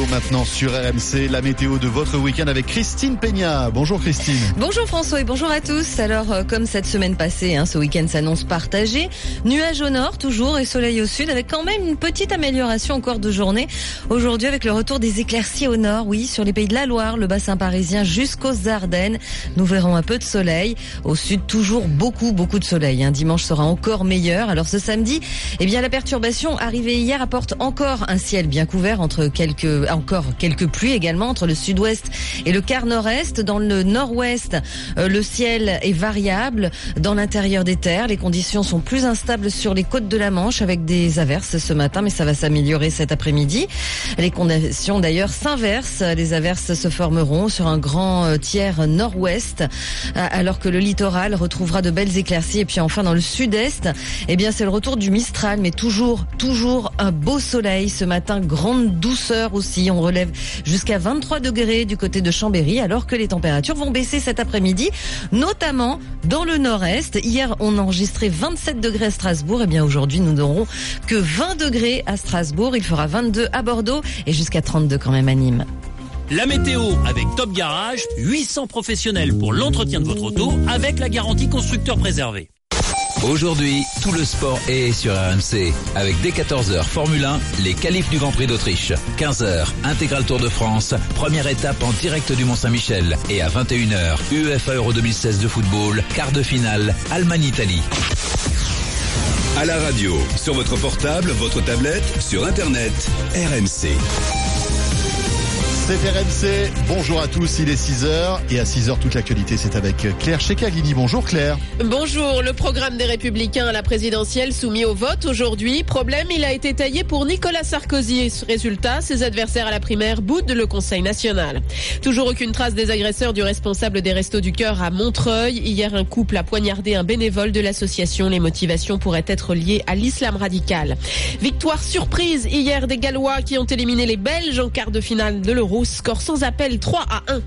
maintenant sur RMC, la météo de votre week-end avec Christine Peña. Bonjour Christine. Bonjour François et bonjour à tous. Alors comme cette semaine passée, ce week-end s'annonce partagé. Nuages au nord toujours et soleil au sud avec quand même une petite amélioration encore de journée. Aujourd'hui avec le retour des éclaircies au nord, oui, sur les pays de la Loire, le bassin parisien jusqu'aux Ardennes. Nous verrons un peu de soleil. Au sud toujours beaucoup de soleil. Dimanche sera encore meilleur. Alors ce samedi, la perturbation arrivée hier apporte encore un ciel bien couvert entre quelques pluies également entre le sud-ouest et le quart nord-est. Dans le nord-ouest, le ciel est variable. Dans l'intérieur des terres, les conditions sont plus instables sur les côtes de la Manche avec des averses ce matin, mais ça va s'améliorer cet après-midi. Les conditions d'ailleurs s'inversent. Les averses se formeront sur un grand tiers nord-ouest, alors que le littoral retrouvera de belles éclaircies. Et puis enfin dans le sud-est, c'est le retour du Mistral, mais toujours un beau soleil ce matin, grande douceur aussi. On relève jusqu'à 23 degrés du côté de Chambéry, alors que les températures vont baisser cet après-midi, notamment dans le nord-est. Hier, on enregistrait 27 degrés à Strasbourg. Aujourd'hui, nous n'aurons que 20 degrés à Strasbourg. Il fera 22 à Bordeaux et jusqu'à 32 quand même à Nîmes. La météo avec Top Garage, 800 professionnels pour l'entretien de votre auto avec la garantie constructeur préservé. Aujourd'hui, tout le sport est sur RMC. Avec dès 14h Formule 1, les qualifs du Grand Prix d'Autriche. 15h, Intégral Tour de France, première étape en direct du Mont-Saint-Michel. Et à 21h, UEFA Euro 2016 de football, quart de finale, Allemagne-Italie. À la radio, sur votre portable, votre tablette, sur Internet, RMC. C'est RMC, bonjour à tous, il est 6h et à 6h toute l'actualité c'est avec Claire Checaglini. Bonjour Claire. Bonjour, le programme des Républicains à la présidentielle soumis au vote aujourd'hui. Problème, il a été taillé pour Nicolas Sarkozy. Résultat, ses adversaires à la primaire boudent le Conseil national. Toujours aucune trace des agresseurs du responsable des Restos du Cœur à Montreuil. Hier, un couple a poignardé un bénévole de l'association. Les motivations pourraient être liées à l'islam radical. Victoire surprise hier des Gallois qui ont éliminé les Belges en quart de finale de l'Euro. Score sans appel 3-1.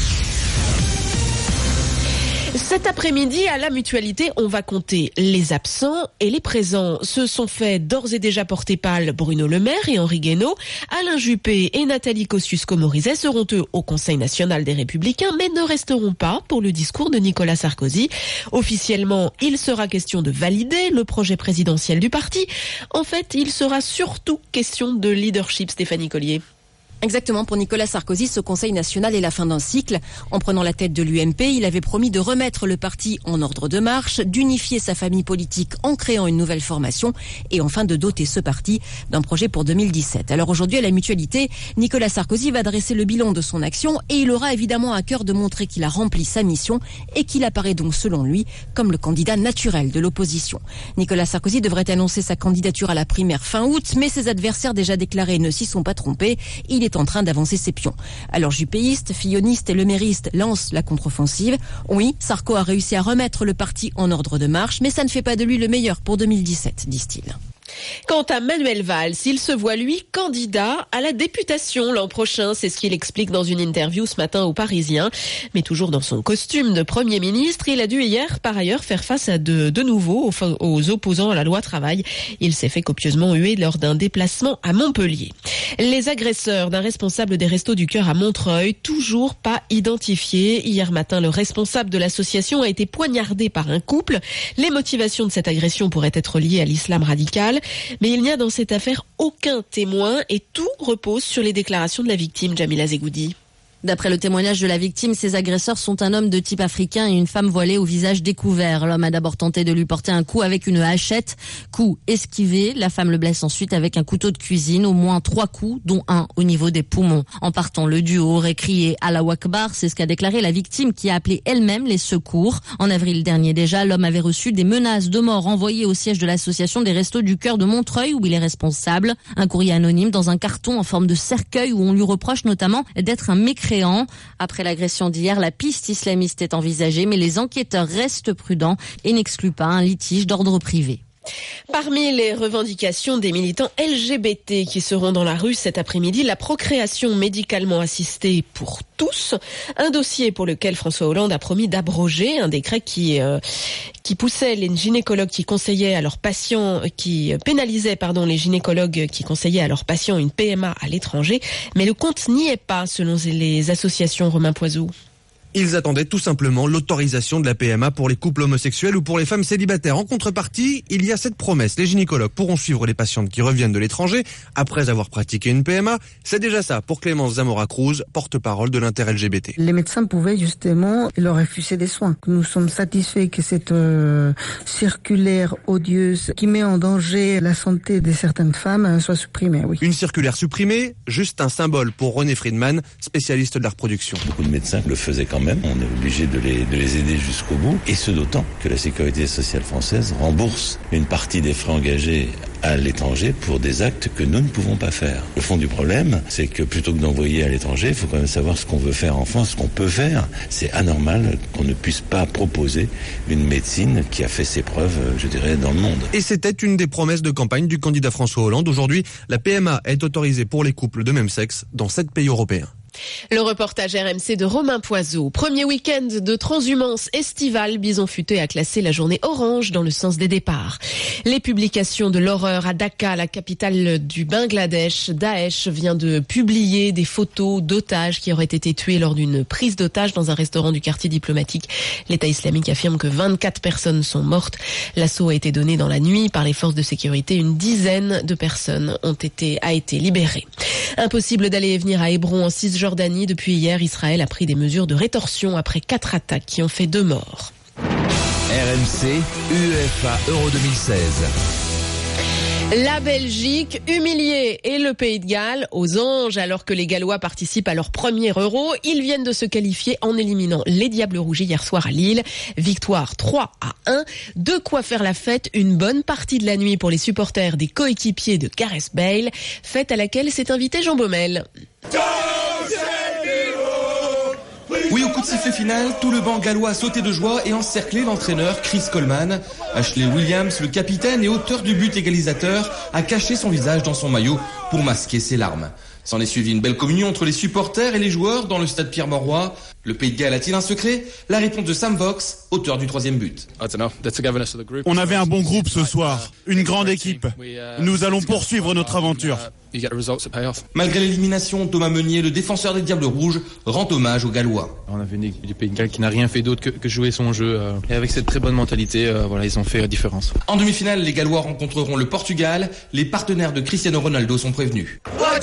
Cet après-midi, à la Mutualité, on va compter les absents et les présents. Se sont fait d'ores et déjà porter pâle Bruno Le Maire et Henri Guénaud. Alain Juppé et Nathalie Kosciusko-Morizet seront eux au Conseil national des Républicains, mais ne resteront pas pour le discours de Nicolas Sarkozy. Officiellement, il sera question de valider le projet présidentiel du parti. En fait, il sera surtout question de leadership, Stéphanie Collier. Exactement, pour Nicolas Sarkozy, ce Conseil national est la fin d'un cycle. En prenant la tête de l'UMP, il avait promis de remettre le parti en ordre de marche, d'unifier sa famille politique en créant une nouvelle formation et enfin de doter ce parti d'un projet pour 2017. Alors aujourd'hui, à la Mutualité, Nicolas Sarkozy va dresser le bilan de son action et il aura évidemment à cœur de montrer qu'il a rempli sa mission et qu'il apparaît donc, selon lui, comme le candidat naturel de l'opposition. Nicolas Sarkozy devrait annoncer sa candidature à la primaire fin août, mais ses adversaires déjà déclarés ne s'y sont pas trompés. Il est en train d'avancer ses pions. Alors juppéistes, fillonistes et leméristes lancent la contre-offensive. Oui, Sarko a réussi à remettre le parti en ordre de marche, mais ça ne fait pas de lui le meilleur pour 2017, disent-ils. Quant à Manuel Valls, il se voit, lui, candidat à la députation l'an prochain. C'est ce qu'il explique dans une interview ce matin aux Parisiens. Mais toujours dans son costume de Premier ministre, il a dû hier, par ailleurs, faire face à de nouveau aux opposants à la loi travail. Il s'est fait copieusement huer lors d'un déplacement à Montpellier. Les agresseurs d'un responsable des Restos du Cœur à Montreuil, toujours pas identifiés. Hier matin, le responsable de l'association a été poignardé par un couple. Les motivations de cette agression pourraient être liées à l'islam radical. Mais il n'y a dans cette affaire aucun témoin et tout repose sur les déclarations de la victime, Jamila Zegoudi. D'après le témoignage de la victime, ces agresseurs sont un homme de type africain et une femme voilée au visage découvert. L'homme a d'abord tenté de lui porter un coup avec une hachette. Coup esquivé. La femme le blesse ensuite avec un couteau de cuisine. Au moins 3 coups, dont un au niveau des poumons. En partant, le duo aurait crié « Allahu Akbar ». C'est ce qu'a déclaré la victime qui a appelé elle-même les secours. En avril dernier déjà, l'homme avait reçu des menaces de mort envoyées au siège de l'association des Restos du Cœur de Montreuil où il est responsable. Un courrier anonyme dans un carton en forme de cercueil où on lui reproche notamment d'être un mécréant. Après l'agression d'hier, la piste islamiste est envisagée, mais les enquêteurs restent prudents et n'excluent pas un litige d'ordre privé. Parmi les revendications des militants LGBT qui seront dans la rue cet après-midi, la procréation médicalement assistée pour tous, un dossier pour lequel François Hollande a promis d'abroger un décret qui poussait les gynécologues qui conseillaient à leurs patients, qui pénalisait les gynécologues qui conseillaient à leurs patients une PMA à l'étranger, mais le compte n'y est pas selon les associations. Romain Poiseau. Ils attendaient tout simplement l'autorisation de la PMA pour les couples homosexuels ou pour les femmes célibataires. En contrepartie, il y a cette promesse. Les gynécologues pourront suivre les patientes qui reviennent de l'étranger après avoir pratiqué une PMA. C'est déjà ça pour Clémence Zamora-Cruz, porte-parole de l'inter-LGBT. Les médecins pouvaient justement leur refuser des soins. Nous sommes satisfaits que cette circulaire odieuse qui met en danger la santé de certaines femmes soit supprimée, oui. Une circulaire supprimée, juste un symbole pour René Friedman, spécialiste de la reproduction. Beaucoup de médecins le faisaient quand même, on est obligé de les aider jusqu'au bout, et ce d'autant que la sécurité sociale française rembourse une partie des frais engagés à l'étranger pour des actes que nous ne pouvons pas faire. Le fond du problème, c'est que plutôt que d'envoyer à l'étranger, il faut quand même savoir ce qu'on veut faire en France, ce qu'on peut faire. C'est anormal qu'on ne puisse pas proposer une médecine qui a fait ses preuves, je dirais, dans le monde. Et c'était une des promesses de campagne du candidat François Hollande. Aujourd'hui, la PMA est autorisée pour les couples de même sexe dans 7 pays européens. Le reportage RMC de Romain Poiseau. Premier week-end de transhumance estivale, Bison Futé a classé la journée orange dans le sens des départs. Les publications de l'horreur à Dhaka, la capitale du Bangladesh. Daesh vient de publier des photos d'otages qui auraient été tués lors d'une prise d'otages dans un restaurant du quartier diplomatique. L'État islamique affirme que 24 personnes sont mortes. L'assaut a été donné dans la nuit par les forces de sécurité. Une dizaine de personnes a été libérées. Impossible d'aller et venir à Hébron en Cisjordanie. Depuis hier, Israël a pris des mesures de rétorsion après 4 attaques qui ont fait 2 morts. RMC, UEFA Euro 2016. La Belgique humiliée et le Pays de Galles aux anges alors que les Gallois participent à leur premier Euro. Ils viennent de se qualifier en éliminant les Diables Rouges hier soir à Lille. Victoire 3-1. De quoi faire la fête une bonne partie de la nuit pour les supporters des coéquipiers de Gareth Bale. Fête à laquelle s'est invité Jean Baumel. Oui, au coup de sifflet final, tout le banc gallois a sauté de joie et encerclé l'entraîneur Chris Coleman. Ashley Williams, le capitaine et auteur du but égalisateur, a caché son visage dans son maillot pour masquer ses larmes. S'en est suivi une belle communion entre les supporters et les joueurs dans le stade Pierre-Mauroy. Le Pays de Galles a-t-il un secret? La réponse de Sam Vokes, auteur du 3e but. On avait un bon groupe ce soir, une grande équipe. Nous allons poursuivre notre aventure. Malgré l'élimination, Thomas Meunier, le défenseur des Diables Rouges, rend hommage aux Gallois. On avait une équipe du Pays de Galles qui n'a rien fait d'autre que jouer son jeu. Et avec cette très bonne mentalité, ils ont fait la différence. En demi-finale, les Gallois rencontreront le Portugal. Les partenaires de Cristiano Ronaldo sont prévenus.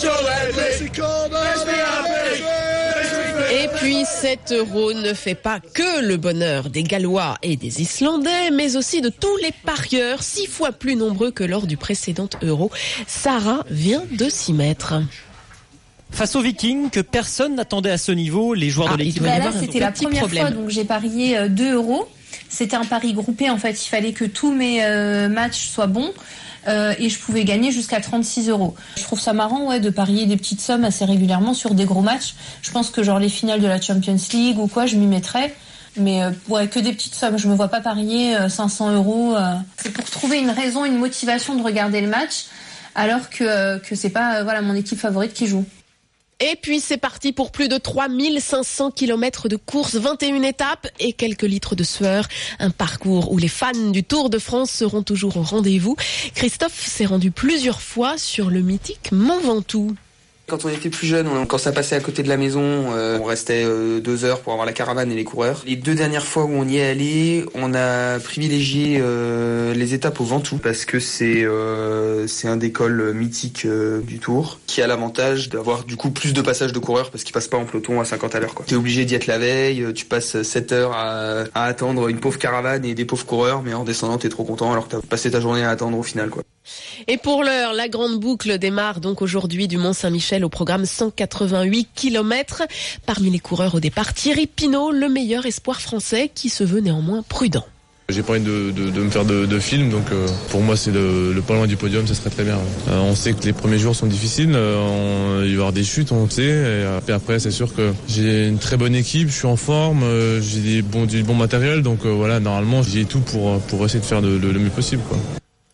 Et puis cet Euro ne fait pas que le bonheur des Gallois et des Islandais, mais aussi de tous les parieurs, 6 fois plus nombreux que lors du précédent Euro. Sarah vient de s'y mettre. Face aux Vikings, que personne n'attendait à ce niveau, les joueurs de l'équipe. Là, c'était la première fois, donc j'ai parié 2 euros. C'était un pari groupé, en fait. Il fallait que tous mes matchs soient bons. Et je pouvais gagner jusqu'à 36 euros. Je trouve ça marrant, de parier des petites sommes assez régulièrement sur des gros matchs. Je pense que genre les finales de la Champions League ou quoi, je m'y mettrais. Mais que des petites sommes. Je me vois pas parier 500 euros. C'est pour trouver une raison, une motivation de regarder le match, alors que c'est pas mon équipe favorite qui joue. Et puis c'est parti pour plus de 3500 km de course, 21 étapes et quelques litres de sueur. Un parcours où les fans du Tour de France seront toujours au rendez-vous. Christophe s'est rendu plusieurs fois sur le mythique Mont Ventoux. Quand on était plus jeune, quand ça passait à côté de la maison, on restait 2 heures pour avoir la caravane et les coureurs. Les 2 dernières fois où on y est allé, on a privilégié les étapes au Ventoux parce que c'est un des cols mythiques du Tour qui a l'avantage d'avoir du coup plus de passages de coureurs parce qu'ils passent pas en peloton à 50 à l'heure. T'es obligé d'y être la veille, tu passes 7 heures à attendre une pauvre caravane et des pauvres coureurs, mais en descendant t'es trop content alors que t'as passé ta journée à attendre au final, quoi. Et pour l'heure, la grande boucle démarre donc aujourd'hui du Mont-Saint-Michel au programme 188 km. Parmi les coureurs au départ, Thierry Pinot, le meilleur espoir français qui se veut néanmoins prudent. J'ai pas envie de me faire de film, donc pour moi c'est le pas loin du podium, ça serait très bien. On sait que les premiers jours sont difficiles, il va y avoir des chutes, on sait, et après c'est sûr que j'ai une très bonne équipe, je suis en forme, j'ai du bon matériel, donc voilà, normalement j'ai tout pour essayer de faire le mieux possible, quoi.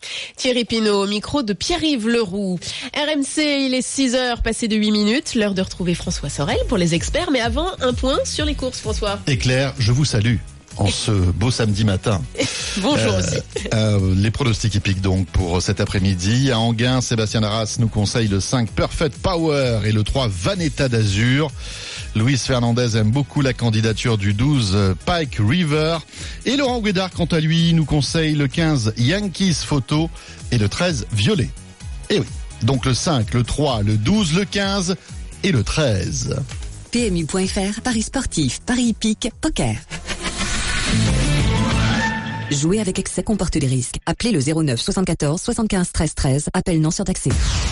Thierry Pinault, au micro de Pierre-Yves Leroux. RMC, il est 6h, passé de 8 minutes. L'heure de retrouver François Sorel pour les experts. Mais avant, un point sur les courses, François. Et Claire, je vous salue en ce beau samedi matin. Bonjour aussi. Les pronostics hippiques donc pour cet après-midi. À Enghien, Sébastien Arras nous conseille le 5 Perfect Power et le 3 Vanetta d'Azur. Luis Fernandez aime beaucoup la candidature du 12 Pike River. Et Laurent Guédard, quant à lui, nous conseille le 15 Yankees Photo et le 13 Violet. Et oui, donc le 5, le 3, le 12, le 15 et le 13. PMU.fr, Paris sportif, Paris hippique, poker. Jouer avec excès comporte des risques. Appelez le 09 74 75 13 13. Appel non surtaxé.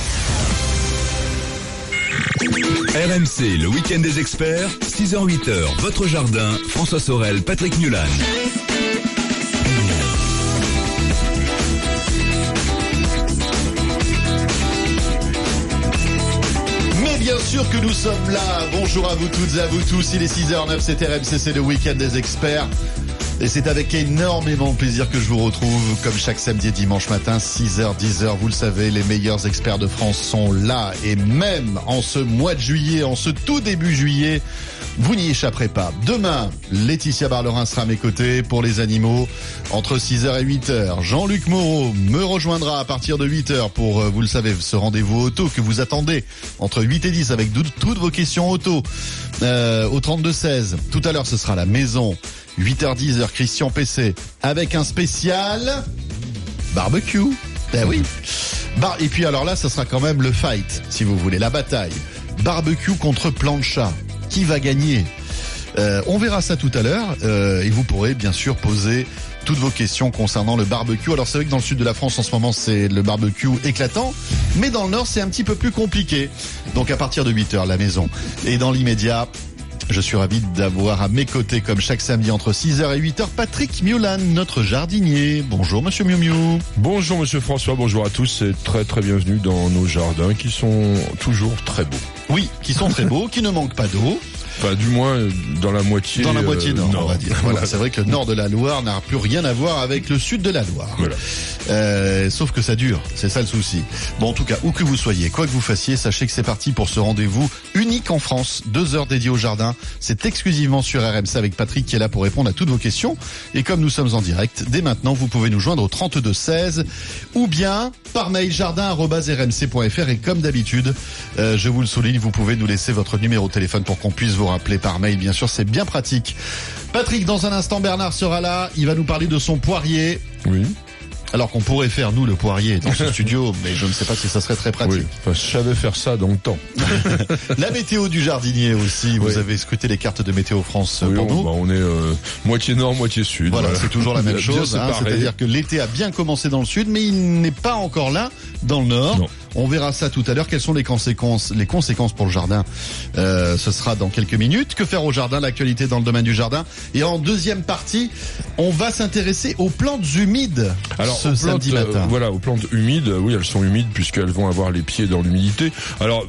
RMC, le week-end des experts, 6h-8h, votre jardin, François Sorel, Patrick Mulan. Mais bien sûr que nous sommes là. Bonjour à vous toutes et à vous tous. Il est 6h09, c'est RMC, c'est le week-end des experts. Et c'est avec énormément de plaisir que je vous retrouve, comme chaque samedi et dimanche matin, 6h, 10h. Vous le savez, les meilleurs experts de France sont là. Et même en ce mois de juillet, en ce tout début juillet, vous n'y échapperez pas. Demain, Laetitia Barlerin sera à mes côtés pour les animaux entre 6h et 8h. Jean-Luc Moreau me rejoindra à partir de 8h pour, vous le savez, ce rendez-vous auto que vous attendez entre 8 et 10 avec toutes vos questions auto au 32-16. Tout à l'heure, ce sera la maison. 8h10, Christian PC, avec un spécial barbecue. Ben oui. Et puis alors là, ça sera quand même le fight, si vous voulez, la bataille. Barbecue contre plancha. Qui va gagner ? On verra ça tout à l'heure. Et vous pourrez bien sûr poser toutes vos questions concernant le barbecue. Alors c'est vrai que dans le sud de la France en ce moment c'est le barbecue éclatant, mais dans le nord c'est un petit peu plus compliqué. Donc à partir de 8h, la maison. Et dans l'immédiat, je suis ravi d'avoir à mes côtés, comme chaque samedi entre 6h et 8h, Patrick Mulan, notre jardinier. Bonjour Monsieur Miu Miu. Bonjour Monsieur François, bonjour à tous et très très bienvenue dans nos jardins qui sont toujours très beaux. Oui, qui sont très beaux, qui ne manquent pas d'eau. Enfin, du moins, dans la moitié nord, on va dire. Voilà, c'est vrai que le nord de la Loire n'a plus rien à voir avec le sud de la Loire. Voilà. Sauf que ça dure, c'est ça le souci. Bon, en tout cas, où que vous soyez, quoi que vous fassiez, sachez que c'est parti pour ce rendez-vous unique en France, 2 heures dédiées au jardin. C'est exclusivement sur RMC avec Patrick qui est là pour répondre à toutes vos questions. Et comme nous sommes en direct, dès maintenant, vous pouvez nous joindre au 32-16 ou bien par mail jardin@rmc.fr. Et comme d'habitude, je vous le souligne, vous pouvez nous laisser votre numéro de téléphone pour qu'on puisse vous rappeler par mail, bien sûr, c'est bien pratique. Patrick, dans un instant, Bernard sera là, il va nous parler de son poirier. Oui. Alors qu'on pourrait faire, nous, le poirier dans ce studio, mais je ne sais pas si ça serait très pratique. Oui, enfin, je savais faire ça dans le temps. La météo du jardinier aussi, vous avez scruté les cartes de Météo France pour nous. On est moitié nord, moitié sud. Voilà, c'est toujours la même chose. C'est-à-dire que l'été a bien commencé dans le sud, mais il n'est pas encore là dans le nord. Non. On verra ça tout à l'heure. Quelles sont les conséquences pour le jardin? Ce sera dans quelques minutes. Que faire au jardin? L'actualité dans le domaine du jardin. Et en deuxième partie, on va s'intéresser aux plantes humides. Alors, ce samedi matin. Voilà, aux plantes humides. Oui, elles sont humides puisqu'elles vont avoir les pieds dans l'humidité. Alors,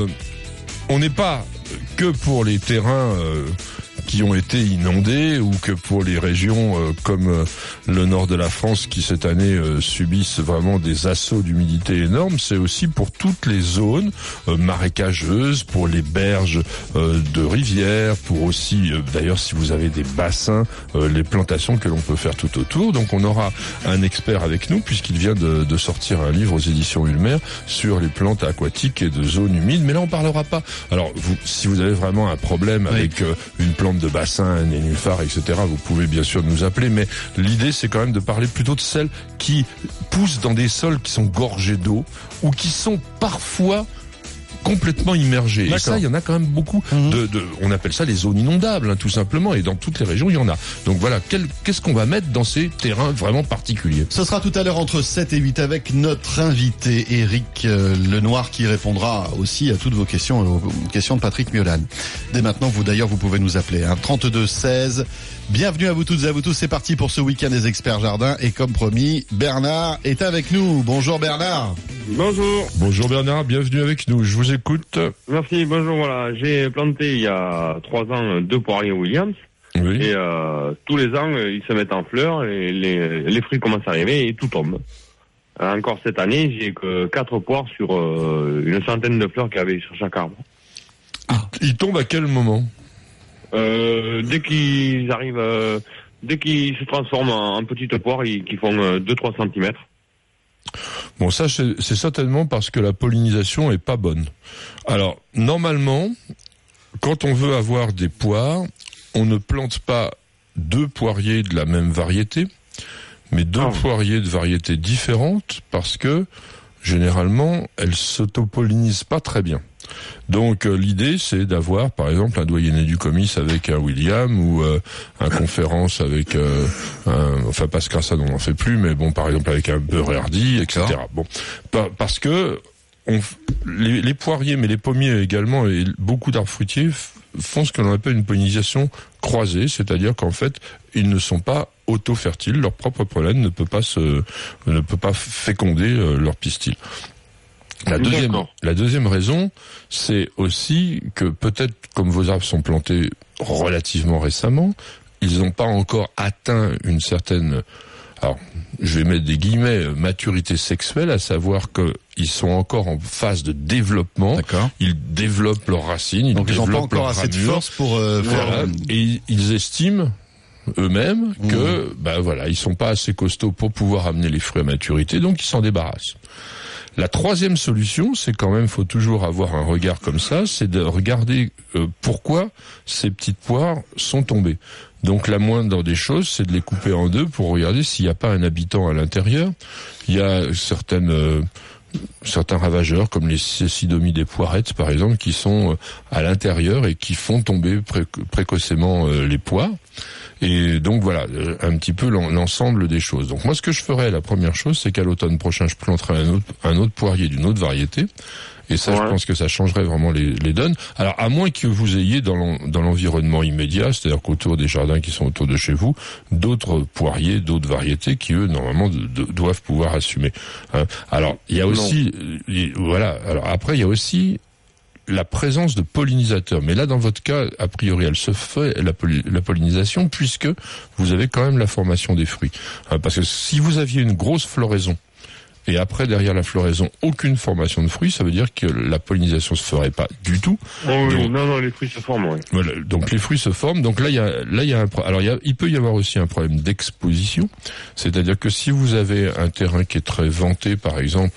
on n'est pas que pour les terrains qui ont été inondés ou que pour les régions comme le nord de la France qui cette année subissent vraiment des assauts d'humidité énormes. C'est aussi pour toutes les zones marécageuses, pour les berges de rivières, pour aussi d'ailleurs si vous avez des bassins, les plantations que l'on peut faire tout autour. Donc on aura un expert avec nous puisqu'il vient de sortir un livre aux éditions Ulmer sur les plantes aquatiques et de zones humides. Mais là on parlera pas. Alors si vous avez vraiment un problème avec une plante de bassin, un nénuphar, etc., vous pouvez bien sûr nous appeler, mais l'idée c'est quand même de parler plutôt de celles qui poussent dans des sols qui sont gorgés d'eau ou qui sont parfois complètement immergés. D'accord. Et ça, il y en a quand même beaucoup. On appelle ça les zones inondables, tout simplement. Et dans toutes les régions, il y en a. Donc voilà, qu'est-ce qu'on va mettre dans ces terrains vraiment particuliers? Ce sera tout à l'heure entre 7 et 8 avec notre invité Éric Lenoir qui répondra aussi à toutes vos questions, aux questions de Patrick Mulan. Dès maintenant, vous pouvez nous appeler. 32-16. Bienvenue à vous toutes et à vous tous. C'est parti pour ce week-end des experts jardins. Et comme promis, Bernard est avec nous. Bonjour Bernard. Bonjour. Bonjour Bernard, bienvenue avec nous. Je vous écoute. Merci, bonjour. Voilà, j'ai planté il y a 3 ans 2 poiriers Williams. Oui. Et tous les ans, ils se mettent en fleurs et les fruits commencent à arriver et tout tombe. Encore cette année, j'ai que 4 poires sur une centaine de fleurs qu'il y avait sur chaque arbre. Ils tombent à quel moment? Dès qu'ils arrivent, dès qu'ils se transforment en petites poires, qui font 2-3 cm. Bon, ça c'est certainement parce que la pollinisation est pas bonne. Alors, normalement, quand on veut avoir des poires, on ne plante pas 2 poiriers de la même variété, mais 2 poiriers de variétés différentes, parce que généralement, elles s'autopollinisent pas très bien. Donc l'idée, c'est d'avoir, par exemple, un doyenné du comice avec un William, ou un conférence avec enfin Pascal, ça on n'en fait plus, mais bon, par exemple avec un Beurre-Hardy, etc. Bon, parce que les poiriers, mais les pommiers également, et beaucoup d'arbres fruitiers font ce que l'on appelle une pollinisation croisée, c'est-à-dire qu'en fait, ils ne sont pas auto-fertiles, leur propre pollen ne peut pas féconder leur pistil. La deuxième raison, c'est aussi que peut-être, comme vos arbres sont plantés relativement récemment, ils n'ont pas encore atteint une certaine, alors je vais mettre des guillemets, maturité sexuelle, à savoir qu'ils sont encore en phase de développement. D'accord. Ils développent leurs racines, donc ils n'ont pas encore assez de force pour faire. Et ils estiment eux-mêmes que, ils sont pas assez costauds pour pouvoir amener les fruits à maturité, donc ils s'en débarrassent. La troisième solution, c'est quand même, faut toujours avoir un regard comme ça, c'est de regarder pourquoi ces petites poires sont tombées. Donc la moindre des choses, c'est de les couper en 2 pour regarder s'il n'y a pas un habitant à l'intérieur. Il y a certains ravageurs, comme les cécidomies des poirettes, par exemple, qui sont à l'intérieur et qui font tomber précocement les poires. Et donc voilà, un petit peu l'ensemble des choses. Donc moi, ce que je ferais, la première chose, c'est qu'à l'automne prochain, je planterai un autre poirier d'une autre variété. Et ça, je pense que ça changerait vraiment les donnes. Alors, à moins que vous ayez dans l'environnement immédiat, c'est-à-dire qu'autour des jardins qui sont autour de chez vous, d'autres poiriers, d'autres variétés qui, eux, normalement, doivent pouvoir assumer. Hein. Alors, il y a aussi, Alors après, il y a aussi la présence de pollinisateurs. Mais là, dans votre cas, a priori, elle se fait, la pollinisation, puisque vous avez quand même la formation des fruits. Hein, parce que si vous aviez une grosse floraison, et après, derrière la floraison, aucune formation de fruits, ça veut dire que la pollinisation se ferait pas du tout. Non, les fruits se forment, oui. Voilà, donc les fruits se forment. Donc là, il y a un problème. Alors, il peut y avoir aussi un problème d'exposition. C'est-à-dire que si vous avez un terrain qui est très venté, par exemple,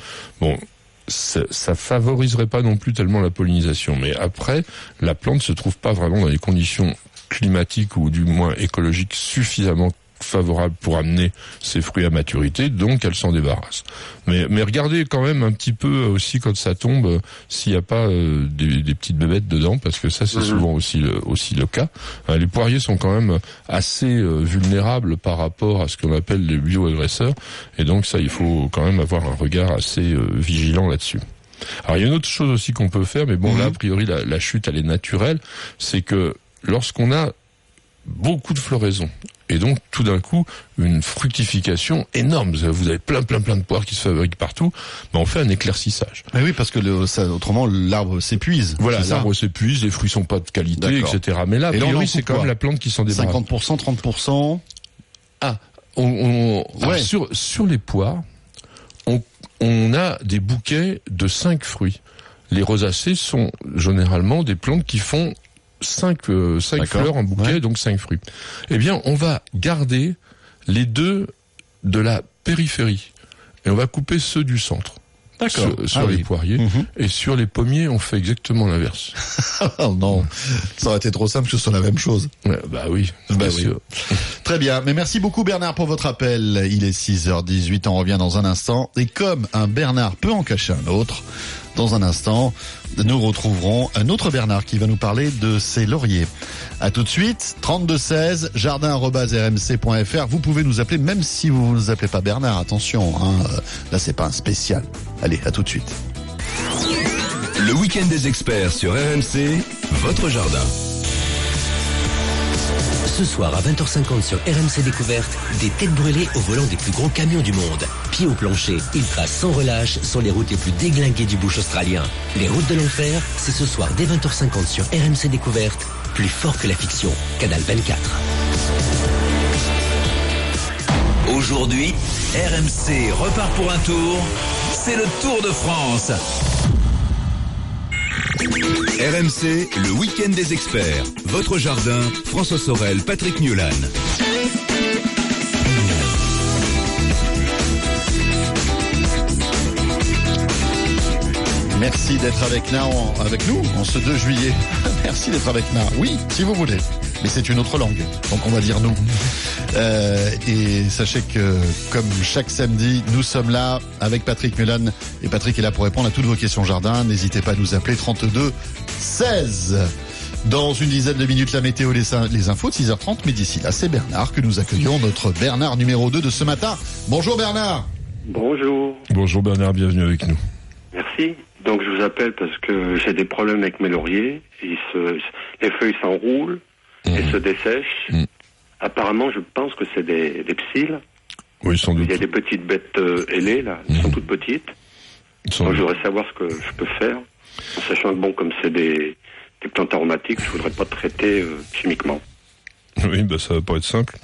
ça favoriserait pas non plus tellement la pollinisation. Mais après, la plante se trouve pas vraiment dans les conditions climatiques ou du moins écologiques suffisamment favorable pour amener ces fruits à maturité, donc elle s'en débarrasse. Mais regardez quand même un petit peu aussi quand ça tombe, s'il n'y a pas des petites bébêtes dedans, parce que ça c'est souvent aussi le cas. Les poiriers sont quand même assez vulnérables par rapport à ce qu'on appelle les bioagresseurs, et donc ça il faut quand même avoir un regard assez vigilant là-dessus. Alors il y a une autre chose aussi qu'on peut faire, mais bon là a priori la chute elle est naturelle, c'est que lorsqu'on a beaucoup de floraison, et donc tout d'un coup une fructification énorme, vous avez plein de poires qui se fabriquent partout, on fait un éclaircissage. Mais oui, parce que autrement l'arbre s'épuise. Voilà, l'arbre s'épuise, les fruits sont pas de qualité, etc. Mais là, a priori, c'est quand même la plante qui s'en débarrasse. 50%, 30%. Sur les poires, on a des bouquets de 5 fruits. Les rosacées sont généralement des plantes qui font 5 fleurs en bouquet, donc 5 fruits. Eh bien, on va garder les 2 de la périphérie et on va couper ceux du centre. D'accord. Sur les poiriers. Et sur les pommiers, on fait exactement l'inverse. Non, ça aurait été trop simple que ce soit la même chose. Oui. Sûr. Très bien. Mais merci beaucoup Bernard pour votre appel. Il est 6h18, on revient dans un instant. Et comme un Bernard peut en cacher un autre, dans un instant, nous retrouverons un autre Bernard qui va nous parler de ses lauriers. À tout de suite, 3216, jardin@rmc.fr. Vous pouvez nous appeler même si vous ne vous appelez pas Bernard. Attention, là c'est pas un spécial. Allez, à tout de suite. Le week-end des experts sur RMC, votre jardin. Ce soir à 20h50 sur RMC Découverte, des têtes brûlées au volant des plus gros camions du monde. Pieds au plancher, ils tracent sans relâche sur les routes les plus déglinguées du bush australien. Les routes de l'enfer, c'est ce soir dès 20h50 sur RMC Découverte, plus fort que la fiction. Canal 24. Aujourd'hui, RMC repart pour un tour. C'est le Tour de France. RMC, le week-end des experts. Votre jardin, François Sorel, Patrick Miolan. Merci d'être avec nous en ce 2 juillet. Merci d'être avec nous. Oui, si vous voulez. Mais c'est une autre langue, donc on va dire nous. Et sachez que, comme chaque samedi, nous sommes là avec Patrick Miolan. Et Patrick est là pour répondre à toutes vos questions jardin. N'hésitez pas à nous appeler 32 16. Dans une dizaine de minutes, la météo, les infos de 6h30. Mais d'ici là, c'est Bernard que nous accueillons, notre Bernard numéro 2 de ce matin. Bonjour Bernard. Bonjour. Bonjour Bernard, bienvenue avec nous. Merci. Donc je vous appelle parce que j'ai des problèmes avec mes lauriers. Les feuilles s'enroulent et se dessèchent. Apparemment, je pense que c'est des psylles. Oui, sans doute. Il y a des petites bêtes ailées, là. Elles sont toutes petites. Donc, je voudrais savoir ce que je peux faire. En sachant que, bon, comme c'est des plantes aromatiques, je voudrais pas traiter chimiquement. Oui, ça va pas être simple.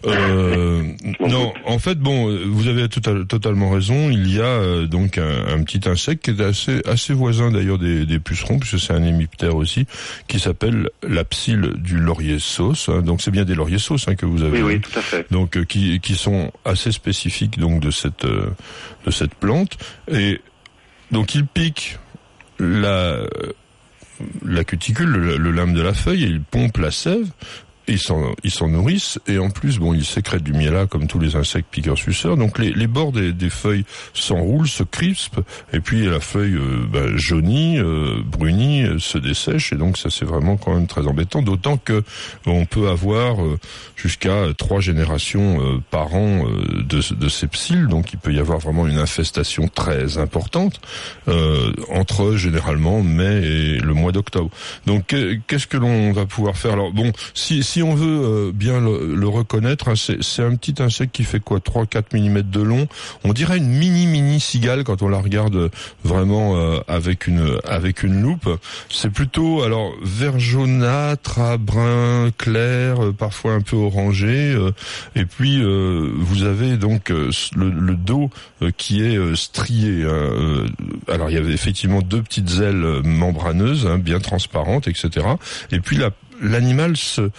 Non, en fait, bon, vous avez totalement raison. Il y a donc un petit insecte qui est assez voisin d'ailleurs des pucerons, puisque c'est un hémiptère aussi, qui s'appelle la psylle du laurier sauce. Hein. Donc c'est bien des lauriers sauces que vous avez. Oui, tout à fait. Donc qui sont assez spécifiques donc de cette plante. Et donc il pique la cuticule, le lame de la feuille, et il pompe la sève. Ils s'en nourrissent, et en plus, bon, ils sécrètent du miella comme tous les insectes piqueurs-suceurs. Donc les bords des feuilles s'enroulent, se crispent, et puis la feuille jaunit, brunit, se dessèche, et donc ça c'est vraiment quand même très embêtant. D'autant que on peut avoir jusqu'à 3 générations par an de ces psylles, donc il peut y avoir vraiment une infestation très importante entre généralement mai et le mois d'octobre. Donc qu'est-ce que l'on va pouvoir faire? Alors bon, si on veut bien le reconnaître, hein, c'est un petit insecte qui fait quoi, 3-4 mm de long. On dirait une mini cigale quand on la regarde vraiment avec une loupe. C'est plutôt alors vert jaunâtre à brun clair, parfois un peu orangé. Et puis vous avez donc le dos qui est strié. Hein. Alors il y avait effectivement 2 petites ailes membraneuses, hein, bien transparentes, etc. Et puis l'animal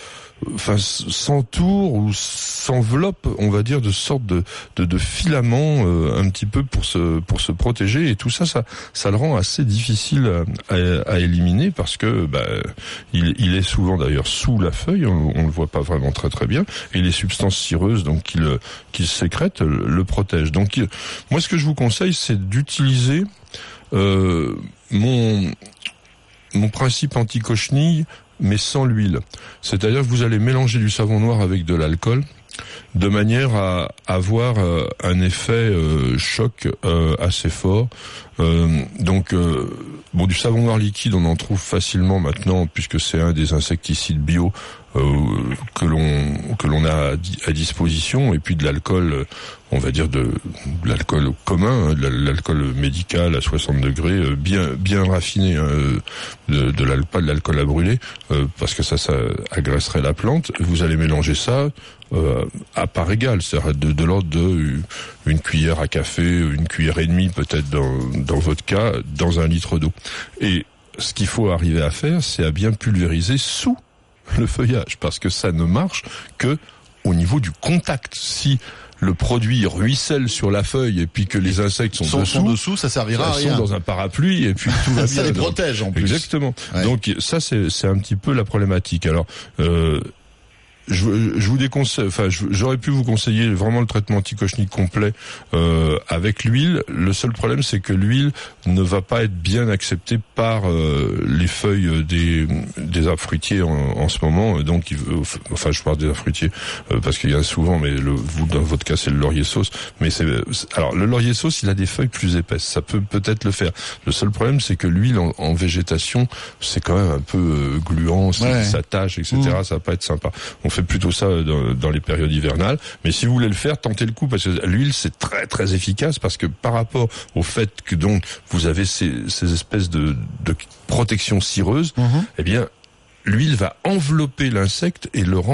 s'entoure ou s'enveloppe, on va dire, de sortes de filaments un petit peu pour se protéger, et tout ça le rend assez difficile à éliminer, parce que il est souvent d'ailleurs sous la feuille, on le voit pas vraiment très très bien, et les substances cireuses donc qu'il sécrète le protègent. Donc moi ce que je vous conseille, c'est d'utiliser mon principe anti-cochenille, mais sans l'huile. C'est-à-dire que vous allez mélanger du savon noir avec de l'alcool, de manière à avoir un effet choc assez fort. Du savon noir liquide, on en trouve facilement maintenant, puisque c'est un des insecticides bio que l'on a à disposition, et puis de l'alcool, on va dire de l'alcool commun, hein, de l'alcool médical à 60 degrés, bien raffiné, hein, pas de l'alcool à brûler, parce que ça agresserait la plante. Vous allez mélanger ça à part égale, c'est-à-dire de l'ordre de une cuillère à café, une cuillère et demie peut-être dans votre cas, dans 1 litre d'eau. Et ce qu'il faut arriver à faire, c'est à bien pulvériser sous le feuillage, parce que ça ne marche que au niveau du contact. Si le produit ruisselle sur la feuille et puis que les insectes sont dessous, ça servira à rien. Ils sont dans un parapluie et puis tout va bien. Ça les protège en plus. Exactement. Ouais. Donc ça c'est un petit peu la problématique. Alors je vous déconseille, j'aurais pu vous conseiller vraiment le traitement anti-cochenille complet avec l'huile. Le seul problème, c'est que l'huile ne va pas être bien acceptée par les feuilles des arbres fruitiers en ce moment. Donc, je parle des arbres fruitiers parce qu'il y en a souvent, mais vous dans votre cas, c'est le laurier sauce. Mais alors le laurier sauce, il a des feuilles plus épaisses. Ça peut-être le faire. Le seul problème, c'est que l'huile en végétation, c'est quand même un peu gluant, ça tâche, etc. Ça va pas être sympa. On fait plutôt ça dans les périodes hivernales, mais si vous voulez le faire, tentez le coup, parce que l'huile c'est très très efficace, parce que par rapport au fait que donc vous avez ces espèces de protection cireuse, eh bien l'huile va envelopper l'insecte et le rendre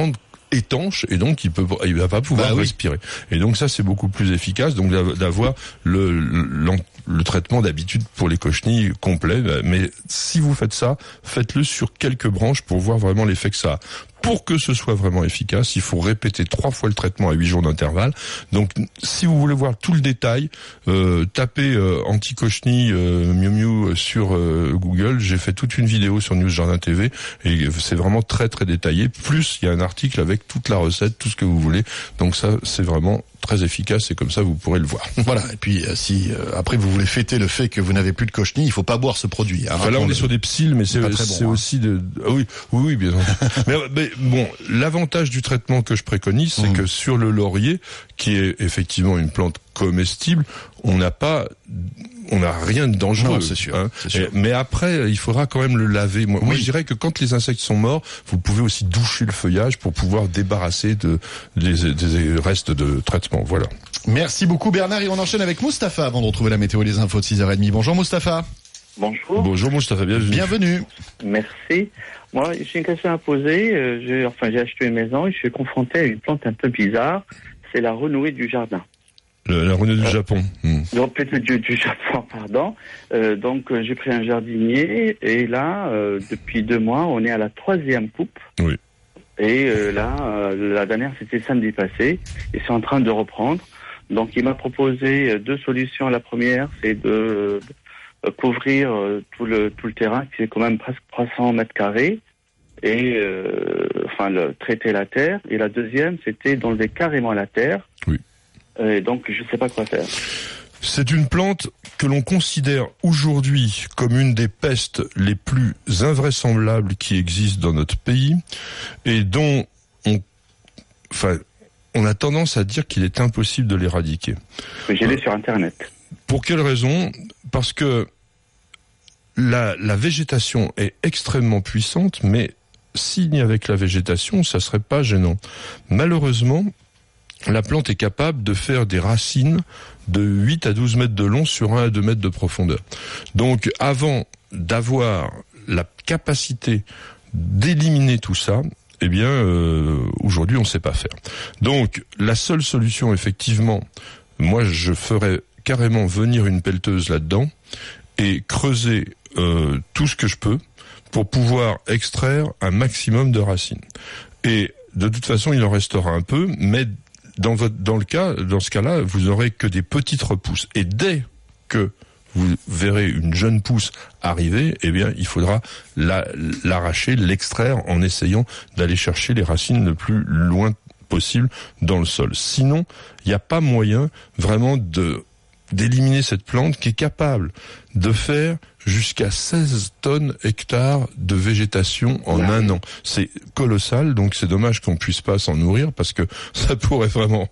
étanche et donc il va pas pouvoir respirer. Et donc ça c'est beaucoup plus efficace donc d'avoir le traitement d'habitude pour les cochenilles complet. Mais si vous faites ça, faites-le sur quelques branches pour voir vraiment l'effet que ça a. Pour que ce soit vraiment efficace, il faut répéter 3 fois le traitement à 8 jours d'intervalle. Donc, si vous voulez voir tout le détail, tapez anti-cochenille Miu Miu sur Google. J'ai fait toute une vidéo sur News Jardin TV et c'est vraiment très très détaillé. Plus, il y a un article avec toute la recette, tout ce que vous voulez. Donc ça, c'est vraiment très efficace et comme ça vous pourrez le voir. Voilà. Et puis si après vous voulez fêter le fait que vous n'avez plus de cochenille, il faut pas boire ce produit. Hein, enfin, là on est sur des psylles, mais c'est très bon, aussi de oui bien sûr. mais bon, l'avantage du traitement que je préconise, c'est que sur le laurier, qui est effectivement une plante comestible, on n'a rien de dangereux. Non, c'est sûr. Hein. C'est sûr. Mais après, il faudra quand même le laver. Moi, je dirais que quand les insectes sont morts, vous pouvez aussi doucher le feuillage pour pouvoir débarrasser des restes de traitement. Voilà. Merci beaucoup Bernard et on enchaîne avec Mustapha avant de retrouver la météo et les infos de 6h30. Bonjour Mustapha. Bonjour. Bonjour Mustapha, bienvenue. Merci. Moi, j'ai une question à poser. J'ai acheté une maison et je suis confronté à une plante un peu bizarre. C'est la renouée du jardin. La renouée du Japon. Donc, peut-être du Japon, pardon. Donc, j'ai pris un jardinier et là, depuis 2 mois, on est à la 3e coupe. Oui. Et là, la dernière, c'était samedi passé. Et c'est en train de reprendre. Donc, il m'a proposé 2 solutions. La première, c'est de couvrir tout le terrain, qui est quand même presque 300 mètres carrés. Et traiter la terre. Et la deuxième, c'était d'enlever carrément la terre. Oui. Donc, je ne sais pas quoi faire. C'est une plante que l'on considère aujourd'hui comme une des pestes les plus invraisemblables qui existent dans notre pays et dont on a tendance à dire qu'il est impossible de l'éradiquer. Mais j'ai lu sur Internet. Pour quelle raison ? Parce que la végétation est extrêmement puissante, mais signe avec la végétation, ça serait pas gênant. Malheureusement, la plante est capable de faire des racines de 8 à 12 mètres de long sur 1 à 2 mètres de profondeur. Donc, avant d'avoir la capacité d'éliminer tout ça, eh bien, aujourd'hui, on ne sait pas faire. Donc, la seule solution, effectivement, moi, je ferais carrément venir une pelleteuse là-dedans et creuser tout ce que je peux pour pouvoir extraire un maximum de racines. Et de toute façon, il en restera un peu, mais dans ce cas-là, vous aurez que des petites repousses. Et dès que vous verrez une jeune pousse arriver, eh bien, il faudra l'arracher, l'extraire en essayant d'aller chercher les racines le plus loin possible dans le sol. Sinon, il n'y a pas moyen vraiment d'éliminer cette plante qui est capable de faire jusqu'à 16 tonnes hectares de végétation en un an. C'est colossal, donc c'est dommage qu'on puisse pas s'en nourrir parce que ça pourrait vraiment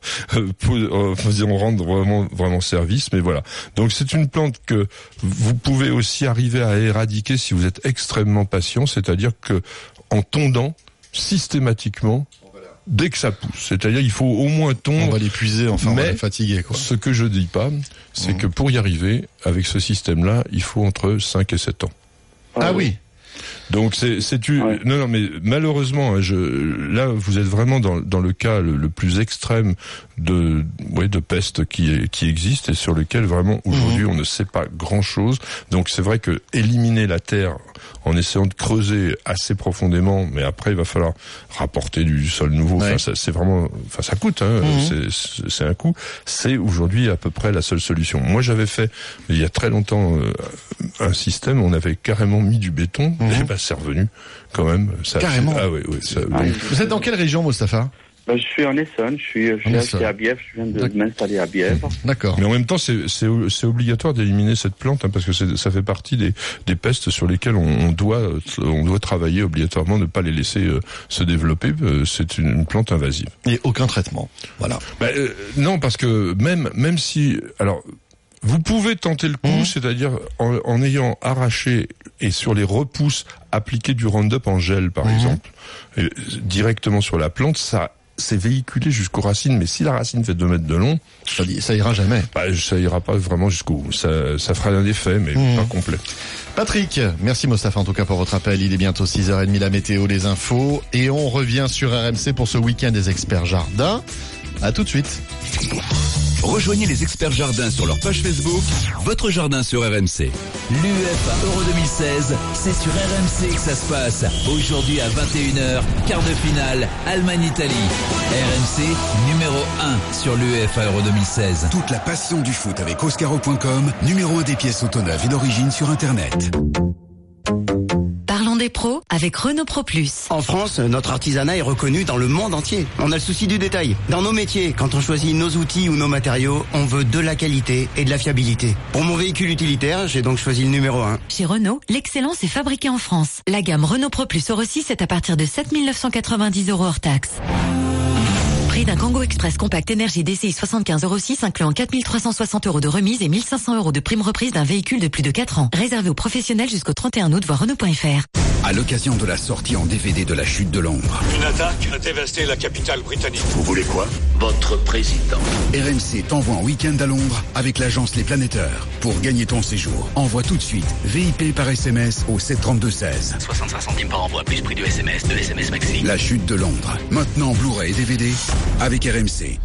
rendre vraiment service, mais voilà. Donc c'est une plante que vous pouvez aussi arriver à éradiquer si vous êtes extrêmement patient, c'est-à-dire que en tondant systématiquement dès que ça pousse. C'est-à-dire, il faut au moins tondre. On va l'épuiser, enfin, on va la fatiguer, quoi. Ce que je dis pas, c'est que pour y arriver, avec ce système-là, il faut entre 5 et 7 ans. Ah oui. Donc non mais malheureusement là vous êtes vraiment dans le cas le plus extrême de peste qui existe et sur lequel vraiment aujourd'hui on ne sait pas grand-chose. Donc c'est vrai que éliminer la terre en essayant de creuser assez profondément, mais après il va falloir rapporter du sol nouveau. Ouais. Enfin c'est vraiment ça coûte c'est un coût. C'est aujourd'hui à peu près la seule solution. Moi j'avais fait il y a très longtemps un système, on avait carrément mis du béton et c'est revenu quand même. Ça carrément. Donc... Vous êtes dans quelle région, Mustapha? Je suis en Essonne, je suis à Bièvre, je viens de m'installer à Bièvre. D'accord. Mais en même temps, c'est obligatoire d'éliminer cette plante parce que ça fait partie des pestes sur lesquelles on doit travailler obligatoirement, ne pas les laisser se développer. C'est une plante invasive. Et aucun traitement. Voilà. Non, parce que même si vous pouvez tenter le coup, c'est-à-dire en ayant arraché et sur les repousses appliqué du Roundup en gel, par exemple, directement sur la plante, ça c'est véhiculé jusqu'aux racines, mais si la racine fait 2 mètres de long, ça ira jamais. Ça ira pas vraiment jusqu'au bout. Ça fera un effet, mais pas complet. Patrick, merci Mostafa en tout cas pour votre appel. Il est bientôt 6h30, la météo, les infos. Et on revient sur RMC pour ce week-end des experts jardins. À tout de suite. Rejoignez les experts jardins sur leur page Facebook, votre jardin sur RMC. L'UEFA Euro 2016, c'est sur RMC que ça se passe. Aujourd'hui à 21h, quart de finale, Allemagne-Italie. RMC numéro 1 sur l'UEFA Euro 2016. Toute la passion du foot avec Oscaro.com, numéro 1 des pièces auto-neuves et d'origine sur Internet. Parlons des pros avec Renault Pro Plus. En France, notre artisanat est reconnu dans le monde entier. On a le souci du détail. Dans nos métiers, quand on choisit nos outils ou nos matériaux, on veut de la qualité et de la fiabilité. Pour mon véhicule utilitaire, j'ai donc choisi le numéro 1. Chez Renault, l'excellence est fabriquée en France. La gamme Renault Pro Plus Euro 6 est à partir de 7 990 € hors taxe. Prix d'un Kangoo Express Compact Énergie DCI 75 Euro 6 incluant 4 360 € de remise et 1 500 € de prime reprise d'un véhicule de plus de 4 ans. Réservé aux professionnels jusqu'au 31 août, voir Renault.fr. À l'occasion de la sortie en DVD de La Chute de Londres. Une attaque a dévasté la capitale britannique. Vous voulez quoi? Votre président. RMC t'envoie en week-end à Londres avec l'agence Les Planéteurs. Pour gagner ton séjour, envoie tout de suite VIP par SMS au 732-16. 65 centimes par envoi, plus prix du SMS, de l'SMS Maxi. La Chute de Londres. Maintenant Blu-ray et DVD avec RMC.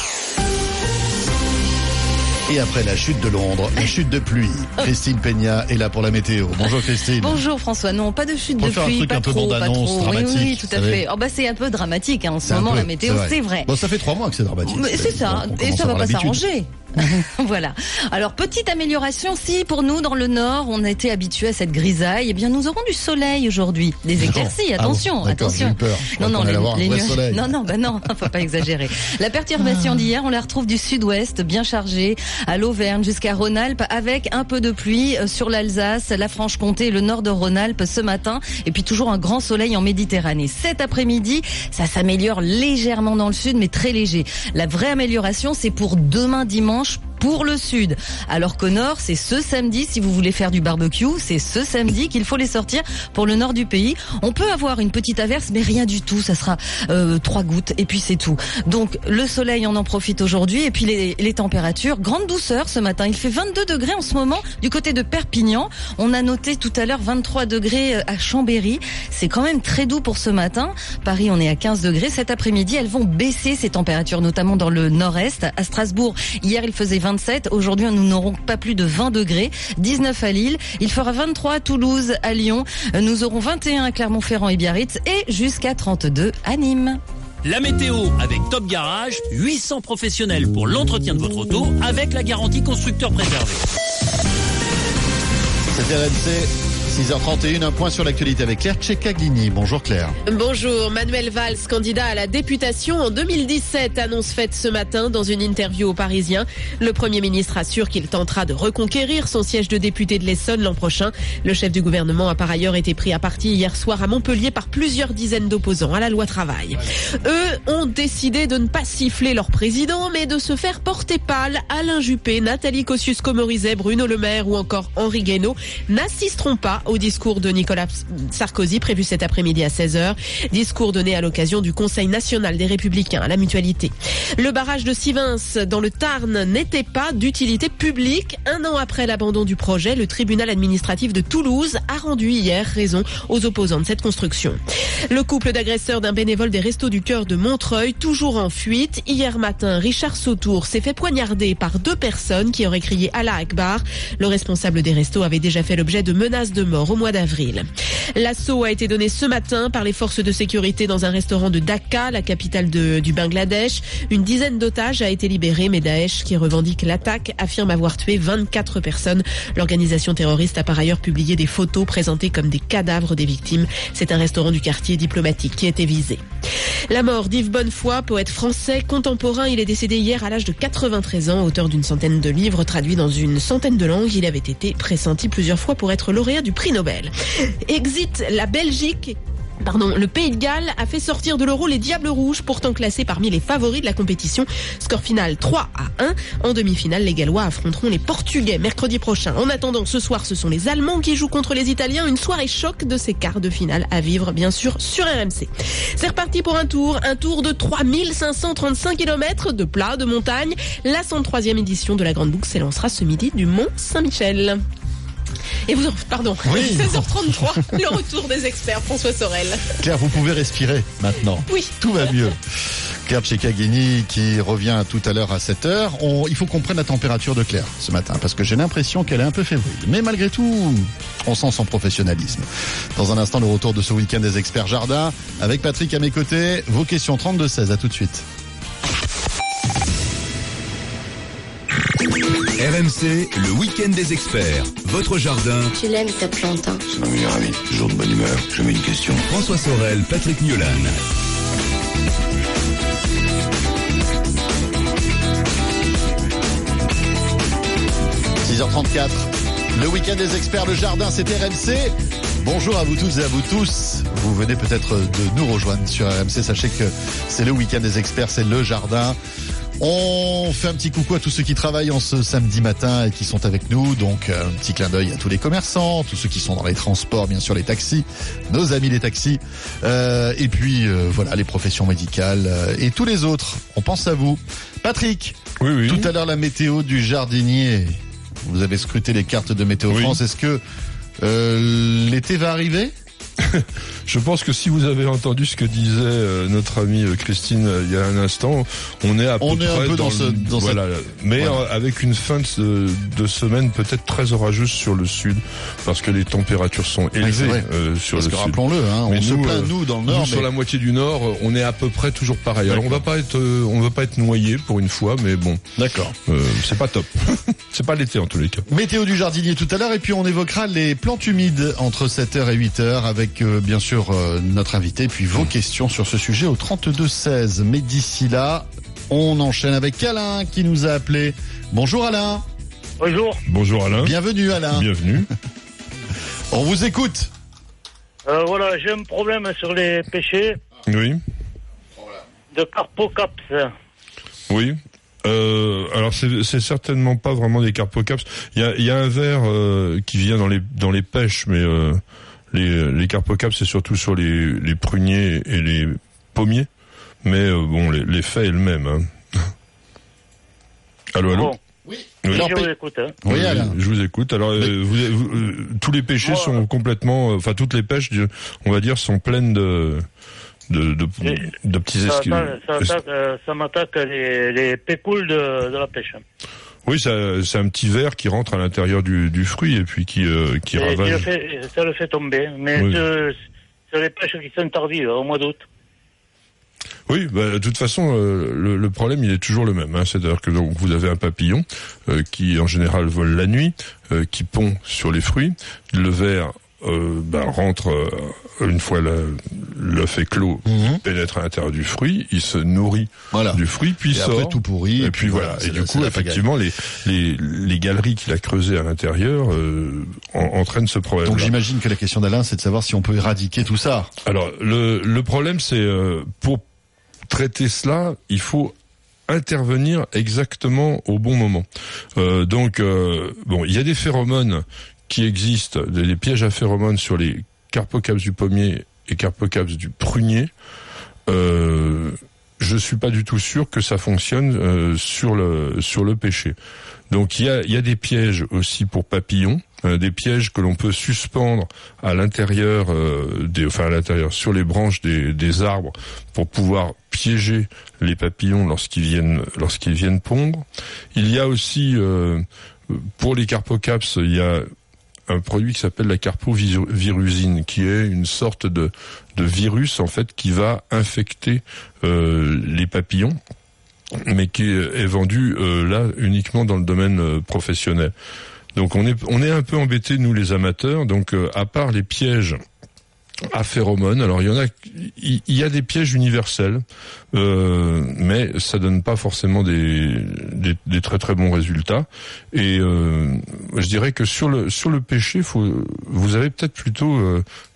Et après la chute de Londres, la chute de pluie. Christine Peña est là pour la météo. Bonjour Christine. Bonjour François. Non, pas de chute de pluie, pas trop, pas trop. Dramatique, oui, tout à fait. Oh bah c'est un peu dramatique en ce moment la météo, c'est vrai. Bon, ça fait 3 mois que c'est dramatique. C'est ça, et ça va pas s'arranger. Voilà. Alors, petite amélioration, si pour nous, dans le Nord, on a été habitués à cette grisaille, eh bien, nous aurons du soleil aujourd'hui. Des éclaircies, attention, attention. J'ai eu peur. Non, les nuages. Non, faut pas exagérer. La perturbation d'hier, on la retrouve du sud-ouest, bien chargée, à l'Auvergne jusqu'à Rhône-Alpes, avec un peu de pluie sur l'Alsace, la Franche-Comté et le nord de Rhône-Alpes ce matin, et puis toujours un grand soleil en Méditerranée. Cet après-midi, ça s'améliore légèrement dans le sud, mais très léger. La vraie amélioration, c'est pour demain dimanche, pour le sud. Alors qu'au nord, c'est ce samedi, si vous voulez faire du barbecue, c'est ce samedi qu'il faut les sortir pour le nord du pays. On peut avoir une petite averse, mais rien du tout. Ça sera 3 gouttes et puis c'est tout. Donc le soleil, on en profite aujourd'hui. Et puis les températures, grande douceur ce matin. Il fait 22 degrés en ce moment du côté de Perpignan. On a noté tout à l'heure 23 degrés à Chambéry. C'est quand même très doux pour ce matin. Paris, on est à 15 degrés. Cet après-midi, elles vont baisser ces températures, notamment dans le nord-est. À Strasbourg, hier, il faisait 27. Aujourd'hui, nous n'aurons pas plus de 20 degrés. 19 à Lille. Il fera 23 à Toulouse, à Lyon. Nous aurons 21 à Clermont-Ferrand et Biarritz et jusqu'à 32 à Nîmes. La météo avec Top Garage, 800 professionnels pour l'entretien de votre auto avec la garantie constructeur préservé. C'est RMC. 6h31, un point sur l'actualité avec Claire Tchekaglini. Bonjour Claire. Bonjour. Manuel Valls, candidat à la députation en 2017, annonce faite ce matin dans une interview aux Parisiens. Le Premier ministre assure qu'il tentera de reconquérir son siège de député de l'Essonne l'an prochain. Le chef du gouvernement a par ailleurs été pris à partie hier soir à Montpellier par plusieurs dizaines d'opposants à la loi travail. Eux ont décidé de ne pas siffler leur président, mais de se faire porter pâle. Alain Juppé, Nathalie Kosciusko-Morizet, Bruno Le Maire ou encore Henri Guénaud n'assisteront pas au discours de Nicolas Sarkozy prévu cet après-midi à 16h. Discours donné à l'occasion du Conseil national des Républicains à la Mutualité. Le barrage de Sivins dans le Tarn n'était pas d'utilité publique. 1 an après l'abandon du projet, le tribunal administratif de Toulouse a rendu hier raison aux opposants de cette construction. Le couple d'agresseurs d'un bénévole des Restos du Cœur de Montreuil, toujours en fuite. Hier matin, Richard Sautour s'est fait poignarder par 2 personnes qui auraient crié Allah Akbar. Le responsable des restos avait déjà fait l'objet de menaces de mort au mois d'avril. L'assaut a été donné ce matin par les forces de sécurité dans un restaurant de Dhaka, la capitale du Bangladesh. Une dizaine d'otages a été libérée, mais Daesh, qui revendique l'attaque, affirme avoir tué 24 personnes. L'organisation terroriste a par ailleurs publié des photos présentées comme des cadavres des victimes. C'est un restaurant du quartier diplomatique qui a été visé. La mort d'Yves Bonnefoy, poète français contemporain. Il est décédé hier à l'âge de 93 ans, auteur d'une centaine de livres traduits dans une centaine de langues. Il avait été pressenti plusieurs fois pour être lauréat du prix Nobel. Exit la Belgique Le Pays de Galles a fait sortir de l'Euro les Diables Rouges, pourtant classés parmi les favoris de la compétition. Score final 3-1. En demi-finale, les Gallois affronteront les Portugais mercredi prochain. En attendant, ce soir, ce sont les Allemands qui jouent contre les Italiens. Une soirée choc de ces quarts de finale à vivre, bien sûr, sur RMC. C'est reparti pour un tour de 3535 km de plat, de montagne. La 103e édition de la Grande Boucle s'élancera ce midi du Mont Saint-Michel. Et vous, pardon, oui. 16h33, le retour des experts, François Sorel. Claire, vous pouvez respirer maintenant. Oui. Tout va mieux. Claire Tchekageni qui revient tout à l'heure à 7h. Il faut qu'on prenne la température de Claire ce matin parce que j'ai l'impression qu'elle est un peu fébrile. Mais malgré tout, on sent son professionnalisme. Dans un instant, le retour de ce week-end des experts jardin avec Patrick à mes côtés. Vos questions 32-16, à tout de suite. RMC, le week-end des experts. Votre jardin. Tu l'aimes ta plante, hein? C'est ma meilleure amie. Toujours de bonne humeur. Je mets une question. François Sorel, Patrick Miolan. – 6h34, le week-end des experts, le jardin, c'est RMC. Bonjour à vous toutes et à vous tous. Vous venez peut-être de nous rejoindre sur RMC. Sachez que c'est le week-end des experts, c'est le jardin. On fait un petit coucou à tous ceux qui travaillent en ce samedi matin et qui sont avec nous. Donc, un petit clin d'œil à tous les commerçants, tous ceux qui sont dans les transports, bien sûr les taxis, nos amis les taxis. Et puis, voilà, les professions médicales et tous les autres. On pense à vous. Patrick, oui. Tout à l'heure, la météo du jardinier. Vous avez scruté les cartes de Météo France. Est-ce que l'été va arriver ? Je pense que si vous avez entendu ce que disait notre amie Christine il y a un instant, on est à peu près dans voilà, mais avec une fin de semaine peut-être très orageuse sur le sud parce que les températures sont élevées sur parce le que sud. Rappelons-le, hein, on se plaint nous dans le nord, nous, sur la moitié du nord, on est à peu près toujours pareil. Alors on va pas être noyé pour une fois, mais bon. D'accord. C'est pas top. C'est pas l'été en tous les cas. Météo du jardinier tout à l'heure et puis on évoquera les plantes humides entre 7h et 8h avec bien sûr notre invité, puis vos questions sur ce sujet au 32-16. Mais d'ici là, on enchaîne avec Alain qui nous a appelé. Bonjour Alain. Bonjour. Bonjour Alain. Bienvenue Alain. Bienvenue. On vous écoute. Voilà, j'ai un problème sur les pêchers. Oui. De carpocaps. Oui. Alors c'est certainement pas vraiment des carpocaps. Il y a un ver qui vient dans les pêches, mais les carpocaps c'est surtout sur les pruniers et les pommiers. Mais bon, l'effet est le même. Hein. Allô. Bon. Oui. Je vous écoute. Hein. Oui, Alain. Je vous écoute. Alors, tous les pêchers sont complètement, enfin toutes les pêches, on va dire, sont pleines de petits esquimaux. Ça m'attaque les pécoules de la pêche. Oui, c'est un petit ver qui rentre à l'intérieur du fruit et puis qui ravage. Ça le fait tomber. Mais oui. sur les pêches qui sont tardives, au mois d'août. Oui, de toute façon, le problème il est toujours le même. Hein, c'est-à-dire que donc vous avez un papillon qui en général vole la nuit, qui pond sur les fruits. Le ver rentre une fois l'œuf est clos, pénètre à l'intérieur du fruit, il se nourrit du fruit, puis et sort. Après tout pourri. Et puis voilà. Et du coup, effectivement, les galeries qu'il a creusées à l'intérieur entraînent ce problème. Donc j'imagine que la question d'Alain, c'est de savoir si on peut éradiquer tout ça. Alors le problème, c'est pour traiter cela, il faut intervenir exactement au bon moment. Donc il y a des phéromones qui existent, des pièges à phéromones sur les carpocaps du pommier et carpocaps du prunier. Je suis pas du tout sûr que ça fonctionne sur le pêcher. Donc il y a des pièges aussi pour papillons, des pièges que l'on peut suspendre à l'intérieur à l'intérieur sur les branches des arbres pour pouvoir piéger les papillons lorsqu'ils viennent pondre. Il y a aussi pour les carpocaps, il y a un produit qui s'appelle la carpovirusine, qui est une sorte de virus en fait qui va infecter les papillons, mais qui est vendu là uniquement dans le domaine professionnel. Donc on est un peu embêtés nous les amateurs. Donc à part les pièges à phéromones, alors il y a des pièges universels, mais ça donne pas forcément des très très bons résultats. Et je dirais que sur le pêcher, vous avez peut-être plutôt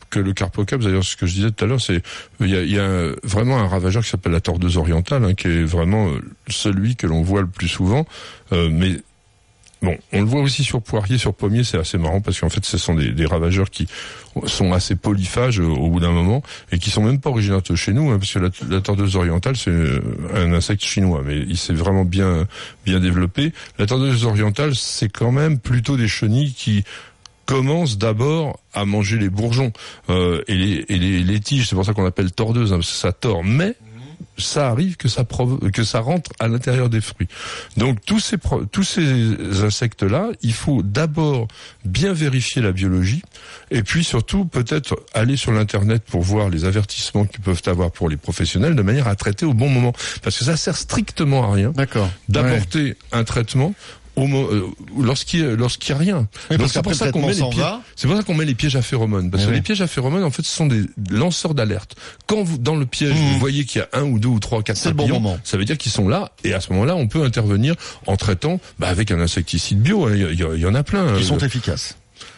que le Carpocap, d'ailleurs, ce que je disais tout à l'heure, c'est il y a vraiment un ravageur qui s'appelle la tordeuse orientale, hein, qui est vraiment celui que l'on voit le plus souvent, mais bon, on le voit aussi sur poirier, sur pommier, c'est assez marrant parce qu'en fait, ce sont des ravageurs qui sont assez polyphages au bout d'un moment et qui sont même pas originaires de chez nous, hein, parce que la tordeuse orientale, c'est un insecte chinois, mais il s'est vraiment bien développé. La tordeuse orientale, c'est quand même plutôt des chenilles qui commencent d'abord à manger les bourgeons et les tiges. C'est pour ça qu'on appelle tordeuse, hein, parce que ça tord. Mais ça arrive que ça rentre à l'intérieur des fruits. Donc tous ces insectes-là, il faut d'abord bien vérifier la biologie, et puis surtout peut-être aller sur l'internet pour voir les avertissements qu'ils peuvent avoir pour les professionnels, de manière à traiter au bon moment, parce que ça sert strictement à rien d'apporter un traitement lorsqu'il y a rien. Oui, donc c'est pour ça qu'on met les pièges à phéromones, parce que les pièges à phéromones, en fait, ce sont des lanceurs d'alerte. Quand dans le piège vous voyez qu'il y a 1 ou 2 ou 3 ou 4 papillons, ça veut dire qu'ils sont là, et à ce moment-là on peut intervenir en traitant avec un insecticide bio. Il y en a plein qui sont efficaces,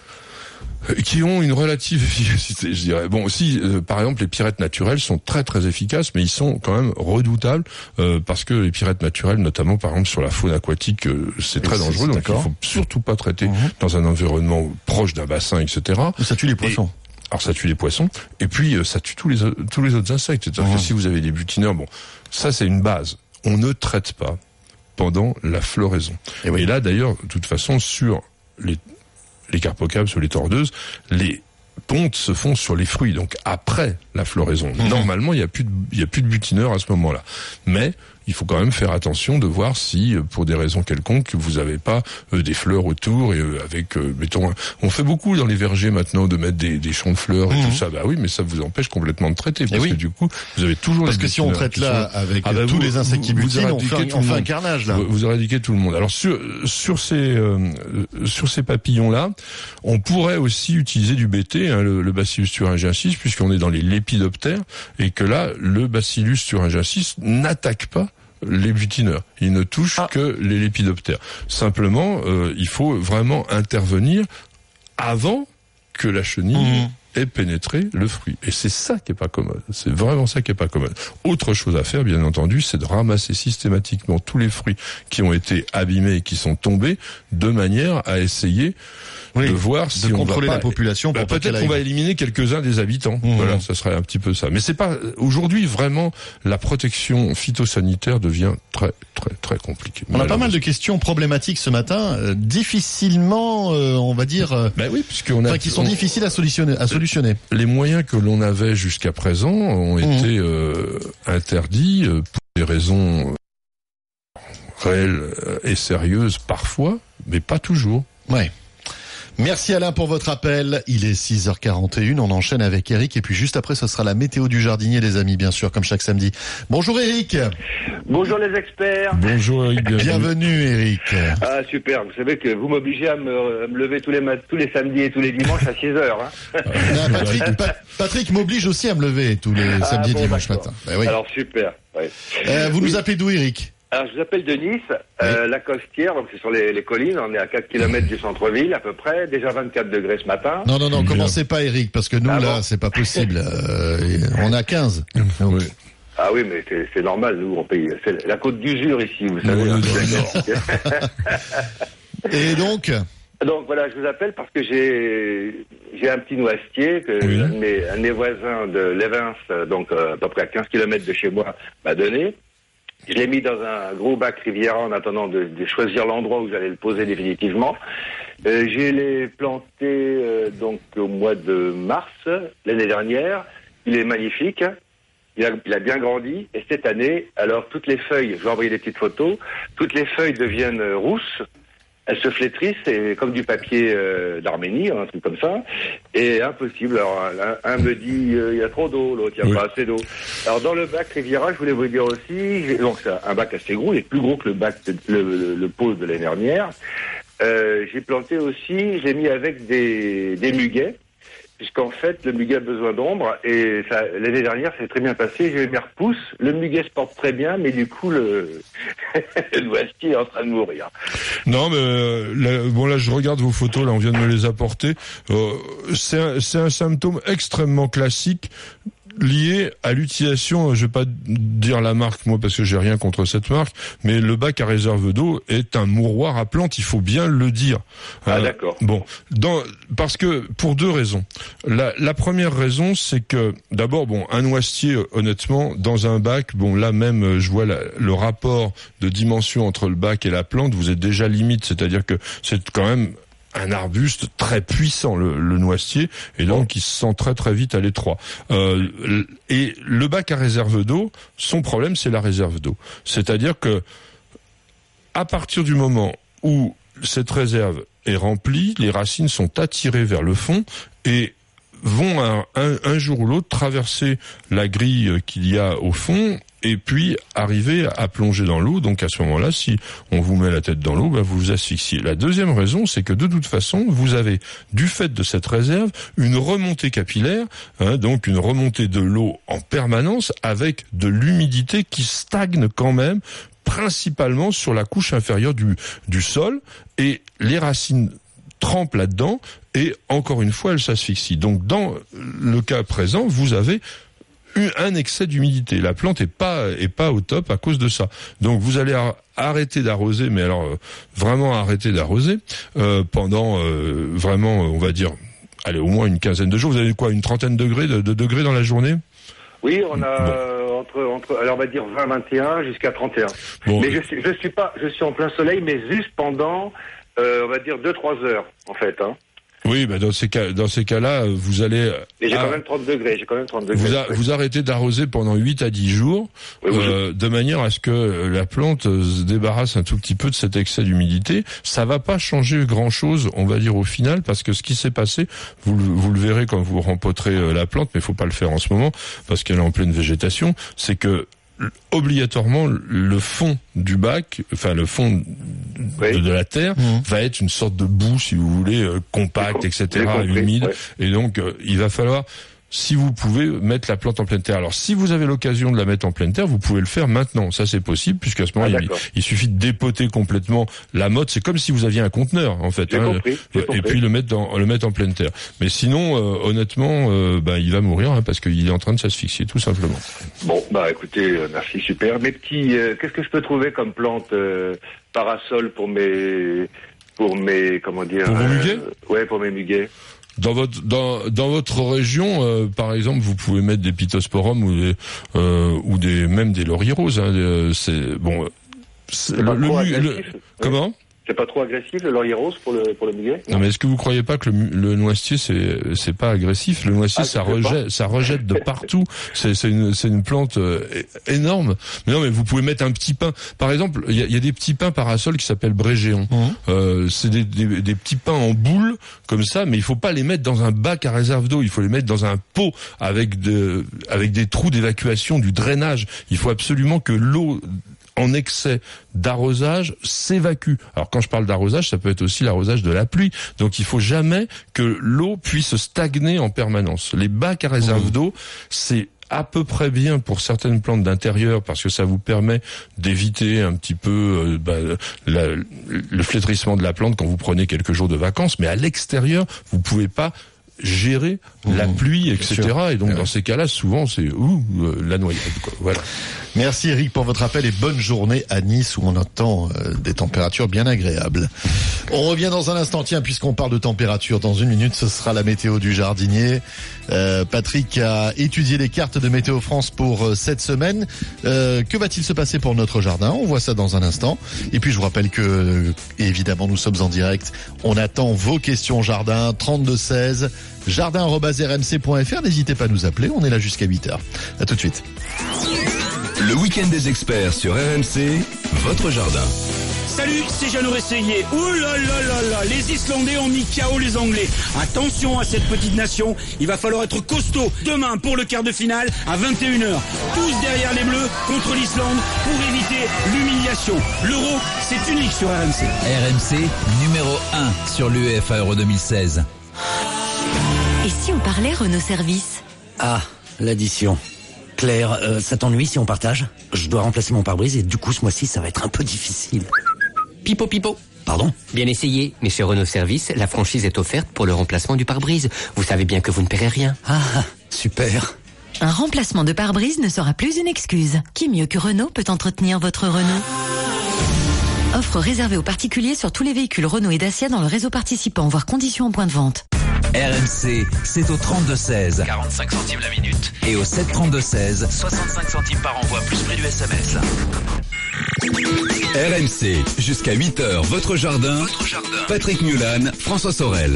qui ont une relative efficacité, je dirais. Bon, aussi, par exemple, les pyrettes naturelles sont très très efficaces, mais ils sont quand même redoutables, parce que les pyrettes naturelles, notamment par exemple sur la faune aquatique, c'est très dangereux, donc il faut surtout pas traiter dans un environnement proche d'un bassin, etc. Ça tue les poissons. Alors ça tue les poissons, et puis ça tue tous les autres insectes. C'est-à-dire que si vous avez des butineurs, bon, ça c'est une base. On ne traite pas pendant la floraison. Et là d'ailleurs, de toute façon, sur les carpocapes, sur les tordeuses, les pontes se font sur les fruits, donc après la floraison. Normalement, il y a plus de butineurs à ce moment-là. Mais il faut quand même faire attention de voir si, pour des raisons quelconques, vous n'avez pas des fleurs autour, et avec, mettons, on fait beaucoup dans les vergers maintenant de mettre des champs de fleurs et tout ça. Bah oui, mais ça vous empêche complètement de traiter, parce que du coup, vous avez toujours parce que si on traite là avec tous les insectes qui butinent, on fait un carnage là. Vous éradiquez tout le monde. Alors sur ces papillons-là, on pourrait aussi utiliser du BT, hein, le Bacillus thuringiensis, puisqu'on est dans les lépidoptères, et que là, le Bacillus thuringiensis n'attaque pas les butineurs. Il ne touche que les lépidoptères. Simplement, il faut vraiment intervenir avant que la chenille ait pénétré le fruit. Et c'est ça qui est pas commode. C'est vraiment ça qui est pas commode. Autre chose à faire, bien entendu, c'est de ramasser systématiquement tous les fruits qui ont été abîmés et qui sont tombés, de manière à essayer de voir si on va pas, la population. Peut-être qu'on va éliminer quelques-uns des habitants. Voilà, ça serait un petit peu ça. Mais c'est pas aujourd'hui vraiment la protection phytosanitaire devient très très très compliquée. On a pas mal de questions problématiques ce matin, difficilement, on va dire. Oui, puisqu'on a qui sont difficiles à solutionner. Les moyens que l'on avait jusqu'à présent ont été interdits pour des raisons réelles et sérieuses parfois, mais pas toujours. Ouais. Merci Alain pour votre appel. Il est 6h41. On enchaîne avec Eric. Et puis juste après, ce sera la météo du jardinier, les amis, bien sûr, comme chaque samedi. Bonjour Eric. Bonjour les experts. Bonjour Eric. Bienvenue Eric. Ah super. Vous savez que vous m'obligez à me lever tous les samedis et tous les dimanches à 6h. Hein. Patrick m'oblige aussi à me lever tous les samedis et dimanches matin. Oui. Alors super. Ouais. Vous nous appelez d'où Eric? Alors, je vous appelle de Nice, la Costière, donc c'est sur les collines, on est à 4 km du centre-ville, à peu près, déjà 24 degrés ce matin. Non, commencez pas Eric, parce que nous, c'est pas possible. On a 15. Donc. Ah oui, mais c'est normal, nous, on paye. C'est la Côte d'Usure ici, vous savez. Et donc voilà, je vous appelle parce que j'ai un petit noisetier que un de mes voisins de Lévins, donc à peu près à 15 km de chez moi, m'a donné. Je l'ai mis dans un gros bac Riviera en attendant de choisir l'endroit où j'allais le poser définitivement. Je l'ai planté donc au mois de mars l'année dernière. Il est magnifique. Il a bien grandi. Et cette année, alors toutes les feuilles, je vais envoyer des petites photos, toutes les feuilles deviennent rousses. Elles se flétrissent, c'est comme du papier d'Arménie, un truc comme ça. Et impossible. Alors, un me dit il y a trop d'eau, l'autre il n'y a pas assez d'eau. Alors dans le bac Riviera, je voulais vous dire aussi, donc c'est un bac assez gros, il est plus gros que le bac le pot de l'année dernière. J'ai planté aussi, j'ai mis avec des muguets. puisqu'en fait, le muguet a besoin d'ombre, et ça, l'année dernière, c'est très bien passé, j'ai eu mes repousses, le muguet se porte très bien, mais du coup, le noisetier est en train de mourir. Non, mais là, je regarde vos photos, là, on vient de me les apporter. C'est un symptôme extrêmement classique, lié à l'utilisation, je vais pas dire la marque, moi, parce que j'ai rien contre cette marque, mais le bac à réserve d'eau est un mouroir à plantes, il faut bien le dire. Ah, d'accord. Bon, parce que, pour 2 raisons. La première raison, c'est que, d'abord, un noisetier, honnêtement, dans un bac, là même, je vois le rapport de dimension entre le bac et la plante, vous êtes déjà limite, c'est-à-dire que c'est quand même un arbuste très puissant, le noisetier, et donc il se sent très très vite à l'étroit. Et le bac à réserve d'eau, son problème, c'est la réserve d'eau. C'est-à-dire que, à partir du moment où cette réserve est remplie, les racines sont attirées vers le fond et vont un jour ou l'autre traverser la grille qu'il y a au fond et puis arriver à plonger dans l'eau. Donc à ce moment-là, si on vous met la tête dans l'eau, vous vous asphyxiez. La deuxième raison, c'est que de toute façon, vous avez, du fait de cette réserve, une remontée capillaire, donc une remontée de l'eau en permanence avec de l'humidité qui stagne quand même, principalement sur la couche inférieure du sol, et les racines trempent là-dedans et encore une fois elles s'asphyxient. Donc dans le cas présent, vous avez un excès d'humidité. La plante est pas au top à cause de ça. Donc vous allez arrêter d'arroser, mais alors vraiment arrêter d'arroser pendant vraiment, on va dire, au moins une quinzaine de jours. Vous avez quoi, une trentaine de degrés dans la journée? Oui, on a entre alors on va dire 20-21 jusqu'à 31. Mais je suis en plein soleil, mais juste pendant on va dire 2-3 heures en fait. Oui, dans ces cas-là, vous allez... Et j'ai quand même 30 degrés, Vous arrêtez d'arroser pendant 8 à 10 jours, de manière à ce que la plante se débarrasse un tout petit peu de cet excès d'humidité. Ça va pas changer grand-chose, on va dire, au final, parce que ce qui s'est passé, vous le verrez quand vous rempoterez la plante, mais il faut pas le faire en ce moment, parce qu'elle est en pleine végétation, c'est que obligatoirement le fond du bac, enfin le fond de la terre, va être une sorte de boue, si vous voulez, compacte, etc., humide, et donc il va falloir, si vous pouvez, mettre la plante en pleine terre. Alors si vous avez l'occasion de la mettre en pleine terre, vous pouvez le faire maintenant, ça c'est possible, puisqu'à ce moment il suffit de dépoter complètement la motte, c'est comme si vous aviez un conteneur en fait, et puis le mettre en pleine terre. Mais sinon, honnêtement, il va mourir, parce qu'il est en train de s'asphyxier, tout simplement. Bon, écoutez, merci, super. Mes petits, qu'est-ce que je peux trouver comme plante parasol pour mes comment dire, pour vos muguets? Ouais, pour mes muguets. Dans votre région, par exemple, vous pouvez mettre des pittosporums ou même des lauriers roses. C'est bon. Comment? C'est pas trop agressif le laurier rose pour le muguet? Non, mais est-ce que vous croyez pas que le noisetier c'est pas agressif? Le noisetier ça rejette de partout. C'est une plante énorme. Mais non, mais vous pouvez mettre un petit pin. Par exemple, il y a des petits pins parasols qui s'appellent brégéons. C'est des petits pins en boule comme ça, mais il faut pas les mettre dans un bac à réserve d'eau. Il faut les mettre dans un pot avec des trous d'évacuation, du drainage. Il faut absolument que l'eau en excès d'arrosage s'évacue. Alors quand je parle d'arrosage, ça peut être aussi l'arrosage de la pluie. Donc il faut jamais que l'eau puisse stagner en permanence. Les bacs à réserve d'eau, c'est à peu près bien pour certaines plantes d'intérieur parce que ça vous permet d'éviter un petit peu le flétrissement de la plante quand vous prenez quelques jours de vacances. Mais à l'extérieur, vous pouvez pas gérer la pluie, etc. Et donc dans ces cas-là, souvent c'est la noyade, quoi. Voilà. Merci Eric pour votre appel et bonne journée à Nice où on attend des températures bien agréables. On revient dans un instant, puisqu'on parle de température, dans une minute ce sera la météo du jardinier. Patrick a étudié les cartes de Météo France pour cette semaine. Que va-t-il se passer pour notre jardin? On voit ça dans un instant. Et puis je vous rappelle que évidemment nous sommes en direct. On attend vos questions jardin 3216 jardin@rmc.fr. N'hésitez pas à nous appeler, on est là jusqu'à 8h. À tout de suite. Le week-end des experts sur RMC, votre jardin. Salut, c'est Jeannot Resseguier. Ouh là là là là, les Islandais ont mis KO les Anglais. Attention à cette petite nation, il va falloir être costaud demain pour le quart de finale à 21h. Tous derrière les Bleus contre l'Islande pour éviter l'humiliation. L'Euro, c'est unique sur RMC. RMC, numéro 1 sur l'UEFA Euro 2016. Et si on parlait Renault Service? Ah, l'addition. Claire, ça t'ennuie si on partage? Je dois remplacer mon pare-brise et du coup ce mois-ci ça va être un peu difficile. Pipo. Pardon? Bien essayé, mais chez Renault Service, la franchise est offerte pour le remplacement du pare-brise. Vous savez bien que vous ne paierez rien. Ah, super. Un remplacement de pare-brise ne sera plus une excuse. Qui mieux que Renault peut entretenir votre Renault? Offre réservée aux particuliers sur tous les véhicules Renault et Dacia dans le réseau participant, voire conditions en point de vente. RMC, c'est au 32-16. 45 centimes la minute. Et au 7-32-16. 65 centimes par envoi, plus prix du SMS. RMC, jusqu'à 8h, votre jardin. Patrick Mulan, François Sorel.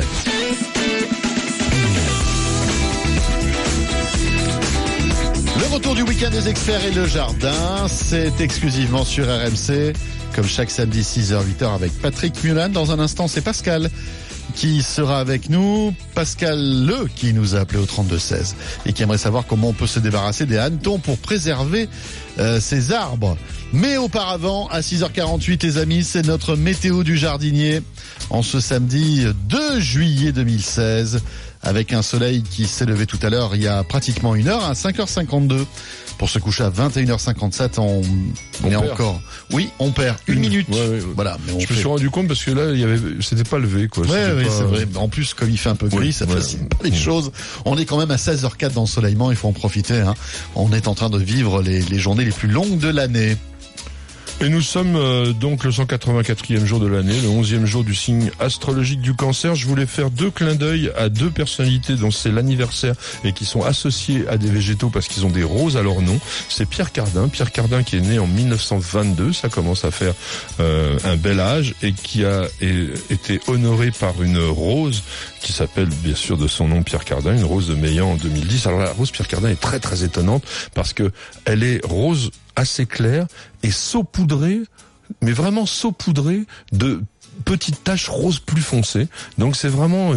Le retour du week-end des experts et le jardin, c'est exclusivement sur RMC, comme chaque samedi 6h, 8h avec Patrick Mulan. Dans un instant, c'est Pascal qui sera avec nous. Pascal qui nous a appelé au 32-16 et qui aimerait savoir comment on peut se débarrasser des hannetons pour préserver ses arbres. Mais auparavant, à 6h48, les amis, c'est notre météo du jardinier en ce samedi 2 juillet 2016 avec un soleil qui s'est levé tout à l'heure il y a pratiquement une heure à 5h52 pour se coucher à 21h57. On est encore... Oui, on perd une minute. Ouais. Voilà. Mais je me suis rendu compte parce que là, c'était pas levé, quoi. Oui, c'est vrai. En plus, comme il fait un peu gris, ça facilite pas les choses. On est quand même à 16h04 d'ensoleillement. Il faut en profiter, hein. On est en train de vivre les journées les plus longues de l'année. Et nous sommes donc le 184e jour de l'année, le 11e jour du signe astrologique du Cancer. Je voulais faire 2 clins d'œil à 2 personnalités dont c'est l'anniversaire et qui sont associés à des végétaux parce qu'ils ont des roses à leur nom. C'est Pierre Cardin qui est né en 1922, ça commence à faire un bel âge, et qui a été honoré par une rose qui s'appelle bien sûr de son nom Pierre Cardin, une rose de Meillan en 2010. Alors la rose Pierre Cardin est très très étonnante parce que elle est rose assez claire et saupoudrée, mais vraiment saupoudrée de petites taches roses plus foncées. Donc c'est vraiment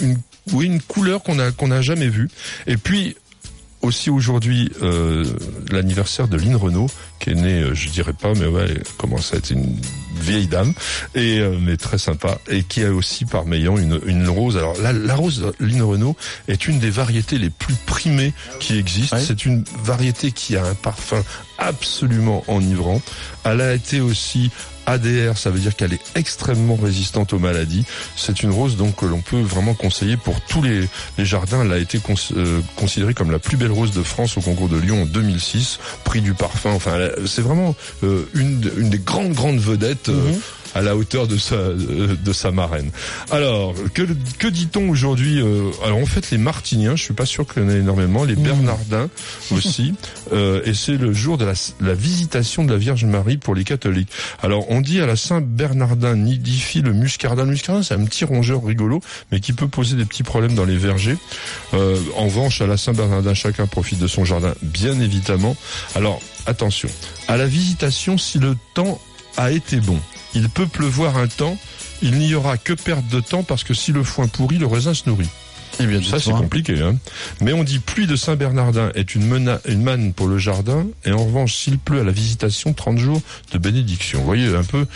une couleur qu'on a jamais vue. Et puis aussi aujourd'hui l'anniversaire de Lynn Renaud, qui est née, je dirais pas, mais ouais, elle commence à être une vieille dame, et mais très sympa, et qui a aussi par Meillan une rose. Alors la rose Lynn Renaud est une des variétés les plus primées qui existent. Ouais. C'est une variété qui a un parfum absolument enivrant. Elle a été aussi ADR, ça veut dire qu'elle est extrêmement résistante aux maladies. C'est une rose donc que l'on peut vraiment conseiller pour tous les jardins. Elle a été considérée comme la plus belle rose de France au concours de Lyon en 2006, prix du parfum. Enfin, c'est vraiment une des grandes vedettes. À la hauteur de sa marraine. Alors, que dit-on aujourd'hui? Alors, on fête les Martiniens, je suis pas sûr qu'il y en ait énormément, les Bernardins aussi, et c'est le jour de la visitation de la Vierge Marie pour les catholiques. Alors, on dit à la Saint-Bernardin nidifie le muscardin. Le muscardin, c'est un petit rongeur rigolo, mais qui peut poser des petits problèmes dans les vergers. En revanche, à la Saint-Bernardin, chacun profite de son jardin, bien évidemment. Alors, attention, à la visitation, si le temps a été bon, il peut pleuvoir un temps, il n'y aura que perte de temps parce que si le foin pourrit, le raisin se nourrit. Ça, c'est compliqué, hein. Mais on dit pluie de Saint-Bernardin est une manne pour le jardin, et en revanche, s'il pleut à la visitation, 30 jours de bénédiction. Vous voyez un peu,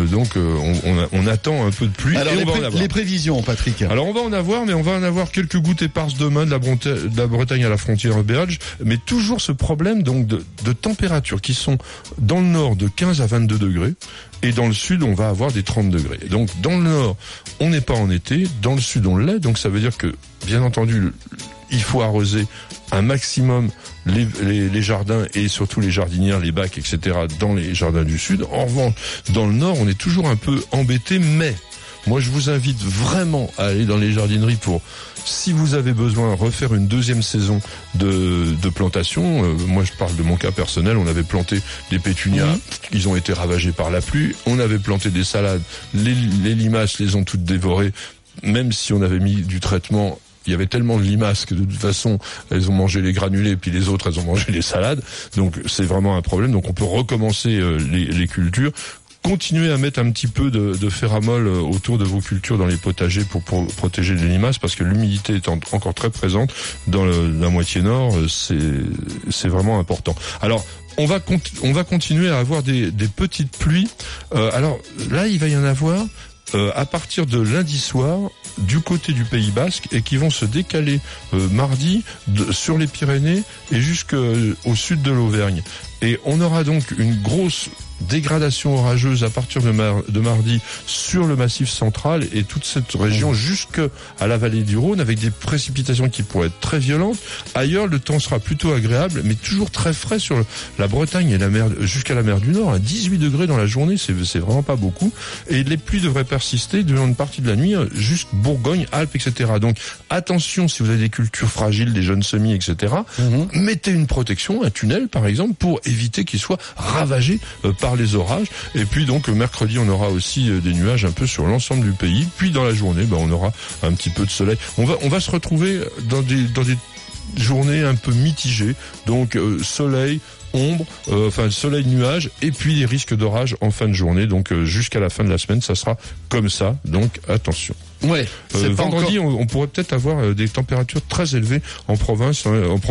on attend un peu de pluie. Alors, les prévisions, Patrick. Alors, on va en avoir, mais on va en avoir quelques gouttes éparses demain de la Bretagne à la frontière belge, mais toujours ce problème, donc, de températures qui sont dans le nord de 15 à 22 degrés. Et dans le sud, on va avoir des 30 degrés. Donc, dans le nord, on n'est pas en été. Dans le sud, on l'est. Donc, ça veut dire que, bien entendu, il faut arroser un maximum les jardins et surtout les jardinières, les bacs, etc. dans les jardins du sud. En revanche, dans le nord, on est toujours un peu embêté, mais moi, je vous invite vraiment à aller dans les jardineries pour, si vous avez besoin, refaire une deuxième saison de plantation. Moi, je parle de mon cas personnel. On avait planté des pétunias, ils ont été ravagés par la pluie. On avait planté des salades, les limaces les ont toutes dévorées. Même si on avait mis du traitement, il y avait tellement de limaces que de toute façon, elles ont mangé les granulés, puis les autres, elles ont mangé les salades. Donc, c'est vraiment un problème. Donc, on peut recommencer les cultures. Continuez à mettre un petit peu de ferramol autour de vos cultures dans les potagers pour protéger les limaces, parce que l'humidité étant encore très présente dans la moitié nord, c'est vraiment important. Alors, on va continuer à avoir des petites pluies. Alors là, il va y en avoir à partir de lundi soir du côté du Pays Basque et qui vont se décaler mardi sur les Pyrénées et jusqu'au sud de l'Auvergne. Et on aura donc une grosse dégradation orageuse à partir de mardi sur le Massif central et toute cette région jusqu'à la vallée du Rhône avec des précipitations qui pourraient être très violentes. Ailleurs, le temps sera plutôt agréable, mais toujours très frais sur la Bretagne et la mer, jusqu'à la mer du Nord. À 18 degrés dans la journée, c'est vraiment pas beaucoup. Et les pluies devraient persister durant une partie de la nuit jusqu'à Bourgogne, Alpes, etc. Donc attention si vous avez des cultures fragiles, des jeunes semis, etc. Mettez une protection, un tunnel par exemple, pour éviter qu'il soit ravagé par les orages. Et puis donc mercredi on aura aussi des nuages un peu sur l'ensemble du pays. Puis dans la journée on aura un petit peu de soleil. On va se retrouver dans des journées un peu mitigées. Donc soleil, ombre, soleil, nuage, et puis des risques d'orage en fin de journée. Donc jusqu'à la fin de la semaine, ça sera comme ça. Donc attention. Ouais. Vendredi, on pourrait peut-être avoir des températures très élevées en Provence,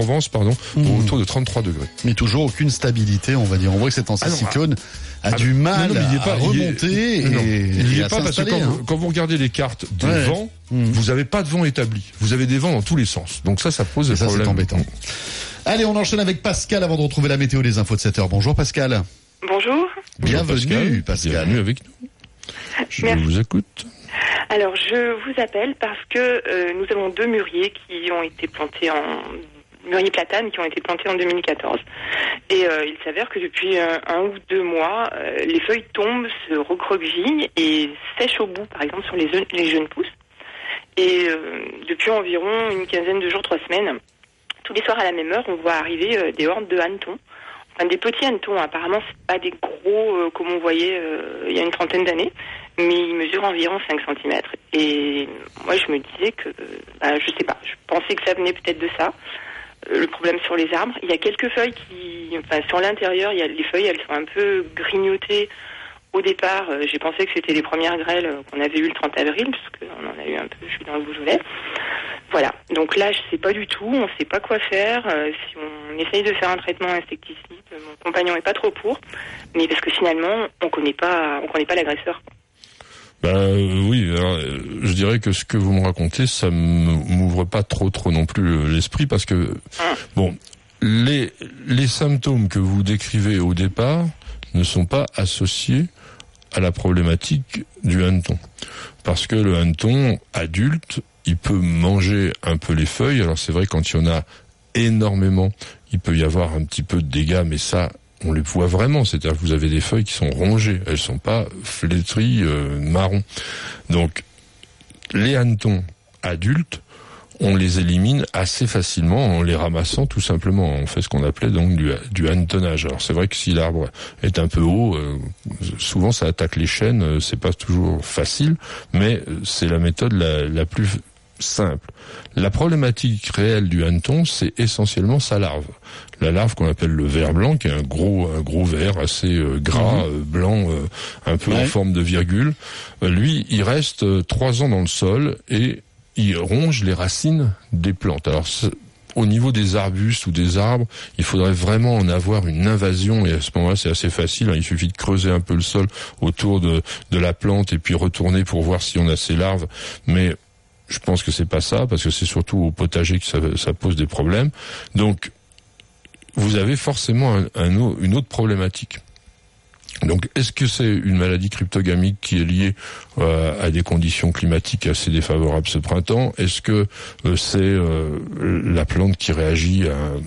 autour de 33 degrés. Mais toujours aucune stabilité, on va dire. On voit que cet anticyclone a du mal à remonter. Il n'y est pas parce que quand vous regardez les cartes des vents, vous n'avez pas de vent établi. Vous avez des vents dans tous les sens. Donc ça pose des problèmes. C'est embêtant. Allez, on enchaîne avec Pascal avant de retrouver la météo des infos de 7h. Bonjour Pascal. Bonjour. Bienvenue Pascal. Bienvenue avec nous. Je vous écoute. Alors, je vous appelle parce que nous avons 2 mûriers qui ont été plantés mûriers platanes qui ont été plantés en 2014. Et il s'avère que depuis 1 ou 2 mois, les feuilles tombent, se recroquevillent et sèchent au bout, par exemple, sur les jeunes pousses. Et depuis environ une quinzaine de jours, 3 semaines, tous les soirs à la même heure, on voit arriver des hordes de hannetons. Enfin, des petits hannetons, apparemment, c'est pas des gros comme on voyait il y a une trentaine d'années, mais ils mesurent environ 5 cm. Et moi, je me disais que, je sais pas, je pensais que ça venait peut-être de ça. Le problème sur les arbres, il y a quelques feuilles sur l'intérieur, les feuilles, elles sont un peu grignotées. Au départ, j'ai pensé que c'était les premières grêles qu'on avait eues le 30 avril, parce qu'on en a eu un peu, je suis dans le Beaujolais. Voilà, donc là, je sais pas du tout, on sait pas quoi faire. Si on essaye de faire un traitement insecticide, mon compagnon est pas trop pour, mais parce que finalement, on connaît pas l'agresseur. Oui, alors, je dirais que ce que vous me racontez, ça m'ouvre pas trop non plus l'esprit, parce que les symptômes que vous décrivez au départ ne sont pas associés à la problématique du hanneton, parce que le hanneton adulte, il peut manger un peu les feuilles. Alors c'est vrai, quand il y en a énormément, il peut y avoir un petit peu de dégâts, mais ça, on les voit vraiment. C'est-à-dire que vous avez des feuilles qui sont rongées, elles sont pas flétries, marron. Donc les hannetons adultes, on les élimine assez facilement en les ramassant tout simplement. On fait ce qu'on appelait donc du hannetonnage. Alors c'est vrai que si l'arbre est un peu haut, souvent ça attaque les chênes, c'est pas toujours facile, mais c'est la méthode la plus simple. La problématique réelle du hanneton, c'est essentiellement sa larve. La larve qu'on appelle le ver blanc, qui est un gros ver assez gras, blanc, un peu en forme de virgule. Lui, il reste 3 ans dans le sol et il ronge les racines des plantes. Alors, au niveau des arbustes ou des arbres, il faudrait vraiment en avoir une invasion, et à ce moment-là, c'est assez facile. Il suffit de creuser un peu le sol autour de la plante et puis retourner pour voir si on a ces larves. Mais je pense que c'est pas ça, parce que c'est surtout au potager que ça pose des problèmes. Donc, vous avez forcément une autre problématique. Donc, est-ce que c'est une maladie cryptogamique qui est liée à des conditions climatiques assez défavorables ce printemps? Est-ce que c'est la plante qui réagit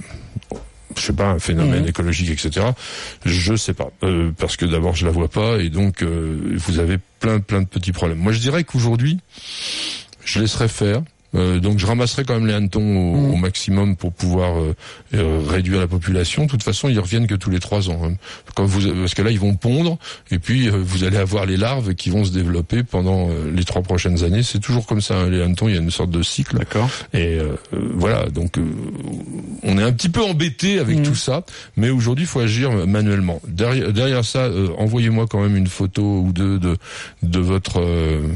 à un phénomène écologique, etc. Je sais pas, parce que d'abord je la vois pas, et donc vous avez plein de petits problèmes. Moi, je dirais qu'aujourd'hui, je laisserai faire. Donc je ramasserai quand même les hannetons au maximum pour pouvoir réduire la population. De toute façon, ils reviennent que tous les 3 ans. Hein. Parce que là, ils vont pondre, et puis vous allez avoir les larves qui vont se développer pendant les 3 prochaines années. C'est toujours comme ça, hein. Les hannetons, il y a une sorte de cycle. D'accord. Et voilà, donc on est un petit peu embêté avec tout ça, mais aujourd'hui, il faut agir manuellement. Derrière ça, envoyez-moi quand même une photo ou deux de votre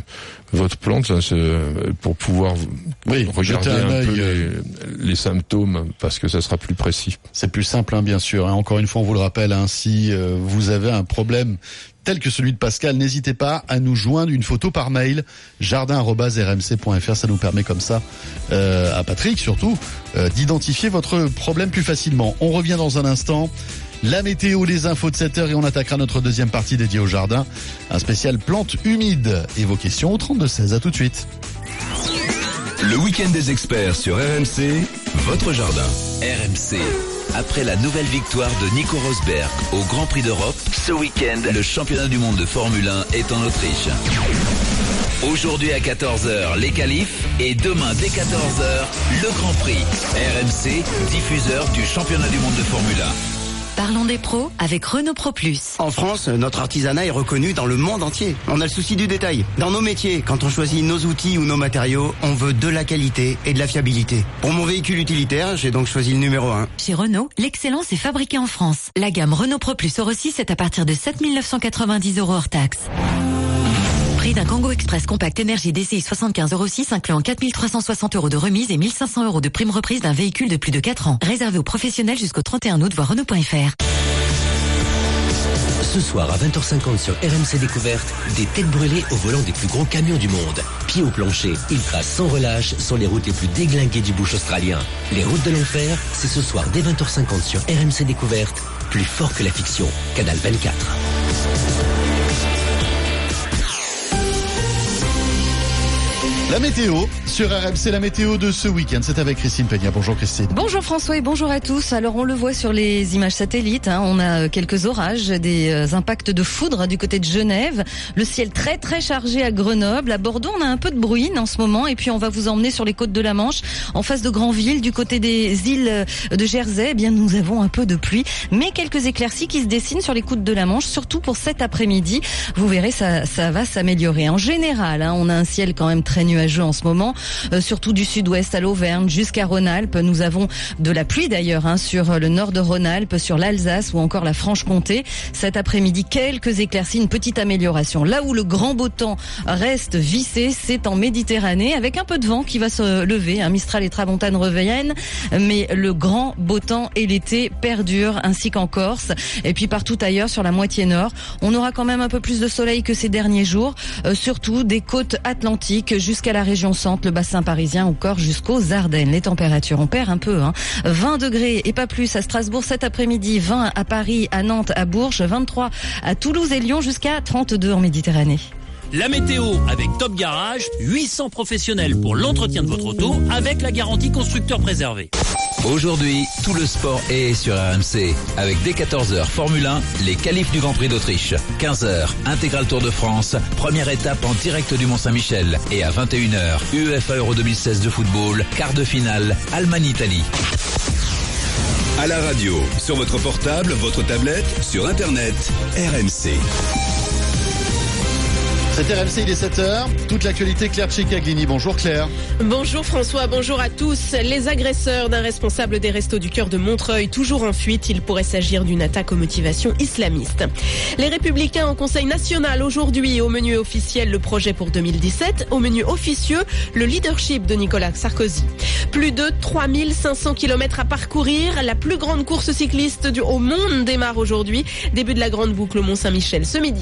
votre plante là, pour pouvoir regarder un peu les symptômes, parce que ça sera plus précis. C'est plus simple, hein, bien sûr. Encore une fois, on vous le rappelle, hein, si vous avez un problème tel que celui de Pascal, n'hésitez pas à nous joindre une photo par mail, jardin@rmc.fr. Ça nous permet comme ça, à Patrick surtout, d'identifier votre problème plus facilement. On revient dans un instant. La météo, les infos de 7h et on attaquera notre deuxième partie dédiée au jardin. Un spécial plantes humides. Et vos questions au 32-16. À tout de suite. Le week-end des experts sur RMC, votre jardin. RMC. Après la nouvelle victoire de Nico Rosberg au Grand Prix d'Europe, ce week-end, le championnat du monde de Formule 1 est en Autriche. Aujourd'hui à 14h, les qualifs et demain dès 14h, le Grand Prix. RMC, diffuseur du championnat du monde de Formule 1. Parlons des pros avec Renault Pro Plus. En France, notre artisanat est reconnu dans le monde entier. On a le souci du détail. Dans nos métiers, quand on choisit nos outils ou nos matériaux, on veut de la qualité et de la fiabilité. Pour mon véhicule utilitaire, j'ai donc choisi le numéro 1. Chez Renault, l'excellence est fabriquée en France. La gamme Renault Pro Plus Euro 6 est à partir de 7 990 € hors taxe. Prix d'un Kangoo Express compact énergie DCI 75 € incluant 4 360 € de remise et 1 500 € de prime reprise d'un véhicule de plus de 4 ans. Réservé aux professionnels jusqu'au 31 août, voir Renault.fr. Ce soir à 20h50 sur RMC Découverte, des têtes brûlées au volant des plus gros camions du monde. Pieds au plancher, ils tracent sans relâche sur les routes les plus déglinguées du bush australien. Les routes de l'enfer, c'est ce soir dès 20h50 sur RMC Découverte, plus fort que la fiction. Canal 24. La météo sur RMC, la météo de ce week-end, c'est avec Christine Peña. Bonjour Christine. Bonjour François et bonjour à tous. Alors on le voit sur les images satellites, hein, on a quelques orages, des impacts de foudre du côté de Genève, le ciel très très chargé à Grenoble, à Bordeaux on a un peu de bruine en ce moment et puis on va vous emmener sur les côtes de la Manche, en face de Granville, du côté des îles de Jersey, eh bien nous avons un peu de pluie, mais quelques éclaircies qui se dessinent sur les côtes de la Manche, surtout pour cet après-midi. Vous verrez, ça va s'améliorer. En général, hein, on a un ciel quand même très nuageux en ce moment, surtout du sud-ouest à l'Auvergne jusqu'à Rhône-Alpes. Nous avons de la pluie d'ailleurs hein, sur le nord de Rhône-Alpes, sur l'Alsace ou encore la Franche-Comté. Cet après-midi, quelques éclaircies, une petite amélioration. Là où le grand beau temps reste vissé, c'est en Méditerranée, avec un peu de vent qui va se lever. Hein, Mistral et Tramontane reviennent, mais le grand beau temps et l'été perdurent, ainsi qu'en Corse. Et puis partout ailleurs, sur la moitié nord, on aura quand même un peu plus de soleil que ces derniers jours, surtout des côtes atlantiques jusqu'à la région centre, le bassin parisien, encore jusqu'aux Ardennes. Les températures, on perd un peu, hein. 20 degrés et pas plus à Strasbourg cet après-midi, 20 à Paris, à Nantes, à Bourges, 23 à Toulouse et Lyon, jusqu'à 32 en Méditerranée. La météo avec Top Garage, 800 professionnels pour l'entretien de votre auto avec la garantie constructeur préservé. Aujourd'hui, tout le sport est sur RMC. Avec dès 14h Formule 1, les qualifs du Grand Prix d'Autriche. 15h, intégral Tour de France, première étape en direct du Mont-Saint-Michel. Et à 21h, UEFA Euro 2016 de football, quart de finale, Allemagne-Italie. À la radio, sur votre portable, votre tablette, sur Internet, RMC. C'est RMC, il est 7h. Toute l'actualité, Claire Tchekaglini. Bonjour Claire. Bonjour François, bonjour à tous. Les agresseurs d'un responsable des Restos du Cœur de Montreuil, toujours en fuite. Il pourrait s'agir d'une attaque aux motivations islamistes. Les Républicains en Conseil national aujourd'hui. Au menu officiel, le projet pour 2017. Au menu officieux, le leadership de Nicolas Sarkozy. Plus de 3500 km à parcourir. La plus grande course cycliste au monde démarre aujourd'hui. Début de la grande boucle au Mont-Saint-Michel ce midi.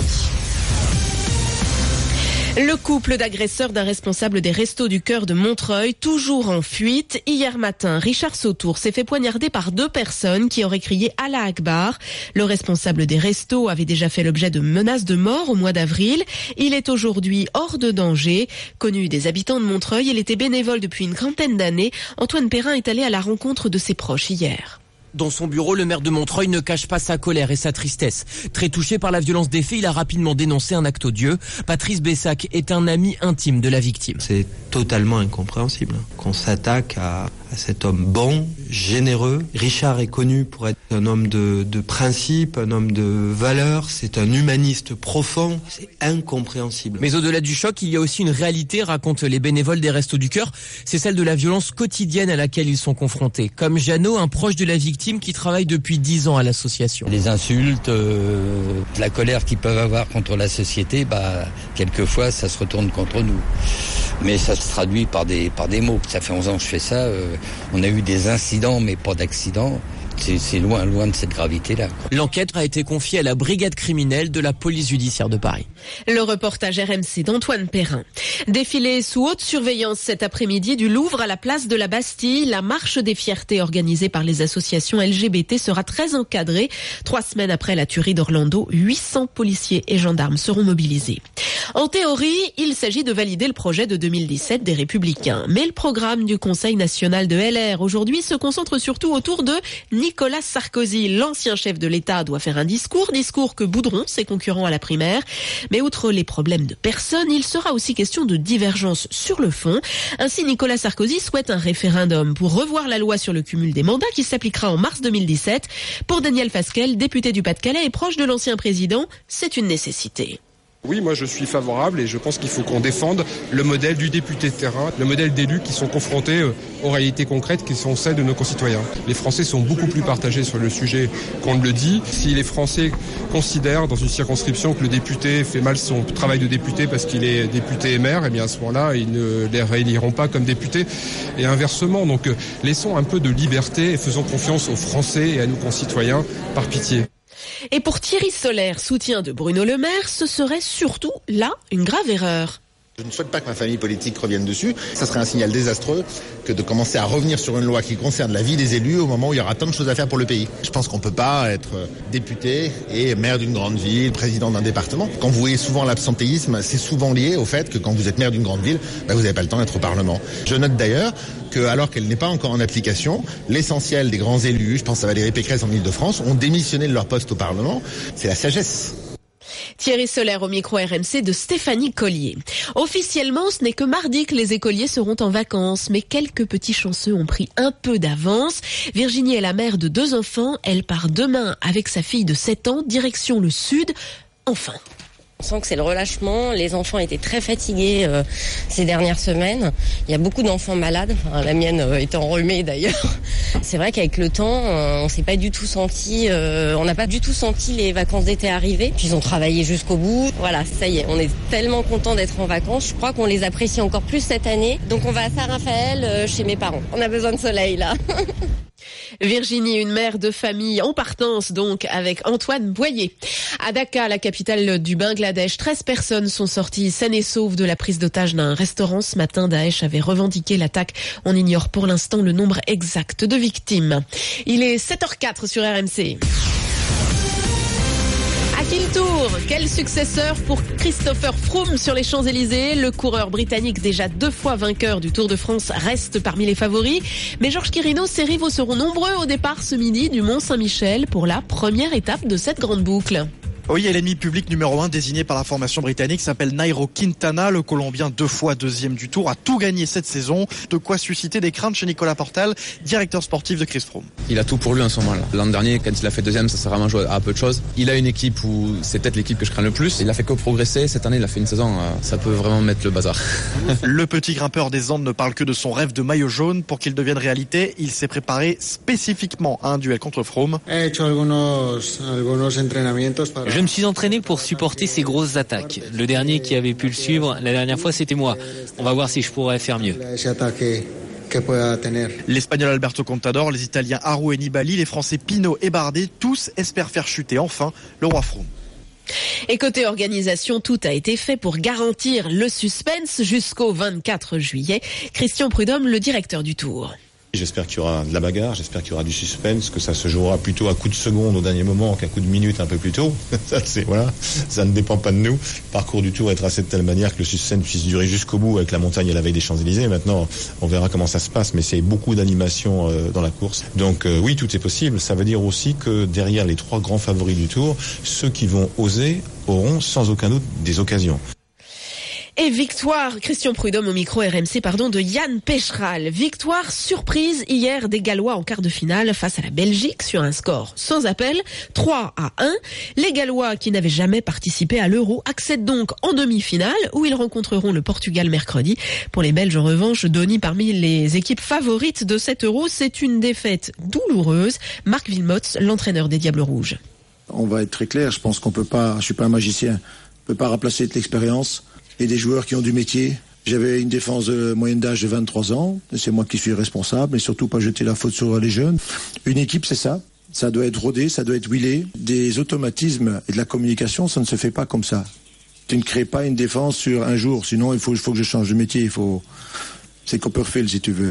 Le couple d'agresseurs d'un responsable des Restos du Cœur de Montreuil, toujours en fuite. Hier matin, Richard Sautour s'est fait poignarder par 2 personnes qui auraient crié Allah Akbar. Le responsable des Restos avait déjà fait l'objet de menaces de mort au mois d'avril. Il est aujourd'hui hors de danger. Connu des habitants de Montreuil, il était bénévole depuis une quarantaine d'années. Antoine Perrin est allé à la rencontre de ses proches hier. Dans son bureau, le maire de Montreuil ne cache pas sa colère et sa tristesse. Très touché par la violence des faits, il a rapidement dénoncé un acte odieux. Patrice Bessac est un ami intime de la victime. C'est totalement incompréhensible qu'on s'attaque à cet homme bon, généreux. Richard est connu pour être un homme de principe, un homme de valeurs. C'est un humaniste profond. C'est incompréhensible. Mais au-delà du choc, il y a aussi une réalité, racontent les bénévoles des Restos du Cœur. C'est celle de la violence quotidienne à laquelle ils sont confrontés. Comme Jeannot, un proche de la victime qui travaille depuis 10 ans à l'association. Les insultes, la colère qu'ils peuvent avoir contre la société, quelquefois ça se retourne contre nous. Mais ça se traduit par des mots. Ça fait 11 ans que je fais ça. On a eu des incidents, mais pas d'accidents. C'est loin de cette gravité-là. L'enquête a été confiée à la brigade criminelle de la police judiciaire de Paris. Le reportage RMC d'Antoine Perrin. Défilé sous haute surveillance cet après-midi du Louvre à la place de la Bastille. La marche des fiertés organisée par les associations LGBT sera très encadrée. 3 semaines après la tuerie d'Orlando, 800 policiers et gendarmes seront mobilisés. En théorie, il s'agit de valider le projet de 2017 des Républicains. Mais le programme du Conseil national de LR aujourd'hui se concentre surtout autour de Nicolas Sarkozy. L'ancien chef de l'État doit faire un discours que bouderont ses concurrents à la primaire. Mais outre les problèmes de personnes, il sera aussi question de divergence sur le fond. Ainsi, Nicolas Sarkozy souhaite un référendum pour revoir la loi sur le cumul des mandats qui s'appliquera en mars 2017. Pour Daniel Fasquelle, député du Pas-de-Calais et proche de l'ancien président, c'est une nécessité. Oui, moi je suis favorable et je pense qu'il faut qu'on défende le modèle du député de terrain, le modèle d'élus qui sont confrontés aux réalités concrètes qui sont celles de nos concitoyens. Les Français sont beaucoup plus partagés sur le sujet qu'on ne le dit. Si les Français considèrent dans une circonscription que le député fait mal son travail de député parce qu'il est député et maire, eh bien à ce moment-là, ils ne les rééliront pas comme députés. Et inversement, donc laissons un peu de liberté et faisons confiance aux Français et à nos concitoyens par pitié. Et pour Thierry Solère, soutien de Bruno Le Maire, ce serait surtout là une grave erreur. Je ne souhaite pas que ma famille politique revienne dessus. Ça serait un signal désastreux que de commencer à revenir sur une loi qui concerne la vie des élus au moment où il y aura tant de choses à faire pour le pays. Je pense qu'on ne peut pas être député et maire d'une grande ville, président d'un département. Quand vous voyez souvent l'absentéisme, c'est souvent lié au fait que quand vous êtes maire d'une grande ville, vous n'avez pas le temps d'être au Parlement. Je note d'ailleurs que, alors qu'elle n'est pas encore en application, l'essentiel des grands élus, je pense à Valérie Pécresse en Ile-de-France, ont démissionné de leur poste au Parlement. C'est la sagesse. Thierry Solère au micro RMC de Stéphanie Collier. Officiellement, ce n'est que mardi que les écoliers seront en vacances, mais quelques petits chanceux ont pris un peu d'avance. Virginie est la mère de 2 enfants. Elle part demain avec sa fille de 7 ans, direction le sud. Enfin. On sent que c'est le relâchement. Les enfants étaient très fatigués ces dernières semaines. Il y a beaucoup d'enfants malades. Enfin, la mienne est enrhumée d'ailleurs. C'est vrai qu'avec le temps, on s'est pas du tout senti. On n'a pas du tout senti les vacances d'été arriver. Puis ils ont travaillé jusqu'au bout. Voilà, ça y est. On est tellement contents d'être en vacances. Je crois qu'on les apprécie encore plus cette année. Donc on va à Saint-Raphaël chez mes parents. On a besoin de soleil là. Virginie, une mère de famille en partance donc avec Antoine Boyer. À Dhaka, la capitale du Bangladesh, 13 personnes sont sorties saines et sauves de la prise d'otage d'un restaurant. Ce matin, Daesh avait revendiqué l'attaque. On ignore pour l'instant le nombre exact de victimes. Il est 7h04 sur RMC. À qui le tour? Quel successeur pour Christopher Froome sur les Champs-Élysées? Le coureur britannique, déjà 2 fois vainqueur du Tour de France, reste parmi les favoris. Mais Georges Quirino, ses rivaux seront nombreux au départ ce midi du Mont-Saint-Michel pour la première étape de cette grande boucle. Oui, et l'ennemi public numéro 1 désigné par la formation britannique s'appelle Nairo Quintana. Le Colombien, 2 fois 2e du Tour, a tout gagné cette saison. De quoi susciter des craintes chez Nicolas Portal, directeur sportif de Chris Froome. Il a tout pour lui en ce moment-là. L'an dernier, quand il a fait 2e, ça s'est vraiment joué à peu de choses. Il a une équipe où c'est peut-être l'équipe que je crains le plus. Il a fait que progresser. Cette année, il a fait une saison, ça peut vraiment mettre le bazar. Le petit grimpeur des Andes ne parle que de son rêve de maillot jaune. Pour qu'il devienne réalité, il s'est préparé spécifiquement à un duel contre Froome. Je me suis entraîné pour supporter ces grosses attaques. Le dernier qui avait pu le suivre la dernière fois, c'était moi. On va voir si je pourrais faire mieux. L'Espagnol Alberto Contador, les Italiens Aru et Nibali, les Français Pinot et Bardet, tous espèrent faire chuter enfin le roi Froome. Et côté organisation, tout a été fait pour garantir le suspense jusqu'au 24 juillet. Christian Prudhomme, le directeur du Tour. J'espère qu'il y aura de la bagarre, j'espère qu'il y aura du suspense, que ça se jouera plutôt à coup de seconde au dernier moment qu'à coup de minute un peu plus tôt. Ça ne dépend pas de nous. Le parcours du Tour est tracé de telle manière que le suspense puisse durer jusqu'au bout avec la montagne à la veille des Champs-Élysées. Maintenant, on verra comment ça se passe, mais c'est beaucoup d'animation dans la course. Donc oui, tout est possible. Ça veut dire aussi que derrière les 3 grands favoris du Tour, ceux qui vont oser auront sans aucun doute des occasions. Et victoire, Christian Prudhomme au micro RMC, de Yann Pecheral. Victoire surprise hier des Gallois en quart de finale face à la Belgique sur un score sans appel, 3-1. Les Gallois, qui n'avaient jamais participé à l'Euro, accèdent donc en demi-finale où ils rencontreront le Portugal mercredi. Pour les Belges, en revanche, Denis, parmi les équipes favorites de cet Euro, c'est une défaite douloureuse. Marc Wilmots, l'entraîneur des Diables Rouges. On va être très clair, je pense qu'on peut pas, je suis pas un magicien, on peut pas remplacer de l'expérience et des joueurs qui ont du métier. J'avais une défense de moyenne d'âge de 23 ans, c'est moi qui suis responsable, et surtout pas jeter la faute sur les jeunes. Une équipe, c'est ça. Ça doit être rodé, ça doit être huilé. Des automatismes et de la communication, ça ne se fait pas comme ça. Tu ne crées pas une défense sur un jour, sinon il faut que je change de métier. C'est Copperfield si tu veux.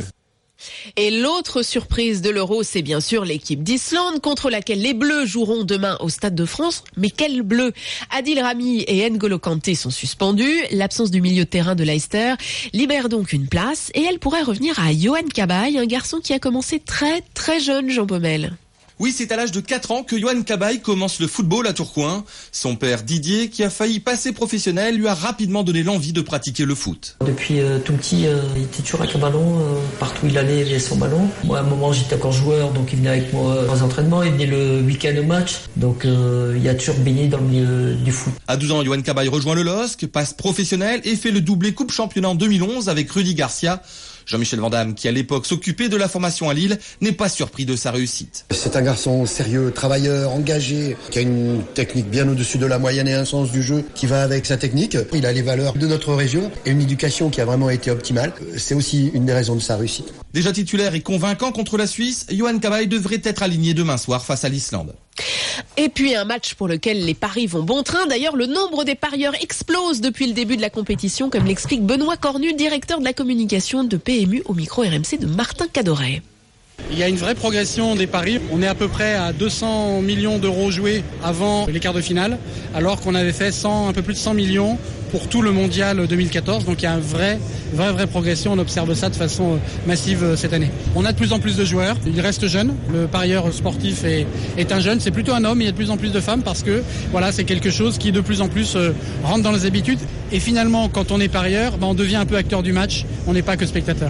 Et l'autre surprise de l'Euro, c'est bien sûr l'équipe d'Islande contre laquelle les Bleus joueront demain au Stade de France. Mais quels Bleus? Adil Rami et N'Golo Kanté sont suspendus. L'absence du milieu de terrain de Leicester libère donc une place et elle pourrait revenir à Yohan Cabaye, un garçon qui a commencé très très jeune, Jean Baumel. Oui, c'est à l'âge de 4 ans que Yohan Cabaye commence le football à Tourcoing. Son père Didier, qui a failli passer professionnel, lui a rapidement donné l'envie de pratiquer le foot. Depuis tout petit, il était toujours avec un ballon. Partout où il allait, il avait son ballon. Moi, à un moment, j'étais encore joueur, donc il venait avec moi aux entraînements. Il venait le week-end au match. Donc il a toujours baigné dans le milieu du foot. À 12 ans, Yohan Cabaye rejoint le LOSC, passe professionnel et fait le doublé Coupe Championnat en 2011 avec Rudy Garcia. Jean-Michel Van Damme, qui à l'époque s'occupait de la formation à Lille, n'est pas surpris de sa réussite. C'est un garçon sérieux, travailleur, engagé, qui a une technique bien au-dessus de la moyenne et un sens du jeu qui va avec sa technique. Il a les valeurs de notre région et une éducation qui a vraiment été optimale. C'est aussi une des raisons de sa réussite. Déjà titulaire et convaincant contre la Suisse, Yohan Cabaye devrait être aligné demain soir face à l'Islande. Et puis un match pour lequel les paris vont bon train. D'ailleurs, le nombre des parieurs explose depuis le début de la compétition, comme l'explique Benoît Cornu, directeur de la communication de PMU au micro RMC de Martin Cadoret. Il y a une vraie progression des paris. On est à peu près à 200 millions d'euros joués avant les quarts de finale, alors qu'on avait fait un peu plus de 100 millions pour tout le mondial 2014. Donc il y a une vraie progression. On observe ça de façon massive cette année. On a de plus en plus de joueurs. Il reste jeune. Le parieur sportif est un jeune. C'est plutôt un homme. Il y a de plus en plus de femmes parce que voilà, c'est quelque chose qui de plus en plus rentre dans les habitudes. Et finalement, quand on est parieur, on devient un peu acteur du match. On n'est pas que spectateur.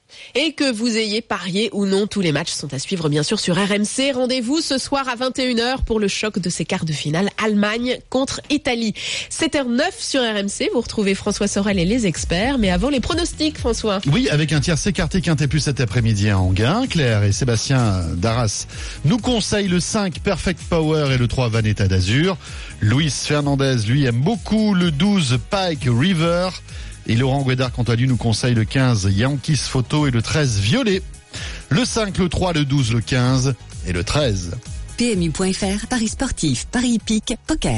Et que vous ayez parié ou non, tous les matchs sont à suivre bien sûr sur RMC. Rendez-vous ce soir à 21h pour le choc de ces quarts de finale Allemagne contre Italie. 7h09 sur RMC, vous retrouvez François Sorel et les experts. Mais avant les pronostics, François. Oui, avec un tiercé écarté Quintet Plus cet après-midi à Anguin. Claire et Sébastien d'Arras nous conseillent le 5 Perfect Power et le 3 Vanetta d'Azur. Luis Fernandez, lui, aime beaucoup le 12 Pike River. Et Laurent Guédard, quant à lui, nous conseille le 15 Yankees Photo et le 13 Violet. Le 5, le 3, le 12, le 15 et le 13. PMU.fr, paris sportif, paris hippique, poker.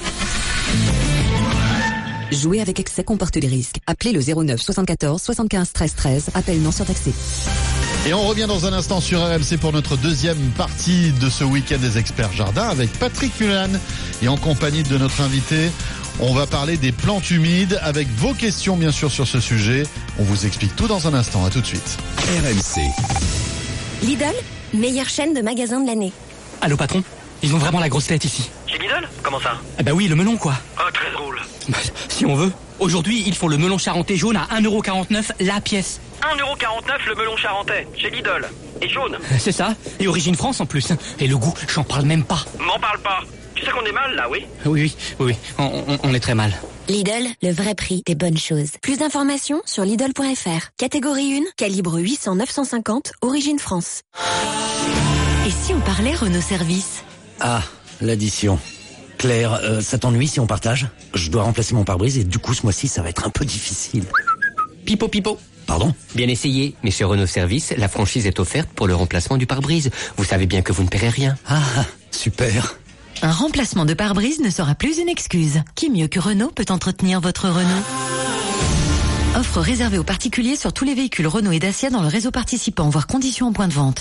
Jouer avec excès comporte des risques. Appelez le 09 74 75 13 13. Appel non surtaxé. Et on revient dans un instant sur RMC pour notre deuxième partie de ce week-end des experts jardins avec Patrick Mulan et en compagnie de notre invité. On va parler des plantes humides avec vos questions bien sûr sur ce sujet. On vous explique tout dans un instant. À tout de suite. RMC. Lidl, meilleure chaîne de magasins de l'année. Allô patron, ils ont vraiment la grosse tête ici. Chez Lidl? Comment ça? Ah bah oui, le melon quoi. Oh, très drôle. Bah, si on veut. Aujourd'hui, ils font le melon charentais jaune à 1,49€ la pièce. 1,49€ le melon charentais, chez Lidl. Et jaune. C'est ça, et origine France en plus. Et le goût, j'en parle même pas. M'en parle pas. Tu sais qu'on est mal là, oui? Oui, on est très mal. Lidl, le vrai prix des bonnes choses. Plus d'informations sur Lidl.fr. Catégorie 1, calibre 800-950, origine France. Et si on parlait Renault Service? Ah, l'addition. Claire, ça t'ennuie si on partage? Je dois remplacer mon pare-brise et du coup ce mois-ci ça va être un peu difficile. Pipo. Pardon? Bien essayé, mais chez Renault Service, la franchise est offerte pour le remplacement du pare-brise. Vous savez bien que vous ne paierez rien. Ah, super. Un remplacement de pare-brise ne sera plus une excuse. Qui mieux que Renault peut entretenir votre Renault? Offre réservée aux particuliers sur tous les véhicules Renault et Dacia dans le réseau participant, voire conditions en point de vente.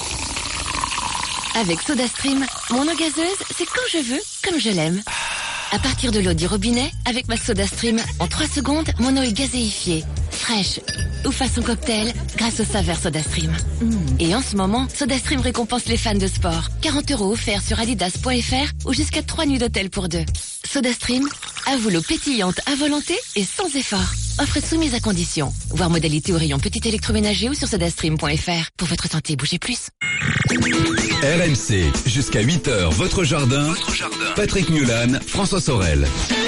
Avec SodaStream, mon eau gazeuse, c'est quand je veux, comme je l'aime. À partir de l'eau du robinet, avec ma SodaStream, en 3 secondes, mon eau est gazéifiée, fraîche ou façon cocktail grâce aux saveurs SodaStream. Et en ce moment, SodaStream récompense les fans de sport. 40€ offerts sur adidas.fr ou jusqu'à 3 nuits d'hôtel pour 2. SodaStream, À vous l'eau pétillante à volonté et sans effort. Offre soumise à condition. Voir modalité au rayon petit électroménager ou sur sodastream.fr. Pour votre santé, bougez plus. RMC, jusqu'à 8h, votre jardin. Patrick Mulan, François Sorel.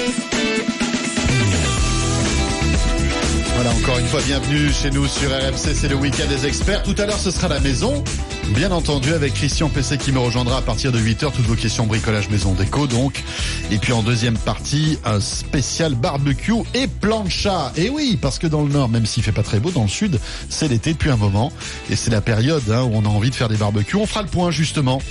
Voilà, encore une fois, bienvenue chez nous sur RMC, c'est le week-end des experts. Tout à l'heure, ce sera la maison, bien entendu, avec Christian Pesset qui me rejoindra à partir de 8h, toutes vos questions bricolage maison déco, donc. Et puis en deuxième partie, un spécial barbecue et plancha. Et oui, parce que dans le nord, même s'il fait pas très beau, dans le sud, c'est l'été depuis un moment. Et c'est la période où on a envie de faire des barbecues. On fera le point, justement,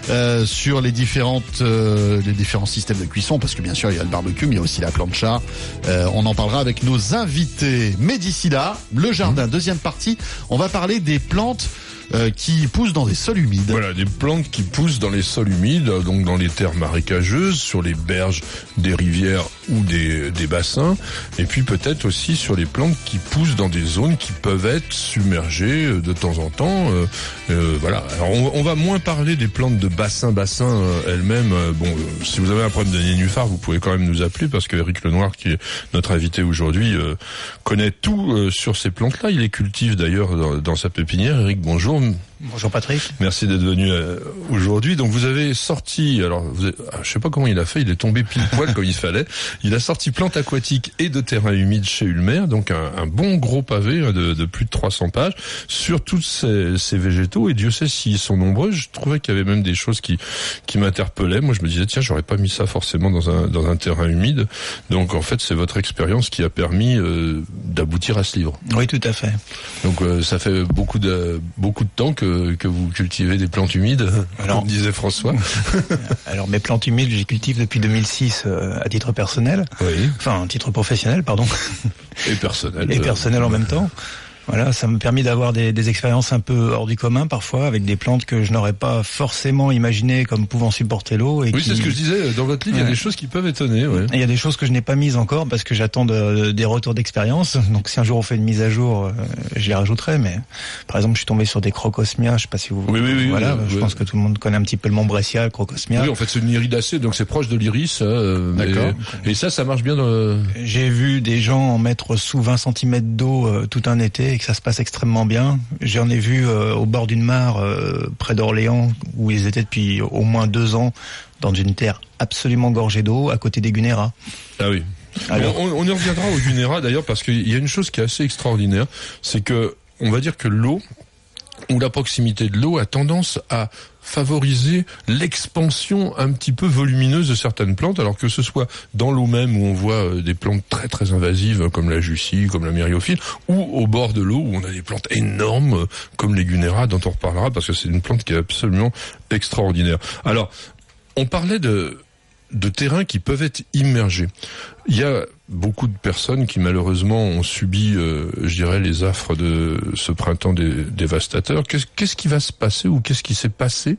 sur les différents systèmes de cuisson, parce que bien sûr, il y a le barbecue, mais il y a aussi la plancha. On en parlera avec nos invités. Mais d'ici là, le jardin, deuxième partie, on va parler des plantes qui poussent dans des sols humides. Voilà, des plantes qui poussent dans les sols humides, donc dans les terres marécageuses, sur les berges des rivières ou des bassins, et puis peut-être aussi sur les plantes qui poussent dans des zones qui peuvent être submergées de temps en temps. Voilà. Alors on va moins parler des plantes de bassin elles-mêmes. Si vous avez un problème de nénuphar, vous pouvez quand même nous appeler, parce que Eric Lenoir, qui est notre invité aujourd'hui, connaît tout sur ces plantes-là. Il les cultive d'ailleurs dans sa pépinière. Eric, bonjour. Bonjour Patrick. Merci d'être venu aujourd'hui. Donc vous avez sorti, je sais pas comment il a fait, il est tombé pile poil comme il fallait. Il a sorti plantes aquatiques et de terrain humide chez Ulmer, donc un bon gros pavé de plus de 300 pages sur tous ces végétaux. Et Dieu sait s'ils sont nombreux. Je trouvais qu'il y avait même des choses qui m'interpellaient. Moi je me disais, tiens, j'aurais pas mis ça forcément dans un terrain humide. Donc en fait c'est votre expérience qui a permis d'aboutir à ce livre. Oui, tout à fait. Donc ça fait beaucoup de temps que vous cultivez des plantes humides, comme disait François. Alors mes plantes humides, je les cultive depuis 2006 à titre personnel. Oui. Enfin, à titre professionnel, pardon. Et personnel. Et personnel en même temps. Voilà, ça m'a permis d'avoir des expériences un peu hors du commun parfois, avec des plantes que je n'aurais pas forcément imaginées comme pouvant supporter l'eau. Oui, c'est ce que je disais, dans votre livre, il y a des choses qui peuvent étonner. Ouais. Il y a des choses que je n'ai pas mises encore parce que j'attends des retours d'expérience. Donc si un jour on fait une mise à jour, je les rajouterai. Mais par exemple, je suis tombé sur des crocosmias, je sais pas si vous... Oui. Voilà, je pense que tout le monde connaît un petit peu le montbressia, le crocosmia. Oui, en fait c'est une iridacée, donc c'est proche de l'iris. D'accord. Et ça marche bien dans... J'ai vu des gens en mettre sous 20 cm d'eau tout un été et que ça se passe extrêmement bien. J'en ai vu au bord d'une mare près d'Orléans où ils étaient depuis au moins 2 ans dans une terre absolument gorgée d'eau à côté des Gunéras. Ah oui. Alors, on y reviendra aux Gunéras d'ailleurs, parce qu'il y a une chose qui est assez extraordinaire, c'est que on va dire que l'eau ou la proximité de l'eau a tendance à favoriser l'expansion un petit peu volumineuse de certaines plantes, alors que ce soit dans l'eau même où on voit des plantes très très invasives comme la jussie, comme la myriophylle, ou au bord de l'eau où on a des plantes énormes comme les Gunéras, dont on reparlera parce que c'est une plante qui est absolument extraordinaire. Alors, on parlait de terrains qui peuvent être immergés. Il y a beaucoup de personnes qui malheureusement ont subi, je dirais, les affres de ce printemps dévastateur. Qu'est-ce qui va se passer, ou qu'est-ce qui s'est passé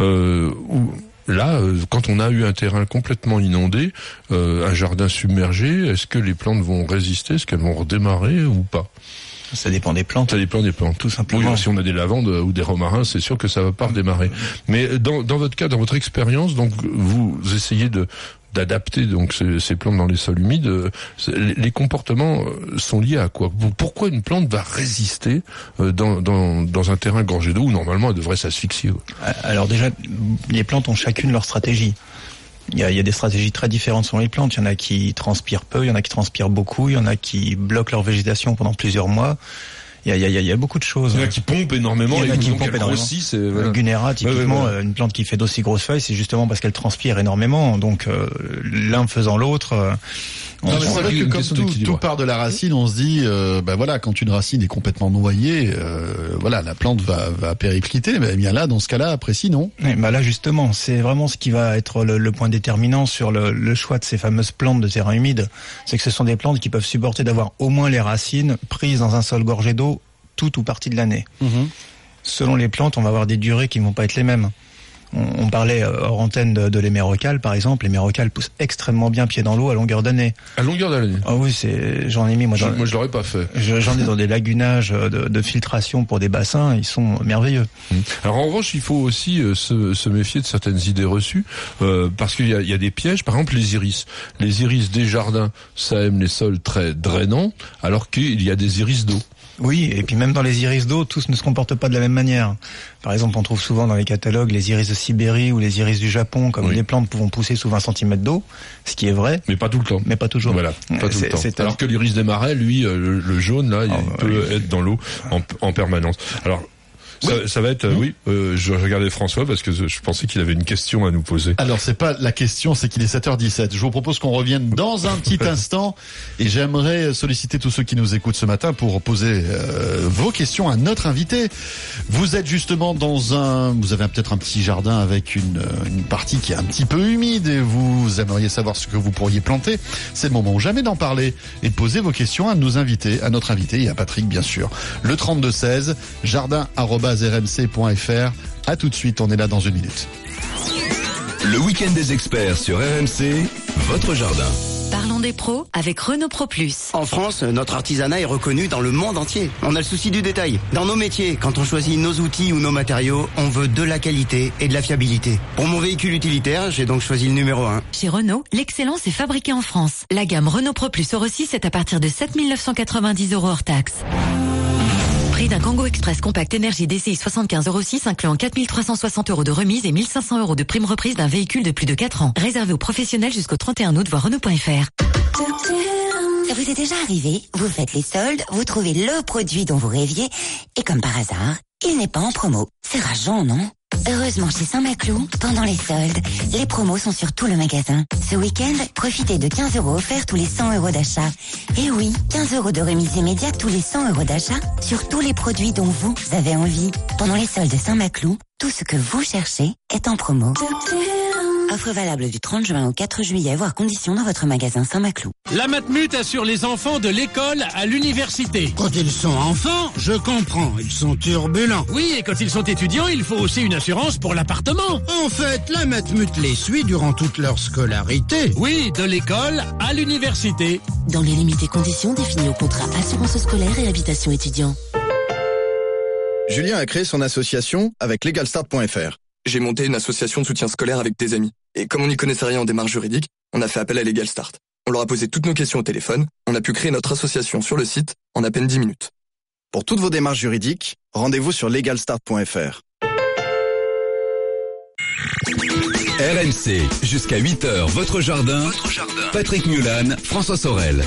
quand on a eu un terrain complètement inondé, un jardin submergé? Est-ce que les plantes vont résister? Est-ce qu'elles vont redémarrer ou pas? Ça dépend des plantes. Ça dépend des plantes, tout simplement. Oui, si on a des lavandes ou des romarins, c'est sûr que ça va pas redémarrer. Mais dans votre cas, dans votre expérience, donc vous essayez d'adapter donc ces plantes dans les sols humides. Les comportements sont liés à quoi? Pourquoi une plante va résister dans un terrain gorgé d'eau où normalement elle devrait s'asphyxier? Alors déjà, les plantes ont chacune leur stratégie. Il y a des stratégies très différentes selon les plantes. Il y en a qui transpirent peu, il y en a qui transpirent beaucoup, il y en a qui bloquent leur végétation pendant plusieurs mois. Il y a beaucoup de choses. Il y en a qui pompent énormément. Il y en a qui pompent énormément. Grossit, voilà. Gunéra, typiquement, une plante qui fait d'aussi grosses feuilles, c'est justement parce qu'elle transpire énormément. Donc, l'un faisant l'autre... Non, mais c'est vrai que comme tout part de la racine, on se dit, quand une racine est complètement noyée, la plante va péricliter. Mais bien là, dans ce cas-là, précis, non? Là, justement, c'est vraiment ce qui va être le point déterminant sur le choix de ces fameuses plantes de terrain humide. C'est que ce sont des plantes qui peuvent supporter d'avoir au moins les racines prises dans un sol gorgé d'eau toute ou partie de l'année. Selon les plantes, on va avoir des durées qui ne vont pas être les mêmes. On parlait hors antenne de l'hémérocale, par exemple. L'hémérocale pousse extrêmement bien pied dans l'eau à longueur d'année. À longueur d'année. Ah oui, j'en ai mis moi. Moi, je l'aurais pas fait. J'en ai dans des lagunages de filtration pour des bassins. Ils sont merveilleux. Alors en revanche, il faut aussi se méfier de certaines idées reçues parce qu'il y a des pièges. Par exemple, les iris. Les iris des jardins, ça aime les sols très drainants, alors qu'il y a des iris d'eau. Oui, et puis même dans les iris d'eau, tous ne se comportent pas de la même manière. Par exemple, on trouve souvent dans les catalogues les iris de Sibérie ou les iris du Japon, comme des plantes pouvant pousser sous 20 cm d'eau, ce qui est vrai. Mais pas tout le temps. Mais pas toujours. Voilà, pas tout le temps. Alors que l'iris des marais, lui, le jaune, là, il peut être dans l'eau en permanence. Alors, ça va être, je regardais François parce que je pensais qu'il avait une question à nous poser. Alors, c'est pas la question, c'est qu'il est 7h17. Je vous propose qu'on revienne dans un petit instant et j'aimerais solliciter tous ceux qui nous écoutent ce matin pour poser vos questions à notre invité. Vous êtes justement vous avez peut-être un petit jardin avec une partie qui est un petit peu humide et vous aimeriez savoir ce que vous pourriez planter. C'est le moment ou jamais d'en parler et de poser vos questions à nos invités, à notre invité et à Patrick, bien sûr. Le 3216, jardin@rmc.fr. À tout de suite, on est là dans une minute. Le week-end des experts sur RMC, votre jardin. Parlons des pros avec Renault Pro Plus. En France, notre artisanat est reconnu dans le monde entier. On a le souci du détail. Dans nos métiers, quand on choisit nos outils ou nos matériaux, on veut de la qualité et de la fiabilité. Pour mon véhicule utilitaire, j'ai donc choisi le numéro 1. Chez Renault, l'excellence est fabriquée en France. La gamme Renault Pro Plus Euro 6 est à partir de 7 990 € hors taxe. Prix d'un Kangoo Express compact énergie DCI 75 Euro 6 incluant 4 360 € de remise et 1 500 € de prime reprise d'un véhicule de plus de 4 ans. Réservé aux professionnels jusqu'au 31 août, voir Renault.fr. Ça vous est déjà arrivé? Vous faites les soldes, vous trouvez le produit dont vous rêviez et comme par hasard, il n'est pas en promo. C'est rageant, non? Heureusement, chez Saint-Maclou, pendant les soldes, les promos sont sur tout le magasin. Ce week-end, profitez de 15 € offerts tous les 100 € d'achat. Et oui, 15 € de remise immédiate tous les 100 € d'achat sur tous les produits dont vous avez envie. Pendant les soldes Saint-Maclou, tout ce que vous cherchez est en promo. Offre valable du 30 juin au 4 juillet, voire conditions dans votre magasin Saint-Maclou. La Matmut assure les enfants de l'école à l'université. Quand ils sont enfants, je comprends, ils sont turbulents. Oui, et quand ils sont étudiants, il faut aussi une assurance pour l'appartement. En fait, la Matmut les suit durant toute leur scolarité. Oui, de l'école à l'université. Dans les limites et conditions définies au contrat assurance scolaire et habitation étudiant. Julien a créé son association avec LegalStart.fr. J'ai monté une association de soutien scolaire avec des amis. Et comme on n'y connaissait rien en démarche juridique, on a fait appel à LegalStart. On leur a posé toutes nos questions au téléphone. On a pu créer notre association sur le site en à peine 10 minutes. Pour toutes vos démarches juridiques, rendez-vous sur LegalStart.fr. RMC, jusqu'à 8h, votre jardin. Patrick Mulan, François Sorel.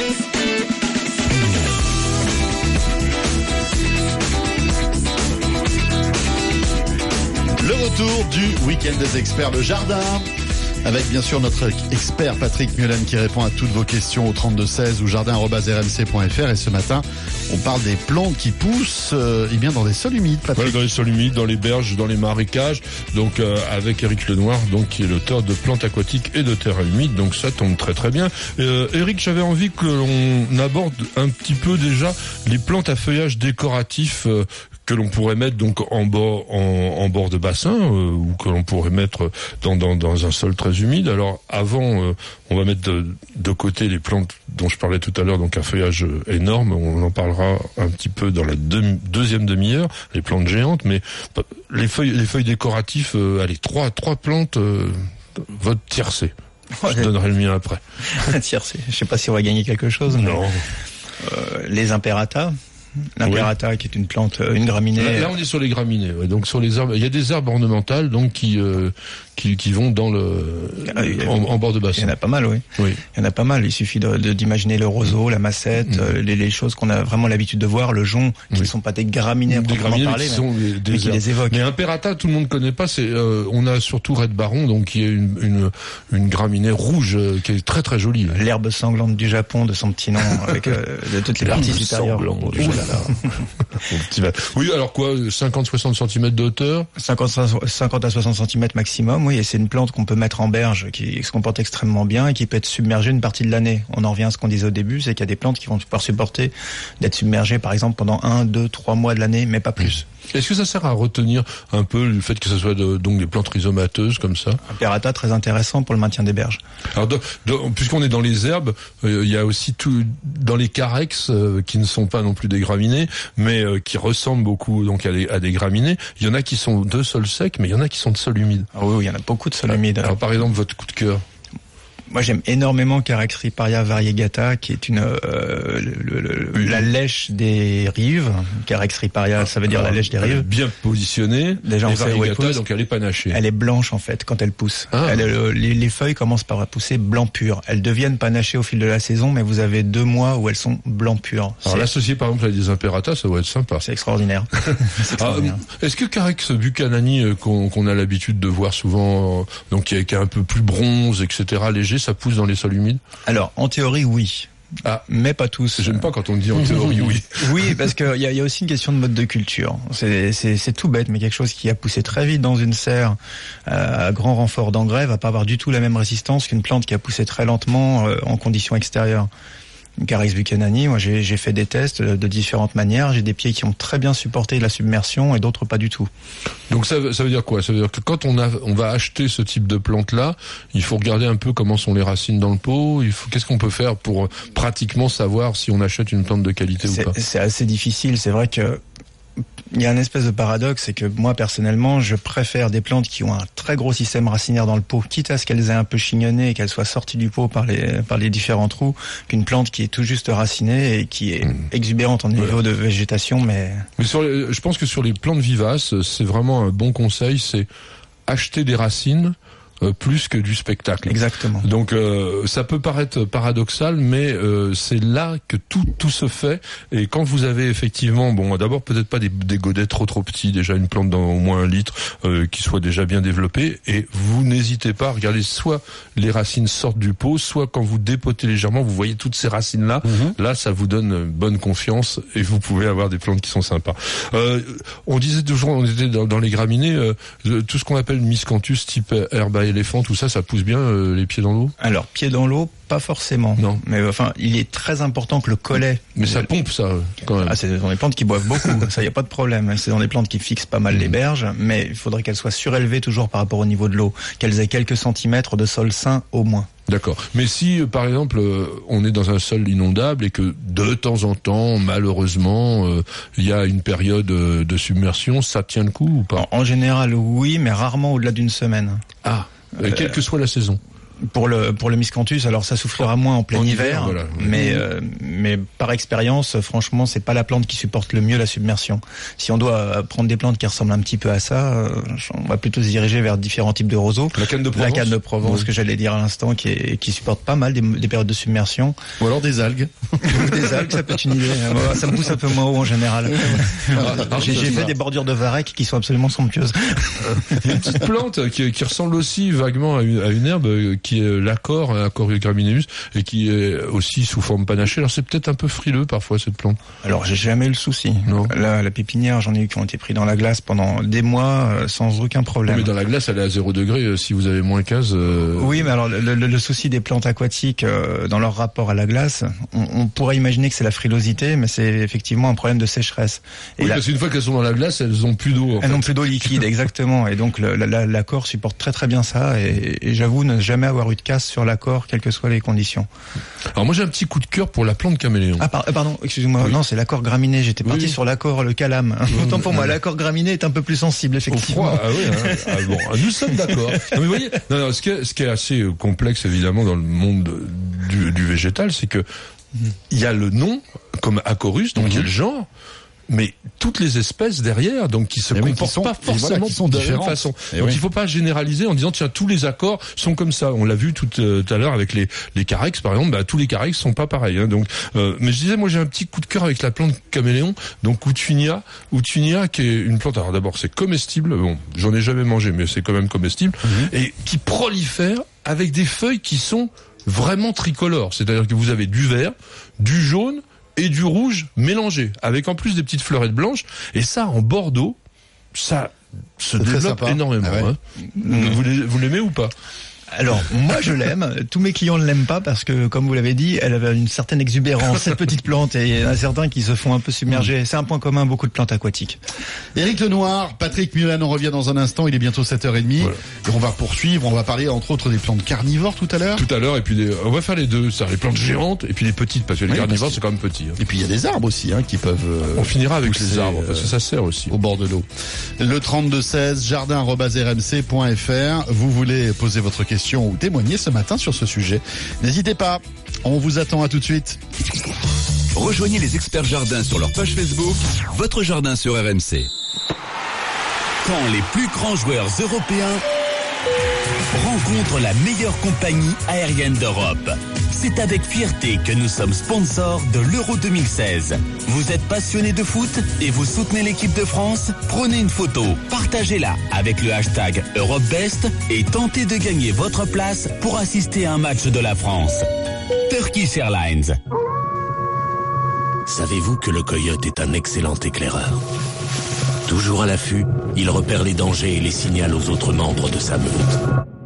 Le retour du week-end des experts, le jardin, avec bien sûr notre expert Patrick Mulan qui répond à toutes vos questions au 3216 ou jardin@rmc.fr. Et ce matin, on parle des plantes qui poussent bien dans des sols humides, Patrick. Ouais, dans les sols humides, dans les berges, dans les marécages. Donc avec Éric Lenoir, donc qui est l'auteur de Plantes aquatiques et de terres humides. Donc ça tombe très très bien. Éric, j'avais envie que l'on aborde un petit peu déjà les plantes à feuillage décoratif que l'on pourrait mettre donc en bord de bassin ou que l'on pourrait mettre dans un sol très humide. Alors avant, on va mettre de côté les plantes dont je parlais tout à l'heure, donc un feuillage énorme. On en parlera un petit peu dans la deuxième demi-heure, les plantes géantes, mais les feuilles décoratives, allez, trois plantes, votre tiercé. Ouais. Je donnerai le mien après. Tiercé. Je sais pas si on va gagner quelque chose. Non. Les imperatas. L'imperata, qui est une plante, une graminée. Là, on est sur les graminées. Ouais. Donc sur les arbres, il y a des herbes ornementales donc qui vont dans en bord de bassin. Il y en a pas mal, oui. Il y en a pas mal. Il suffit d'imaginer le roseau, la massette, les choses qu'on a vraiment l'habitude de voir, le jonc, qui ne sont pas des graminées à proprement parler, mais qui les évoquent. Mais imperata, tout le monde connaît pas. On a surtout Red Baron, donc qui est une graminée rouge qui est très très jolie. L'herbe sanglante du Japon, de son petit nom, avec de toutes les parties supérieures. Oui, alors quoi, 50-60 cm de hauteur? 50 à 60 cm maximum, oui, et c'est une plante qu'on peut mettre en berge, qui se comporte extrêmement bien et qui peut être submergée une partie de l'année. On en revient à ce qu'on disait au début, c'est qu'il y a des plantes qui vont pouvoir supporter d'être submergées, par exemple, pendant 1, 2, 3 mois de l'année, mais pas plus. Est-ce que ça sert à retenir un peu le fait que ce soit donc des plantes rhizomateuses comme ça? Imperata, très intéressant pour le maintien des berges. Alors, puisqu'on est dans les herbes, il y a aussi tout dans les carex qui ne sont pas non plus des graminées, mais qui ressemblent beaucoup donc à des graminées. Il y en a qui sont de sol sec, mais il y en a qui sont de sol humide. Ah oui, il y en a beaucoup de sol humide. Alors par exemple, votre coup de cœur? Moi, j'aime énormément Carex riparia variegata, qui est la lèche des rives. Carex riparia, ça veut dire la lèche des rives. Bien positionnée. Déjà, on sait où elle pousse. Donc elle est panachée. Elle est blanche, en fait, quand elle pousse. Les feuilles commencent par pousser blanc pur. Elles deviennent panachées au fil de la saison, mais vous avez 2 mois où elles sont blanc pur. Alors l'associer, par exemple, à des Imperata, ça doit être sympa. C'est extraordinaire. Est-ce que Carex buchanani, qu'on a l'habitude de voir souvent, donc qui est un peu plus bronze, etc., léger, ça pousse dans les sols humides? Alors, en théorie, oui. Mais pas tous. J'aime pas quand on dit en théorie, oui. Oui, parce qu'il y a aussi une question de mode de culture. C'est tout bête, mais quelque chose qui a poussé très vite dans une serre à grand renfort d'engrais va pas avoir du tout la même résistance qu'une plante qui a poussé très lentement en conditions extérieures. Carex buchanani, moi j'ai fait des tests de différentes manières. J'ai des pieds qui ont très bien supporté la submersion et d'autres pas du tout. Donc ça veut dire quoi? Ça veut dire que quand on va acheter ce type de plante-là, il faut regarder un peu comment sont les racines dans le pot. Qu'est-ce qu'on peut faire pour pratiquement savoir si on achète une plante de qualité ou pas? C'est assez difficile. C'est vrai que il y a un espèce de paradoxe, c'est que moi personnellement, je préfère des plantes qui ont un très gros système racinaire dans le pot, quitte à ce qu'elles aient un peu chignonné et qu'elles soient sorties du pot par les différents trous, qu'une plante qui est tout juste racinée et qui est exubérante en niveau de végétation. Mais je pense que sur les plantes vivaces, c'est vraiment un bon conseil, c'est acheter des racines plus que du spectacle. Exactement. Donc ça peut paraître paradoxal, mais c'est là que tout se fait. Et quand vous avez effectivement, d'abord peut-être pas des godets trop petits, déjà une plante dans au moins 1 litre qui soit déjà bien développée, et vous n'hésitez pas à regarder soit les racines sortent du pot, soit quand vous dépotez légèrement, vous voyez toutes ces racines là. Là, ça vous donne bonne confiance et vous pouvez avoir des plantes qui sont sympas. On disait toujours, on était dans les graminées, tout ce qu'on appelle miscanthus type herbe éléphant, tout ça, ça pousse bien les pieds dans l'eau? Alors, pieds dans l'eau, pas forcément. Non. Mais enfin, il est très important que le collet... Mais ça pompe, ça, quand même. C'est dans des plantes qui boivent beaucoup, ça, y a pas de problème. C'est dans des plantes qui fixent pas mal les berges, mais il faudrait qu'elles soient surélevées toujours par rapport au niveau de l'eau, qu'elles aient quelques centimètres de sol sain au moins. D'accord. Mais si, par exemple, on est dans un sol inondable et que de temps en temps, malheureusement, il y a une période de submersion, ça tient le coup ou pas? En général, oui, mais rarement au-delà d'une semaine. Ah, quelle que soit la saison. Pour le miscanthus, alors ça soufflera moins en plein hiver, voilà. mais par expérience, franchement, c'est pas la plante qui supporte le mieux la submersion. Si on doit prendre des plantes qui ressemblent un petit peu à ça, on va plutôt se diriger vers différents types de roseaux. La canne de Provence. La canne de Provence, que j'allais dire à l'instant, qui supporte pas mal des périodes de submersion. Ou alors des algues. Des algues, ça peut être une idée. Ça me pousse un peu moins haut en général. J'ai fait des bordures de varech qui sont absolument somptueuses. Il y a une petite plante qui ressemble aussi vaguement à une herbe, qui est l'accord gramineus, et qui est aussi sous forme panachée. Alors c'est peut-être un peu frileux parfois cette plante. Alors j'ai jamais eu le souci. Non. La pépinière, j'en ai eu qui ont été pris dans la glace pendant des mois sans aucun problème. Mais dans la glace, elle est à 0 degré. Si vous avez moins 15... Oui, mais alors le souci des plantes aquatiques dans leur rapport à la glace, on pourrait imaginer que c'est la frilosité, mais c'est effectivement un problème de sécheresse. Oui, parce qu'une fois qu'elles sont dans la glace, elles ont plus d'eau. Elles n'ont plus d'eau liquide, exactement. Et donc l'accord supporte très très bien ça. Et j'avoue ne jamais avoir eu de casse sur l'accord, quelles que soient les conditions. Alors moi j'ai un petit coup de cœur pour la plante caméléon. Ah pardon, excusez-moi, oui. Non, c'est l'accord graminé, j'étais parti sur l'accord le calame. Autant pour moi, l'accord graminé est un peu plus sensible, effectivement. Au froid, bon, nous sommes d'accord. Non, mais vous voyez, ce qui est assez complexe évidemment dans le monde du végétal, c'est que il y a le nom comme Acorus, donc il y a le genre, mais toutes les espèces derrière, donc qui se comportent pas forcément de la même façon. Donc il faut pas généraliser en disant tiens tous les accords sont comme ça. On l'a vu tout à l'heure avec les carex par exemple, tous les carex sont pas pareils. Donc, mais je disais moi j'ai un petit coup de cœur avec la plante caméléon, donc Outunia qui est une plante. Alors d'abord c'est comestible. Bon, j'en ai jamais mangé, mais c'est quand même comestible et qui prolifère avec des feuilles qui sont vraiment tricolores. C'est-à-dire que vous avez du vert, du jaune et du rouge mélangé, avec en plus des petites fleurettes blanches, et ça en Bordeaux, ça se développe énormément. Ah ouais. Vous l'aimez ou pas? Alors, moi, je l'aime. Tous mes clients ne l'aiment pas parce que, comme vous l'avez dit, elle avait une certaine exubérance, cette petite plante, et il y en a certains qui se font un peu submerger. C'est un point commun, beaucoup de plantes aquatiques. Éric Lenoir, Patrick Mulan, on revient dans un instant. Il est bientôt 7h30. Voilà. Et on va poursuivre. On va parler, entre autres, des plantes carnivores tout à l'heure. Tout à l'heure, et puis on va faire les deux. Ça, les plantes géantes et puis les petites, parce que les carnivores, c'est quand même petit. Et puis il y a des arbres aussi, qui peuvent. On finira avec les arbres, parce que ça sert aussi. Au bord de l'eau. Le 3216, jardin@rmc.fr. Vous voulez poser votre question ou témoigner ce matin sur ce sujet. N'hésitez pas. On vous attend, à tout de suite. Rejoignez les experts jardins sur leur page Facebook, votre jardin sur RMC. Quand les plus grands joueurs européens rencontrent la meilleure compagnie aérienne d'Europe. C'est avec fierté que nous sommes sponsors de l'Euro 2016. Vous êtes passionné de foot et vous soutenez l'équipe de France? Prenez une photo, partagez-la avec le hashtag EuropeBest et tentez de gagner votre place pour assister à un match de la France. Turkish Airlines. Savez-vous que le coyote est un excellent éclaireur? Toujours à l'affût, il repère les dangers et les signale aux autres membres de sa meute.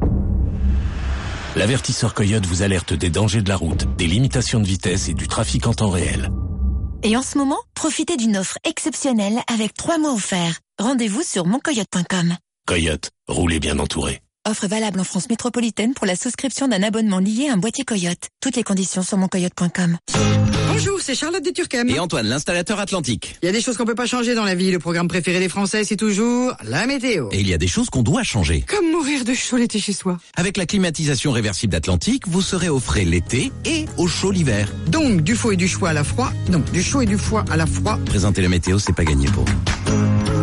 L'avertisseur Coyote vous alerte des dangers de la route, des limitations de vitesse et du trafic en temps réel. Et en ce moment, profitez d'une offre exceptionnelle avec 3 mois offerts. Rendez-vous sur moncoyote.com. Coyote, roulez bien entouré. Offre valable en France métropolitaine pour la souscription d'un abonnement lié à un boîtier Coyote. Toutes les conditions sur moncoyote.com. Bonjour, c'est Charlotte de Turquem. Et Antoine, l'installateur Atlantique. Il y a des choses qu'on peut pas changer dans la vie. Le programme préféré des Français, c'est toujours la météo. Et il y a des choses qu'on doit changer. Comme mourir de chaud l'été chez soi. Avec la climatisation réversible d'Atlantique, vous serez au frais l'été et au chaud l'hiver. Donc, du faux et du choix à la froid. Non, du chaud et du froid à la froid. Présenter la météo, c'est pas gagné pour vous.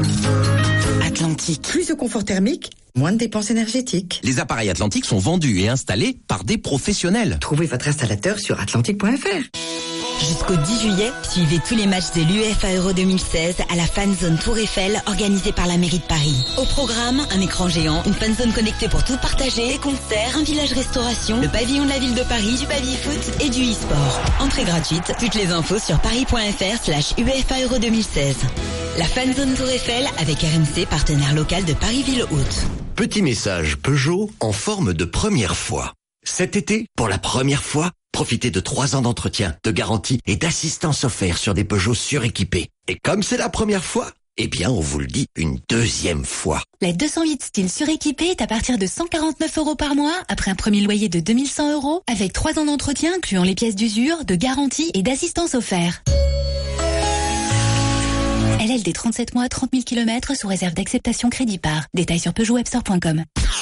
Atlantique. Plus de confort thermique, moins de dépenses énergétiques. Les appareils Atlantique sont vendus et installés par des professionnels. Trouvez votre installateur sur atlantique.fr. Jusqu'au 10 juillet, suivez tous les matchs de l'UEFA Euro 2016 à la Fan Zone Tour Eiffel organisée par la mairie de Paris. Au programme, un écran géant, une fan zone connectée pour tout partager, des concerts, un village restauration, le pavillon de la ville de Paris, du baby-foot et du e-sport. Entrée gratuite, toutes les infos sur paris.fr/UEFA Euro 2016. La Fan Zone Tour Eiffel avec RMC, partenaire local de Paris-Ville-Haute. Petit message Peugeot en forme de première fois. Cet été, pour la première fois, profitez de 3 ans d'entretien, de garantie et d'assistance offerte sur des Peugeot suréquipés. Et comme c'est la première fois, eh bien, on vous le dit une deuxième fois. La 208 style suréquipée est à partir de 149 € par mois, après un premier loyer de 2100 €, avec 3 ans d'entretien incluant les pièces d'usure, de garantie et d'assistance offerte. LLD 37 mois, 30 000 km sous réserve d'acceptation crédit par. Détails sur PeugeotWebstore.com.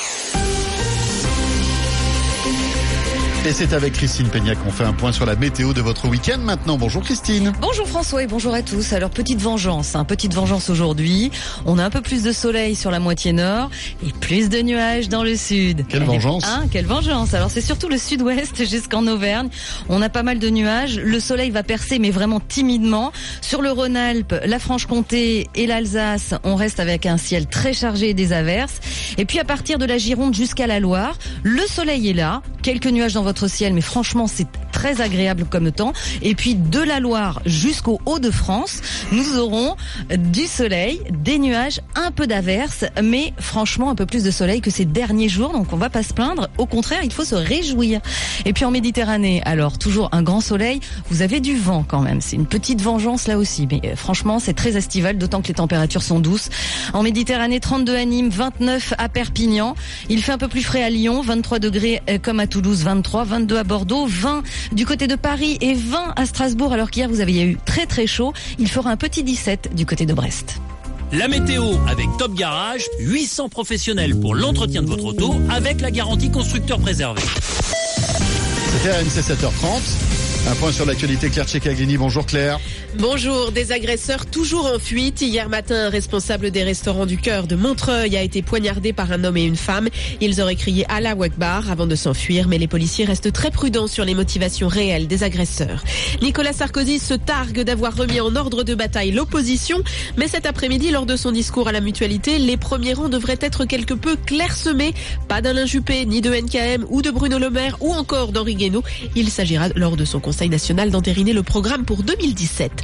Et c'est avec Christine Peignac qu'on fait un point sur la météo de votre week-end maintenant. Bonjour Christine. Bonjour François et bonjour à tous. Alors petite vengeance aujourd'hui. On a un peu plus de soleil sur la moitié nord et plus de nuages dans le sud. Quelle vengeance. Quelle vengeance. Alors c'est surtout le sud-ouest jusqu'en Auvergne. On a pas mal de nuages. Le soleil va percer mais vraiment timidement. Sur le Rhône-Alpes, la Franche-Comté et l'Alsace, on reste avec un ciel très chargé et des averses. Et puis à partir de la Gironde jusqu'à la Loire, le soleil est là. Quelques nuages dans votre ciel, mais franchement, c'est très agréable comme temps. Et puis, de la Loire jusqu'au Hauts-de-France, nous aurons du soleil, des nuages, un peu d'averses, mais franchement, un peu plus de soleil que ces derniers jours. Donc, on va pas se plaindre. Au contraire, il faut se réjouir. Et puis, en Méditerranée, alors, toujours un grand soleil. Vous avez du vent quand même. C'est une petite vengeance là aussi. Mais franchement, c'est très estival, d'autant que les températures sont douces. En Méditerranée, 32 à Nîmes, 29 à Perpignan. Il fait un peu plus frais à Lyon, 23 degrés comme à Toulouse, 23, 22 à Bordeaux, 20 du côté de Paris et 20 à Strasbourg, alors qu'hier vous avez eu très très chaud. Il fera un petit 17 du côté de Brest. La météo avec Top Garage, 800 professionnels pour l'entretien de votre auto avec la garantie constructeur préservé. C'était à RMC 7h30. Un point sur l'actualité, Claire Tchecaglini. Bonjour Claire. Bonjour, des agresseurs toujours en fuite. Hier matin, un responsable des restaurants du cœur de Montreuil a été poignardé par un homme et une femme. Ils auraient crié Allah Akbar avant de s'enfuir, mais les policiers restent très prudents sur les motivations réelles des agresseurs. Nicolas Sarkozy se targue d'avoir remis en ordre de bataille l'opposition, mais cet après-midi, lors de son discours à la Mutualité, les premiers rangs devraient être quelque peu clairsemés. Pas d'Alain Juppé, ni de NKM ou de Bruno Le Maire ou encore d'Henri Guénaud. Il s'agira lors de son Conseil national d'entériner le programme pour 2017.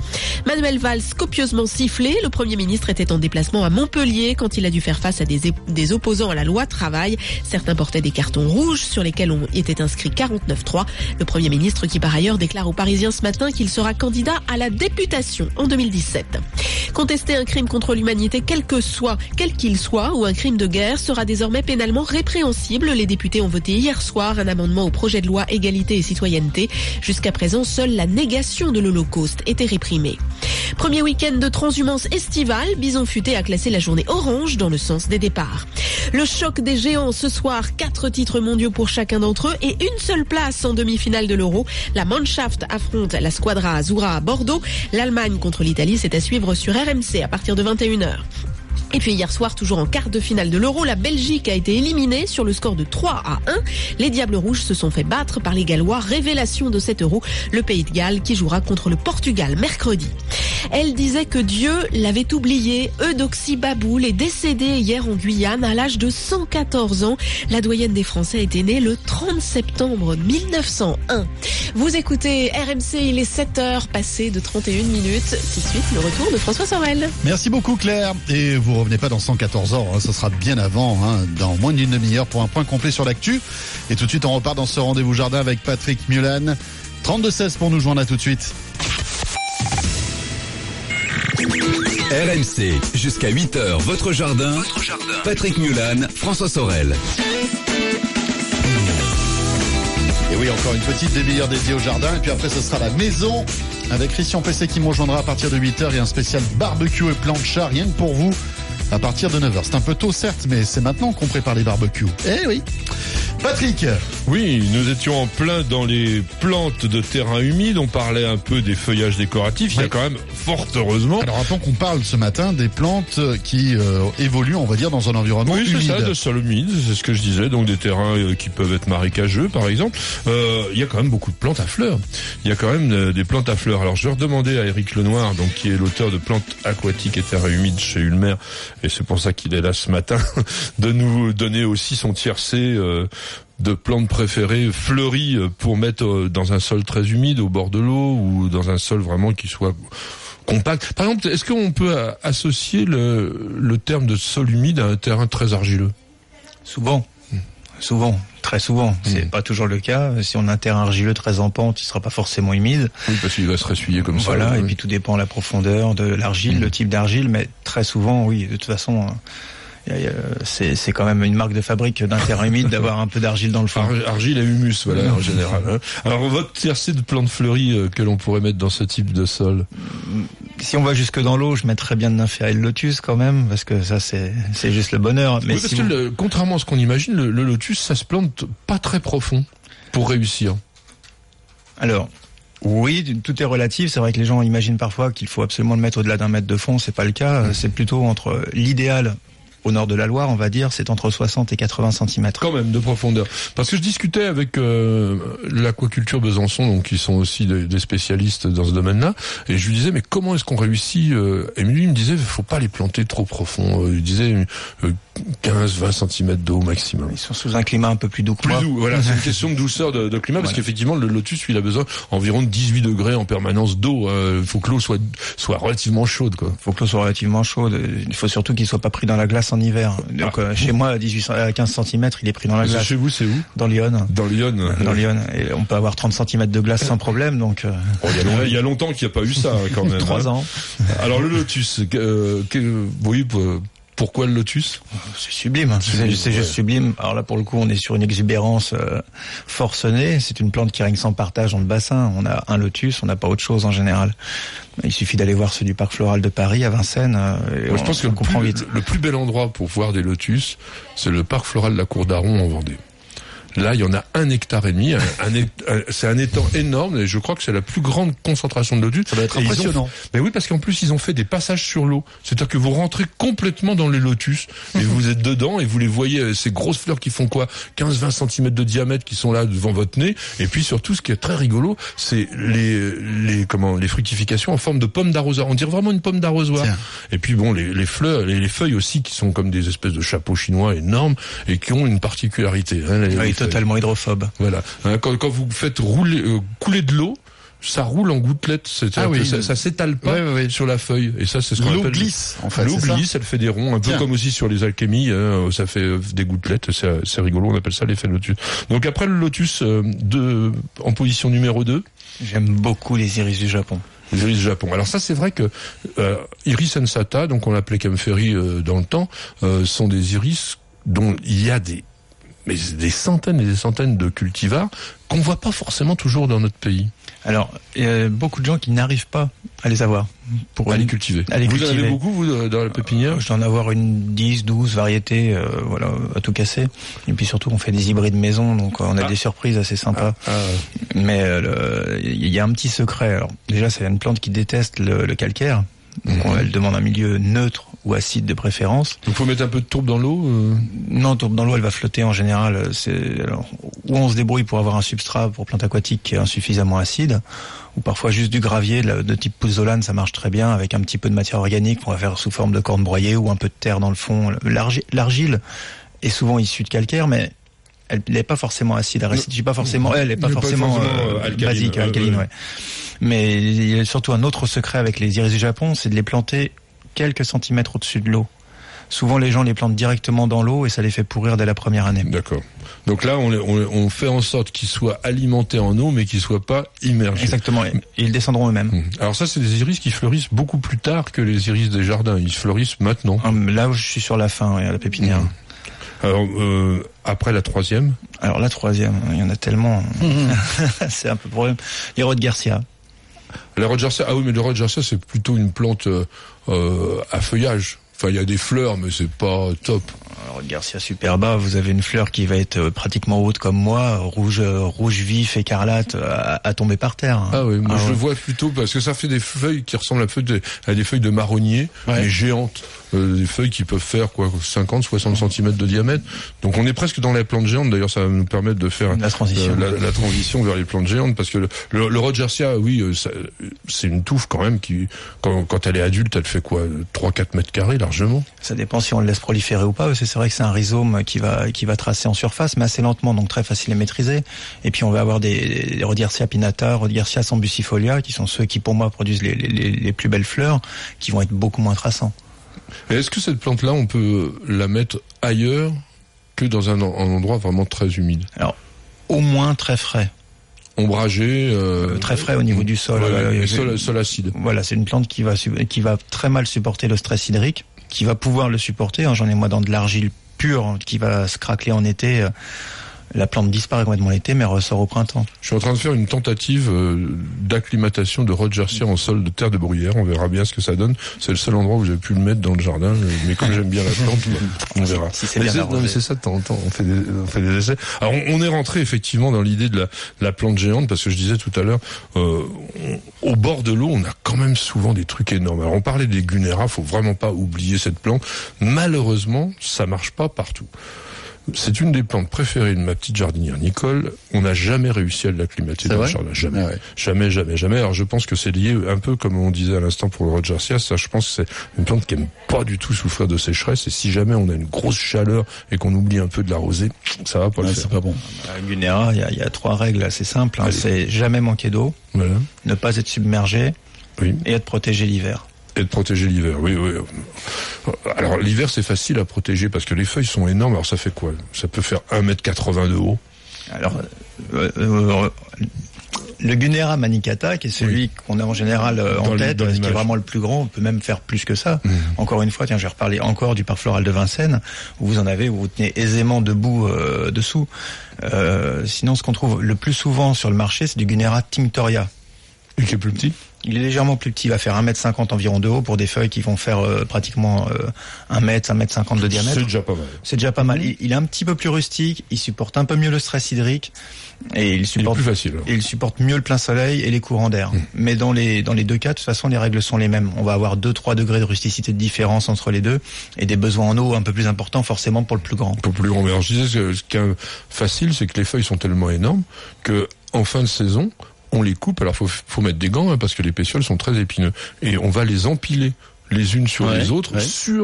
Manuel Valls, copieusement sifflé. Le Premier ministre était en déplacement à Montpellier quand il a dû faire face à des opposants à la loi travail. Certains portaient des cartons rouges sur lesquels était inscrit 49.3. Le Premier ministre qui par ailleurs déclare aux Parisiens ce matin qu'il sera candidat à la députation en 2017. Contester un crime contre l'humanité quel qu'il soit, ou un crime de guerre sera désormais pénalement répréhensible. Les députés ont voté hier soir un amendement au projet de loi égalité et citoyenneté. Jusqu'à présent, seule la négation de l'Holocauste était réprimée. Premier week-end de transhumance estivale, Bison Futé a classé la journée orange dans le sens des départs. Le choc des géants ce soir, 4 titres mondiaux pour chacun d'entre eux et une seule place en demi-finale de l'Euro. La Mannschaft affronte la Squadra Azzurra à Bordeaux. L'Allemagne contre l'Italie, c'est à suivre sur RMC à partir de 21h. Et puis hier soir, toujours en quart de finale de l'Euro, la Belgique a été éliminée sur le score de 3-1. Les Diables Rouges se sont fait battre par les Gallois. Révélation de cet Euro, le Pays de Galles qui jouera contre le Portugal mercredi. Elle disait que Dieu l'avait oubliée. Eudoxie Baboul est décédée hier en Guyane à l'âge de 114 ans. La doyenne des Français était née le 30 septembre 1901. Vous écoutez RMC, il est 7h passé de 31 minutes. Tout de suite, le retour de François Sorel. Merci beaucoup Claire. Et vous revenez pas dans 114 ans, ce sera bien avant, dans moins d'une demi-heure pour un point complet sur l'actu. Et tout de suite, on repart dans ce rendez-vous jardin avec Patrick Mulan. 32-16 pour nous joindre, à tout de suite. RMC, jusqu'à 8h, votre jardin. Patrick Mulan, François Sorel. Et oui, encore une petite demi-heure dédiée au jardin. Et puis après, ce sera la maison avec Christian Pesset qui me rejoindra à partir de 8h et un spécial barbecue et plancha, rien que pour vous, à partir de 9h. C'est un peu tôt, certes, mais c'est maintenant qu'on prépare les barbecues. Eh oui. Patrick. Oui, nous étions en plein dans les plantes de terrain humide. On parlait un peu des feuillages décoratifs. Il y a quand même, fort heureusement... Alors, rappelons qu'on parle ce matin des plantes qui évoluent, on va dire, dans un environnement humide. Oui, c'est ça, de sol humide, c'est ce que je disais. Donc, des terrains qui peuvent être marécageux, par exemple. Il y a quand même beaucoup de plantes à fleurs. Il y a quand même des plantes à fleurs. Alors, je vais redemander à Éric Lenoir, donc, qui est l'auteur de Plantes aquatiques et terrains humides chez Ulmer, et c'est pour ça qu'il est là ce matin, de nous donner aussi son tiercé de plantes préférées fleuries pour mettre dans un sol très humide au bord de l'eau ou dans un sol vraiment qui soit compact. Par exemple, est-ce qu'on peut associer le terme de sol humide à un terrain très argileux? Souvent, très souvent. C'est pas toujours le cas. Si on a un terrain argileux très en pente, il sera pas forcément humide. Oui, parce qu'il va se ressuyer comme ça. Voilà, et oui. puis tout dépend de la profondeur de l'argile, le type d'argile, mais très souvent, oui, de toute façon... C'est quand même une marque de fabrique d'un terrain humide d'avoir un peu d'argile dans le fond. Argile et humus, voilà, en général. Alors, votre tiercé de plantes fleuries que l'on pourrait mettre dans ce type de sol? Si on va jusque dans l'eau, je mettrais bien de nymphéa et le lotus quand même, parce que ça, c'est juste le bonheur. Mais oui, parce que contrairement à ce qu'on imagine, le lotus, ça se plante pas très profond pour réussir. Alors... Oui, tout est relatif. C'est vrai que les gens imaginent parfois qu'il faut absolument le mettre au-delà d'un mètre de fond. C'est pas le cas. C'est plutôt entre l'idéal. Au nord de la Loire, on va dire, c'est entre 60 et 80 cm. Quand même, de profondeur. Parce que je discutais avec l'aquaculture Besançon, donc qui sont aussi des spécialistes dans ce domaine-là, et je lui disais, mais comment est-ce qu'on réussit Et lui, il me disait, faut pas les planter trop profond. Il disait 15-20 cm d'eau maximum. Ils sont sous un climat un peu plus doux que moi. Plus doux, voilà, c'est une question de douceur de climat, parce qu'effectivement, le lotus, il a besoin environ de 18 degrés en permanence d'eau. Il faut que l'eau soit relativement chaude, quoi. Faut que l'eau soit relativement chaude. Il faut surtout qu'il soit pas pris dans la glace en hiver. Donc chez moi à 15 cm, il est pris dans la glace. Chez vous, c'est où? Dans l'Yonne. Dans l'Yonne. Dans l'Yonne. Et on peut avoir 30 cm de glace sans problème. Donc il y a longtemps qu'il n'y a pas eu ça quand même. 3 ans. Alors le lotus, oui. Pourquoi le lotus? C'est sublime, c'est juste sublime. Alors là, pour le coup, on est sur une exubérance forcenée. C'est une plante qui règne sans partage dans le bassin. On a un lotus, on n'a pas autre chose en général. Il suffit d'aller voir ceux du parc floral de Paris à Vincennes. Je pense que le plus bel endroit pour voir des lotus, c'est le parc floral de la Cour d'Aron en Vendée. Là, il y en a 1,5 hectare. C'est un étang énorme et je crois que c'est la plus grande concentration de lotus. Ça doit être impressionnant. Mais oui, parce qu'en plus, ils ont fait des passages sur l'eau. C'est-à-dire que vous rentrez complètement dans les lotus et vous êtes dedans et vous les voyez, ces grosses fleurs qui font quoi? 15-20 cm de diamètre qui sont là devant votre nez. Et puis surtout, ce qui est très rigolo, c'est les fructifications en forme de pommes d'arrosoir. On dirait vraiment une pomme d'arrosoir. Tiens. Et puis bon, les fleurs, les feuilles aussi qui sont comme des espèces de chapeaux chinois énormes et qui ont une particularité. Oui, totalement hydrophobe. Voilà. Quand vous faites couler de l'eau, ça roule en gouttelettes, ça s'étale pas sur la feuille, et ça c'est ce qu'on appelle... L'eau glisse, en fait. L'eau glisse, elle fait des ronds, un peu comme aussi sur les alchémies, ça fait des gouttelettes, c'est rigolo, on appelle ça l'effet lotus. Donc après le lotus en position numéro 2. J'aime beaucoup les iris du Japon. Les iris du Japon. Alors ça, c'est vrai que iris sensata, donc on l'appelait Kampferry dans le temps, sont des iris dont il y a des centaines et des centaines de cultivars qu'on voit pas forcément toujours dans notre pays. Alors, il y a beaucoup de gens qui n'arrivent pas à les avoir. À les cultiver. Vous en avez beaucoup, vous, dans la pépinière? Je dois en avoir une 10, 12 variétés, à tout casser. Et puis surtout, on fait des hybrides maison, donc on a des surprises assez sympas. Mais il y a un petit secret. Alors, déjà, c'est une plante qui déteste le calcaire. Donc, elle demande un milieu neutre ou acide de préférence. Donc, faut mettre un peu de tourbe dans l'eau? Non, tourbe dans l'eau, elle va flotter en général. Ou on se débrouille pour avoir un substrat pour plante aquatique qui est insuffisamment acide, ou parfois juste du gravier de type pouzzolane, ça marche très bien, avec un petit peu de matière organique qu'on va faire sous forme de corne broyée ou un peu de terre dans le fond. L'argile est souvent issue de calcaire, mais elle n'est pas forcément acide. Elle n'est pas forcément basique, alcaline. Ouais. Mais il y a surtout un autre secret avec les iris du Japon, c'est de les planter quelques centimètres au-dessus de l'eau. Souvent, les gens les plantent directement dans l'eau et ça les fait pourrir dès la première année. D'accord. Donc là, on fait en sorte qu'ils soient alimentés en eau, mais qu'ils soient pas immergés. Exactement. Et ils descendront eux-mêmes. Alors ça, c'est des iris qui fleurissent beaucoup plus tard que les iris des jardins. Ils fleurissent maintenant. Là où je suis sur la fin, à la pépinière. Alors, après la troisième? Alors la troisième, il y en a tellement. C'est un peu le problème. Les Rhodgarcia. La Rhodgarcia, oui, mais le Rhodgarcia, c'est plutôt une plante à feuillage. Enfin, il y a des fleurs, mais c'est pas top. Alors, Garcia superba, vous avez une fleur qui va être pratiquement haute comme moi, rouge vif, écarlate, à tomber par terre. Ah oui, moi je le vois plutôt parce que ça fait des feuilles qui ressemblent à des feuilles de marronnier, mais géantes. Des feuilles qui peuvent faire 50, 60 cm de diamètre. Donc on est presque dans les plantes géantes. D'ailleurs, ça va nous permettre de faire la transition vers les plantes géantes, parce que le Rhodgarcia, oui, c'est une touffe quand même qui, quand elle est adulte, elle fait 3-4 mètres carrés largement. Ça dépend si on le laisse proliférer ou pas. Parce que c'est vrai que c'est un rhizome qui va tracer en surface, mais assez lentement, donc très facile à maîtriser. Et puis on va avoir des Rhodgarcia pinnata, Rhodgarcia sambucifolia, qui sont ceux qui pour moi produisent les plus belles fleurs, qui vont être beaucoup moins traçants. Et est-ce que cette plante-là, on peut la mettre ailleurs que dans un endroit vraiment très humide? Alors, au moins très frais. Ombragé, très frais au niveau du sol. Sol acide. Voilà, c'est une plante qui va très mal supporter le stress hydrique, qui va pouvoir le supporter. J'en ai moi dans de l'argile pure qui va se craqueler en été. La plante disparaît complètement l'été, mais ressort au printemps. Je suis en train de faire une tentative d'acclimatation de Rhodgarcia en sol de terre de bruyère. On verra bien ce que ça donne. C'est le seul endroit où j'ai pu le mettre dans le jardin. Mais comme j'aime bien la plante, on verra. Si c'est bien mais c'est ça de temps en temps. On fait des essais. Alors, on est rentré effectivement dans l'idée de la plante géante, parce que je disais tout à l'heure, au bord de l'eau, on a quand même souvent des trucs énormes. Alors, on parlait des Gunnera. Faut vraiment pas oublier cette plante. Malheureusement, ça marche pas partout. C'est une des plantes préférées de ma petite jardinière Nicole. On n'a jamais réussi à l'acclimater dans le jardin. Jamais. Jamais. Alors je pense que c'est lié un peu comme on disait à l'instant pour le Rhodgarcia. Ça, je pense que c'est une plante qui aime pas du tout souffrir de sécheresse. Et si jamais on a une grosse chaleur et qu'on oublie un peu de l'arroser, ça va pas le faire. C'est pas bon. Gunnera, il y a 3 règles assez simples. C'est jamais manquer d'eau, ne pas être submergé et être protégé l'hiver. Et de protéger l'hiver, oui. Alors l'hiver c'est facile à protéger parce que les feuilles sont énormes. Alors ça fait quoi? Ça peut faire 1,80 m de haut. Alors le Gunnera manicata, qui est celui qu'on a en général en tête, qui est vraiment le plus grand, on peut même faire plus que ça. Encore une fois, je vais reparler encore du parc floral de Vincennes, où vous vous tenez aisément debout dessous. Sinon, ce qu'on trouve le plus souvent sur le marché, c'est du Gunnera tinctoria. Et qui est plus petit? Il est légèrement plus petit, il va faire 1,50 m environ de haut pour des feuilles qui vont faire pratiquement 1 mètre, 1,50 m de diamètre. C'est déjà pas mal. Il est un petit peu plus rustique, il supporte un peu mieux le stress hydrique et il est plus facile. Et il supporte mieux le plein soleil et les courants d'air. Mais dans les deux cas, de toute façon, les règles sont les mêmes. On va avoir 2-3 degrés de rusticité de différence entre les deux et des besoins en eau un peu plus importants forcément pour le plus grand. Pour le plus grand. Mais alors je disais que ce qui est facile, c'est que les feuilles sont tellement énormes que en fin de saison, on les coupe. Alors faut mettre des gants parce que les pétioles sont très épineux et on va les empiler les unes sur les autres sur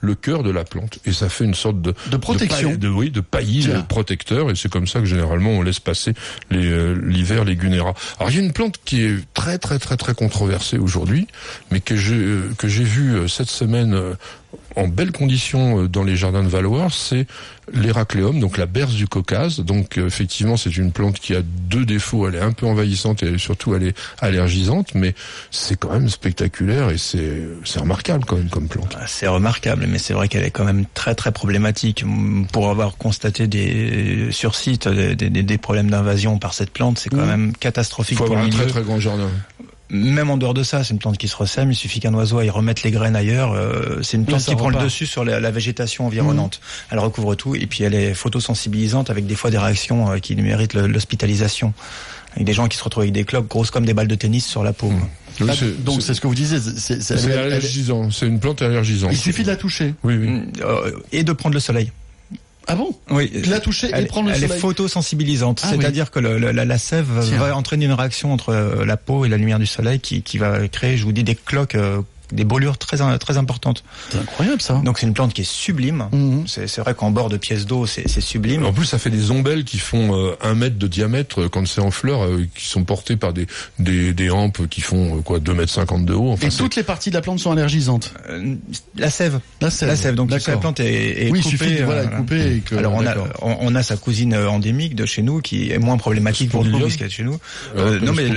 le cœur de la plante. Et ça fait une sorte de protection. De paillis protecteur. Et c'est comme ça que généralement on laisse passer l'hiver les Gunnera. Alors il y a une plante qui est très très très très controversée aujourd'hui, mais que j'ai vue cette semaine en belles conditions dans les jardins de Valloire, c'est l'Héracléum, donc la berce du Caucase. Donc effectivement, c'est une plante qui a deux défauts. Elle est un peu envahissante et surtout elle est allergisante, mais c'est quand même spectaculaire et c'est remarquable quand même comme plante. C'est remarquable, mais c'est vrai qu'elle est quand même très très problématique. Pour avoir constaté sur site des problèmes d'invasion par cette plante, c'est quand même catastrophique pour le milieu. Il faut avoir un très très grand jardin. Même en dehors de ça, c'est une plante qui se ressème, il suffit qu'un oiseau aille remettre les graines ailleurs, c'est une plante qui prend le dessus sur la végétation environnante. Elle recouvre tout et puis elle est photosensibilisante avec des fois des réactions qui méritent l'hospitalisation. Avec des gens qui se retrouvent avec des cloques grosses comme des balles de tennis sur la peau. Oui, donc c'est ce que vous disiez. C'est allergisant, c'est une plante allergisante. Il suffit de la toucher. Oui. Et de prendre le soleil. Ah bon? Oui. La toucher et prendre le soleil. Elle est photosensibilisanante. C'est-à-dire que la sève va entraîner une réaction entre la peau et la lumière du soleil qui va créer, je vous dis, des cloques, des brûlures très importantes. C'est incroyable ça. Donc c'est une plante qui est sublime. C'est vrai qu'en bord de pièces d'eau, c'est sublime. En plus, ça fait des ombelles qui font 1 mètre de diamètre quand c'est en fleurs, qui sont portées par des hampes qui font 2,50 mètres de haut. Enfin, et toutes les parties de la plante sont allergisantes. La sève. Donc si la plante est coupée, suffit de couper. Et que, alors on a sa cousine endémique de chez nous qui est moins problématique pour nous puisqu'elle est de chez nous. Non mais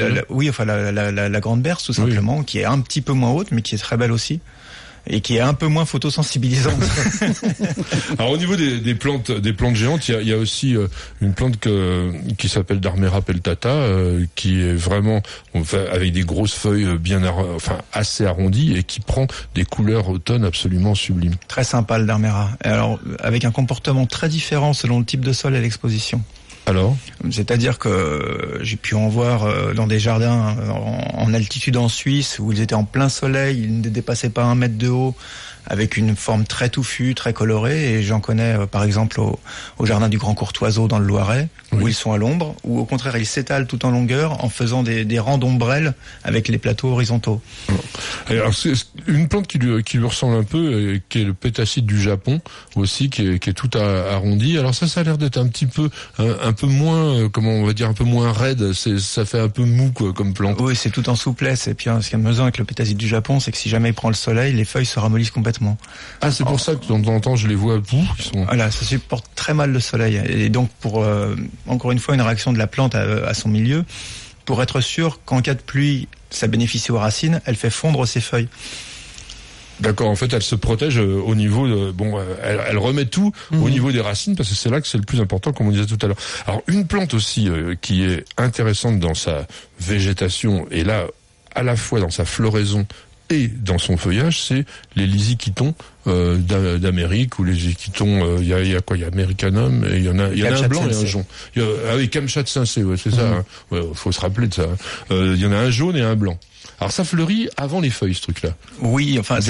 la grande berce tout simplement, qui est un petit peu moins haute mais qui est très belle aussi et qui est un peu moins photosensibilisante. Alors au niveau des plantes géantes, il y a aussi une plante qui s'appelle Darmera peltata, qui est vraiment avec des grosses feuilles assez arrondies et qui prend des couleurs automne absolument sublimes. Très sympa le Darmera. Alors avec un comportement très différent selon le type de sol et l'exposition. Alors ? C'est-à-dire que j'ai pu en voir dans des jardins en altitude en Suisse où ils étaient en plein soleil, ils ne dépassaient pas 1 mètre de haut, avec une forme très touffue, très colorée. Et j'en connais par exemple au jardin du Grand Courtoiseau dans le Loiret, où ils sont à l'ombre, ou au contraire ils s'étalent tout en longueur en faisant des rangs d'ombrelles avec les plateaux horizontaux. Alors c'est une plante qui lui ressemble un peu, qui est le pétacite du Japon aussi, qui est tout arrondi. Alors ça a l'air d'être un petit peu un peu moins, comment on va dire, un peu moins raide. Ça fait un peu mou comme plante. Oui, c'est tout en souplesse. Et puis ce qui est amusant avec le pétacite du Japon, c'est que si jamais il prend le soleil, les feuilles se ramollissent complètement. Ah, c'est pour ça que de temps en temps je les vois Voilà, ça supporte très mal le soleil. Et donc pour encore une fois une réaction de la plante à son milieu, pour être sûr qu'en cas de pluie, ça bénéficie aux racines, elle fait fondre ses feuilles. D'accord, en fait, elle se protège au niveau de, elle remet tout au niveau des racines parce que c'est là que c'est le plus important, comme on disait tout à l'heure. Alors, une plante aussi qui est intéressante dans sa végétation et là, à la fois dans sa floraison et dans son feuillage, c'est les lysichytons d'Amérique ou les lysichytons. Il y a quoi? Il y a Americanum et il y en a un blanc et un jaune. Kamchat Sensei, c'est ça. Hein. Faut se rappeler de ça. Il y en a un jaune et un blanc. Alors ça fleurit avant les feuilles, ce truc-là. Oui, enfin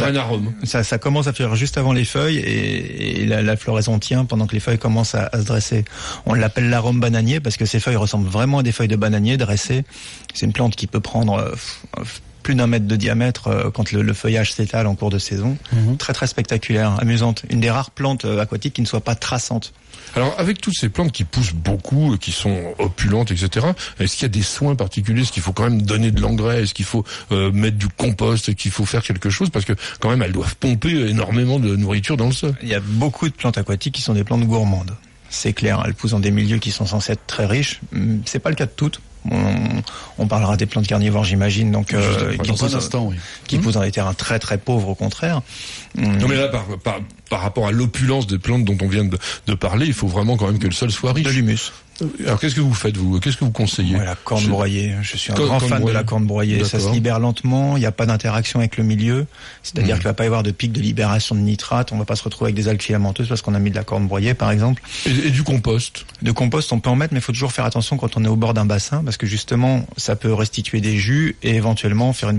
ça commence à fleurir juste avant les feuilles et la floraison tient pendant que les feuilles commencent à se dresser. On l'appelle l'arôme bananier parce que ces feuilles ressemblent vraiment à des feuilles de bananier dressées. C'est une plante qui peut prendre plus d'1 mètre de diamètre quand le feuillage s'étale en cours de saison. Très très spectaculaire, amusante. Une des rares plantes aquatiques qui ne soit pas traçante. Alors, avec toutes ces plantes qui poussent beaucoup, qui sont opulentes, etc., est-ce qu'il y a des soins particuliers? Est-ce qu'il faut quand même donner de l'engrais? Est-ce qu'il faut mettre du compost? Est-ce qu'il faut faire quelque chose? Parce que quand même, elles doivent pomper énormément de nourriture dans le sol. Il y a beaucoup de plantes aquatiques qui sont des plantes gourmandes. C'est clair, elles poussent dans des milieux qui sont censés être très riches. C'est pas le cas de toutes. On parlera des plantes carnivores, j'imagine, donc qui poussent dans des terrains très très pauvres, au contraire. Non, mais là, par rapport à l'opulence des plantes dont on vient de parler, il faut vraiment quand même que le sol soit riche. De l'humus. Alors qu'est-ce que vous faites, vous? Qu'est-ce que vous conseillez? La corne broyée. Je suis un grand fan de la corne broyée. Ça se libère lentement, il n'y a pas d'interaction avec le milieu. C'est-à-dire qu'il ne va pas y avoir de pic de libération de nitrate, on ne va pas se retrouver avec des algues filamenteuses parce qu'on a mis de la corne broyée, par exemple. Et du compost? De compost, on peut en mettre, mais il faut toujours faire attention quand on est au bord d'un bassin parce que justement, ça peut restituer des jus et éventuellement faire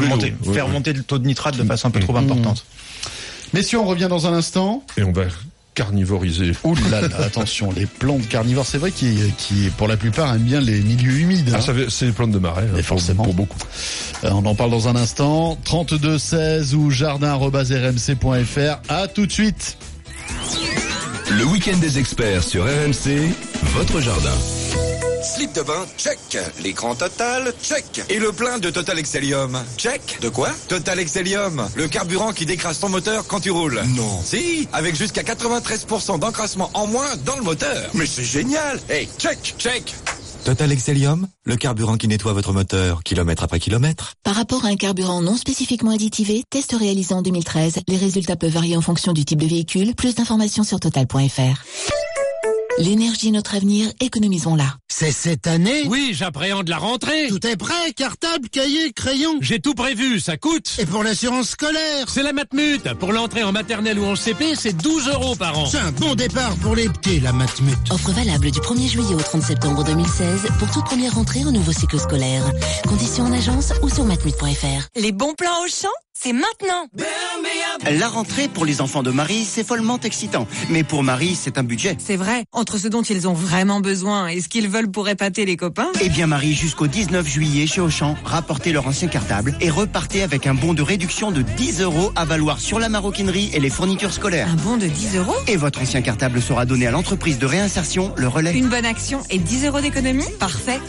monter le taux de nitrate de façon un peu trop importante. Messieurs, on revient dans un instant. Et on va carnivorisées. Ouh là là, attention, les plantes carnivores, c'est vrai qui pour la plupart aiment bien les milieux humides. Ah, c'est les plantes de marais, forcément. Pour beaucoup. On en parle dans un instant. 3216 ou jardin@rmc.fr. À tout de suite. Le week-end des experts sur RMC, votre jardin. Slip de bain, check. L'écran Total, check. Et le plein de Total Excellium, check. De quoi? Total Excellium, le carburant qui décrasse ton moteur quand tu roules. Non. Si, avec jusqu'à 93% d'encrassement en moins dans le moteur. Mais c'est génial. Hey, check, check. Total Excellium, le carburant qui nettoie votre moteur, kilomètre après kilomètre. Par rapport à un carburant non spécifiquement additivé, test réalisé en 2013. Les résultats peuvent varier en fonction du type de véhicule. Plus d'informations sur total.fr. L'énergie est notre avenir, économisons-la. C'est cette année? Oui, j'appréhende la rentrée. Tout est prêt, cartable, cahier, crayon. J'ai tout prévu, ça coûte. Et pour l'assurance scolaire? C'est la Matmut. Pour l'entrée en maternelle ou en CP, c'est 12 € par an. C'est un bon départ pour les petits, la Matmut. Offre valable du 1er juillet au 30 septembre 2016 pour toute première rentrée au nouveau cycle scolaire. Conditions en agence ou sur matmut.fr. Les bons plans Auchan, c'est maintenant. La rentrée pour les enfants de Marie, c'est follement excitant. Mais pour Marie, c'est un budget. C'est vrai, entre ce dont ils ont vraiment besoin et ce qu'ils veulent pour épater les copains. Eh bien Marie, jusqu'au 19 juillet chez Auchan, rapportez leur ancien cartable et repartez avec un bon de réduction de 10 € à valoir sur la maroquinerie et les fournitures scolaires. Un bon de 10 €? Et votre ancien cartable sera donné à l'entreprise de réinsertion, le Relais. Une bonne action et 10 € d'économie? Parfait.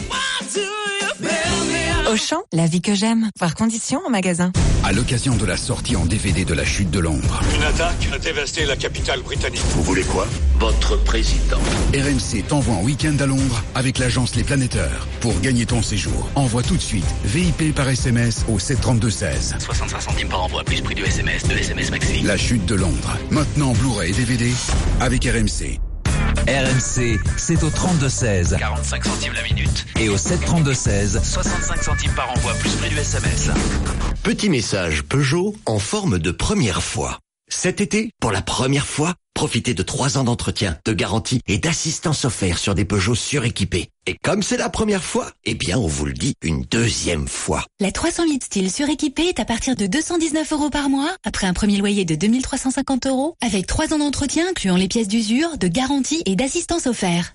Auchan, la vie que j'aime. Voir conditions en magasin. À l'occasion de la sortie en DVD de La Chute de Londres. Une attaque a dévasté la capitale britannique. Vous voulez quoi? Votre président. RMC t'envoie en week-end à Londres avec l'agence Les Planéteurs. Pour gagner ton séjour, envoie tout de suite VIP par SMS au 732-16. 65 centimes par envoi, plus prix du SMS, de SMS Maxi. La Chute de Londres. Maintenant Blu-ray et DVD avec RMC. RMC, c'est au 32-16. 45 centimes la minute. Et au 732-16. 65 centimes par envoi, plus prix du SMS. Petit message Peugeot en forme de première fois. Cet été, pour la première fois, profitez de 3 ans d'entretien, de garantie et d'assistance offerte sur des Peugeot suréquipés. Et comme c'est la première fois, eh bien on vous le dit une deuxième fois. La 308 style suréquipée est à partir de 219 € par mois, après un premier loyer de 2350 €, avec 3 ans d'entretien incluant les pièces d'usure, de garantie et d'assistance offerte.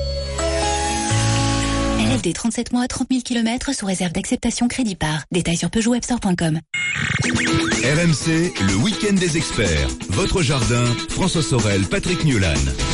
LFD 37 mois, 30 000 km sous réserve d'acceptation crédit par. Détails sur PeugeotWebstore.com. RMC, le week-end des experts. Votre jardin, François Sorel, Patrick Newland.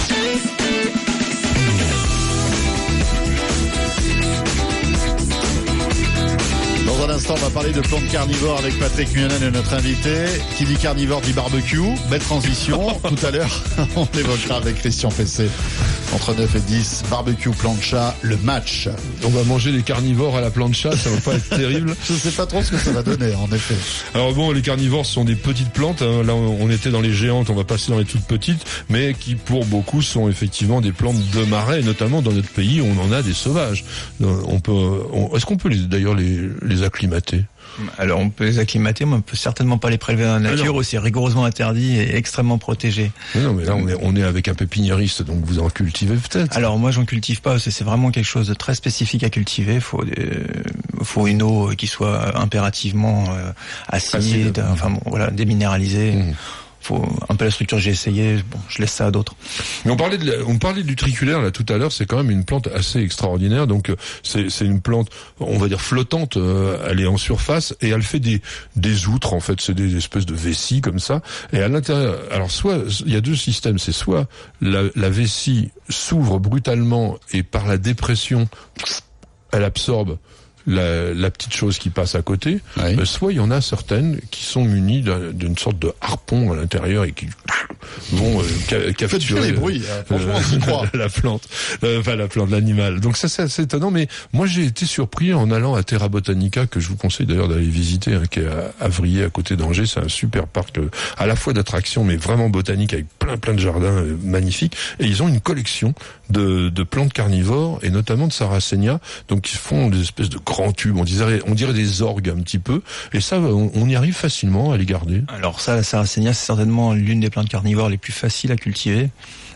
Dans un instant, on va parler de plantes carnivores avec Patrick Muyanan et notre invité. Qui dit carnivore dit barbecue. Belle transition. Tout à l'heure, on évoquera avec Christian Fessé. Entre 9 et 10, barbecue plancha, le match. On va manger des carnivores à la plancha, ça va pas être terrible. Je sais pas trop ce que ça va donner, en effet. Alors bon, les carnivores sont des petites plantes. Hein. Là, on était dans les géantes, on va passer dans les toutes petites, mais qui pour beaucoup sont effectivement des plantes de marais, notamment dans notre pays, on en a des sauvages. Est-ce qu'on peut d'ailleurs les acclimater? Alors on peut les acclimater, mais on peut certainement pas les prélever dans la nature, où c'est rigoureusement interdit et extrêmement protégé. Mais non, mais là on est avec un pépiniériste, donc vous en cultivez peut-être. Alors moi j'en cultive pas, parce que c'est vraiment quelque chose de très spécifique à cultiver. Faut une eau qui soit impérativement acide, enfin bon, voilà, déminéralisée. Faut un peu la structure, j'ai essayé, bon, je laisse ça à d'autres. Mais on parlait du triculaire là tout à l'heure, c'est quand même une plante assez extraordinaire. Donc c'est une plante, on va dire flottante, elle est en surface et elle fait des outres en fait, c'est des espèces de vessies comme ça. Et à l'intérieur, alors soit il y a deux systèmes, c'est soit la vessie s'ouvre brutalement et par la dépression, elle absorbe la petite chose qui passe à côté, soit il y en a certaines qui sont munies d'une sorte de harpon à l'intérieur et qui vont capturer les bruits, franchement, on s'y croit. la plante, l'animal. Donc ça c'est assez étonnant, mais moi j'ai été surpris en allant à Terra Botanica, que je vous conseille d'ailleurs d'aller visiter, hein, qui est à Avrier à côté d'Angers. C'est un super parc à la fois d'attractions mais vraiment botanique avec plein de jardins magnifiques, et ils ont une collection de plantes carnivores et notamment de Sarracenia, donc ils font des espèces de grands tubes, on dirait des orgues un petit peu, et ça on y arrive facilement à les garder. Alors ça, la Sarracenia, c'est certainement l'une des plantes carnivores les plus faciles à cultiver.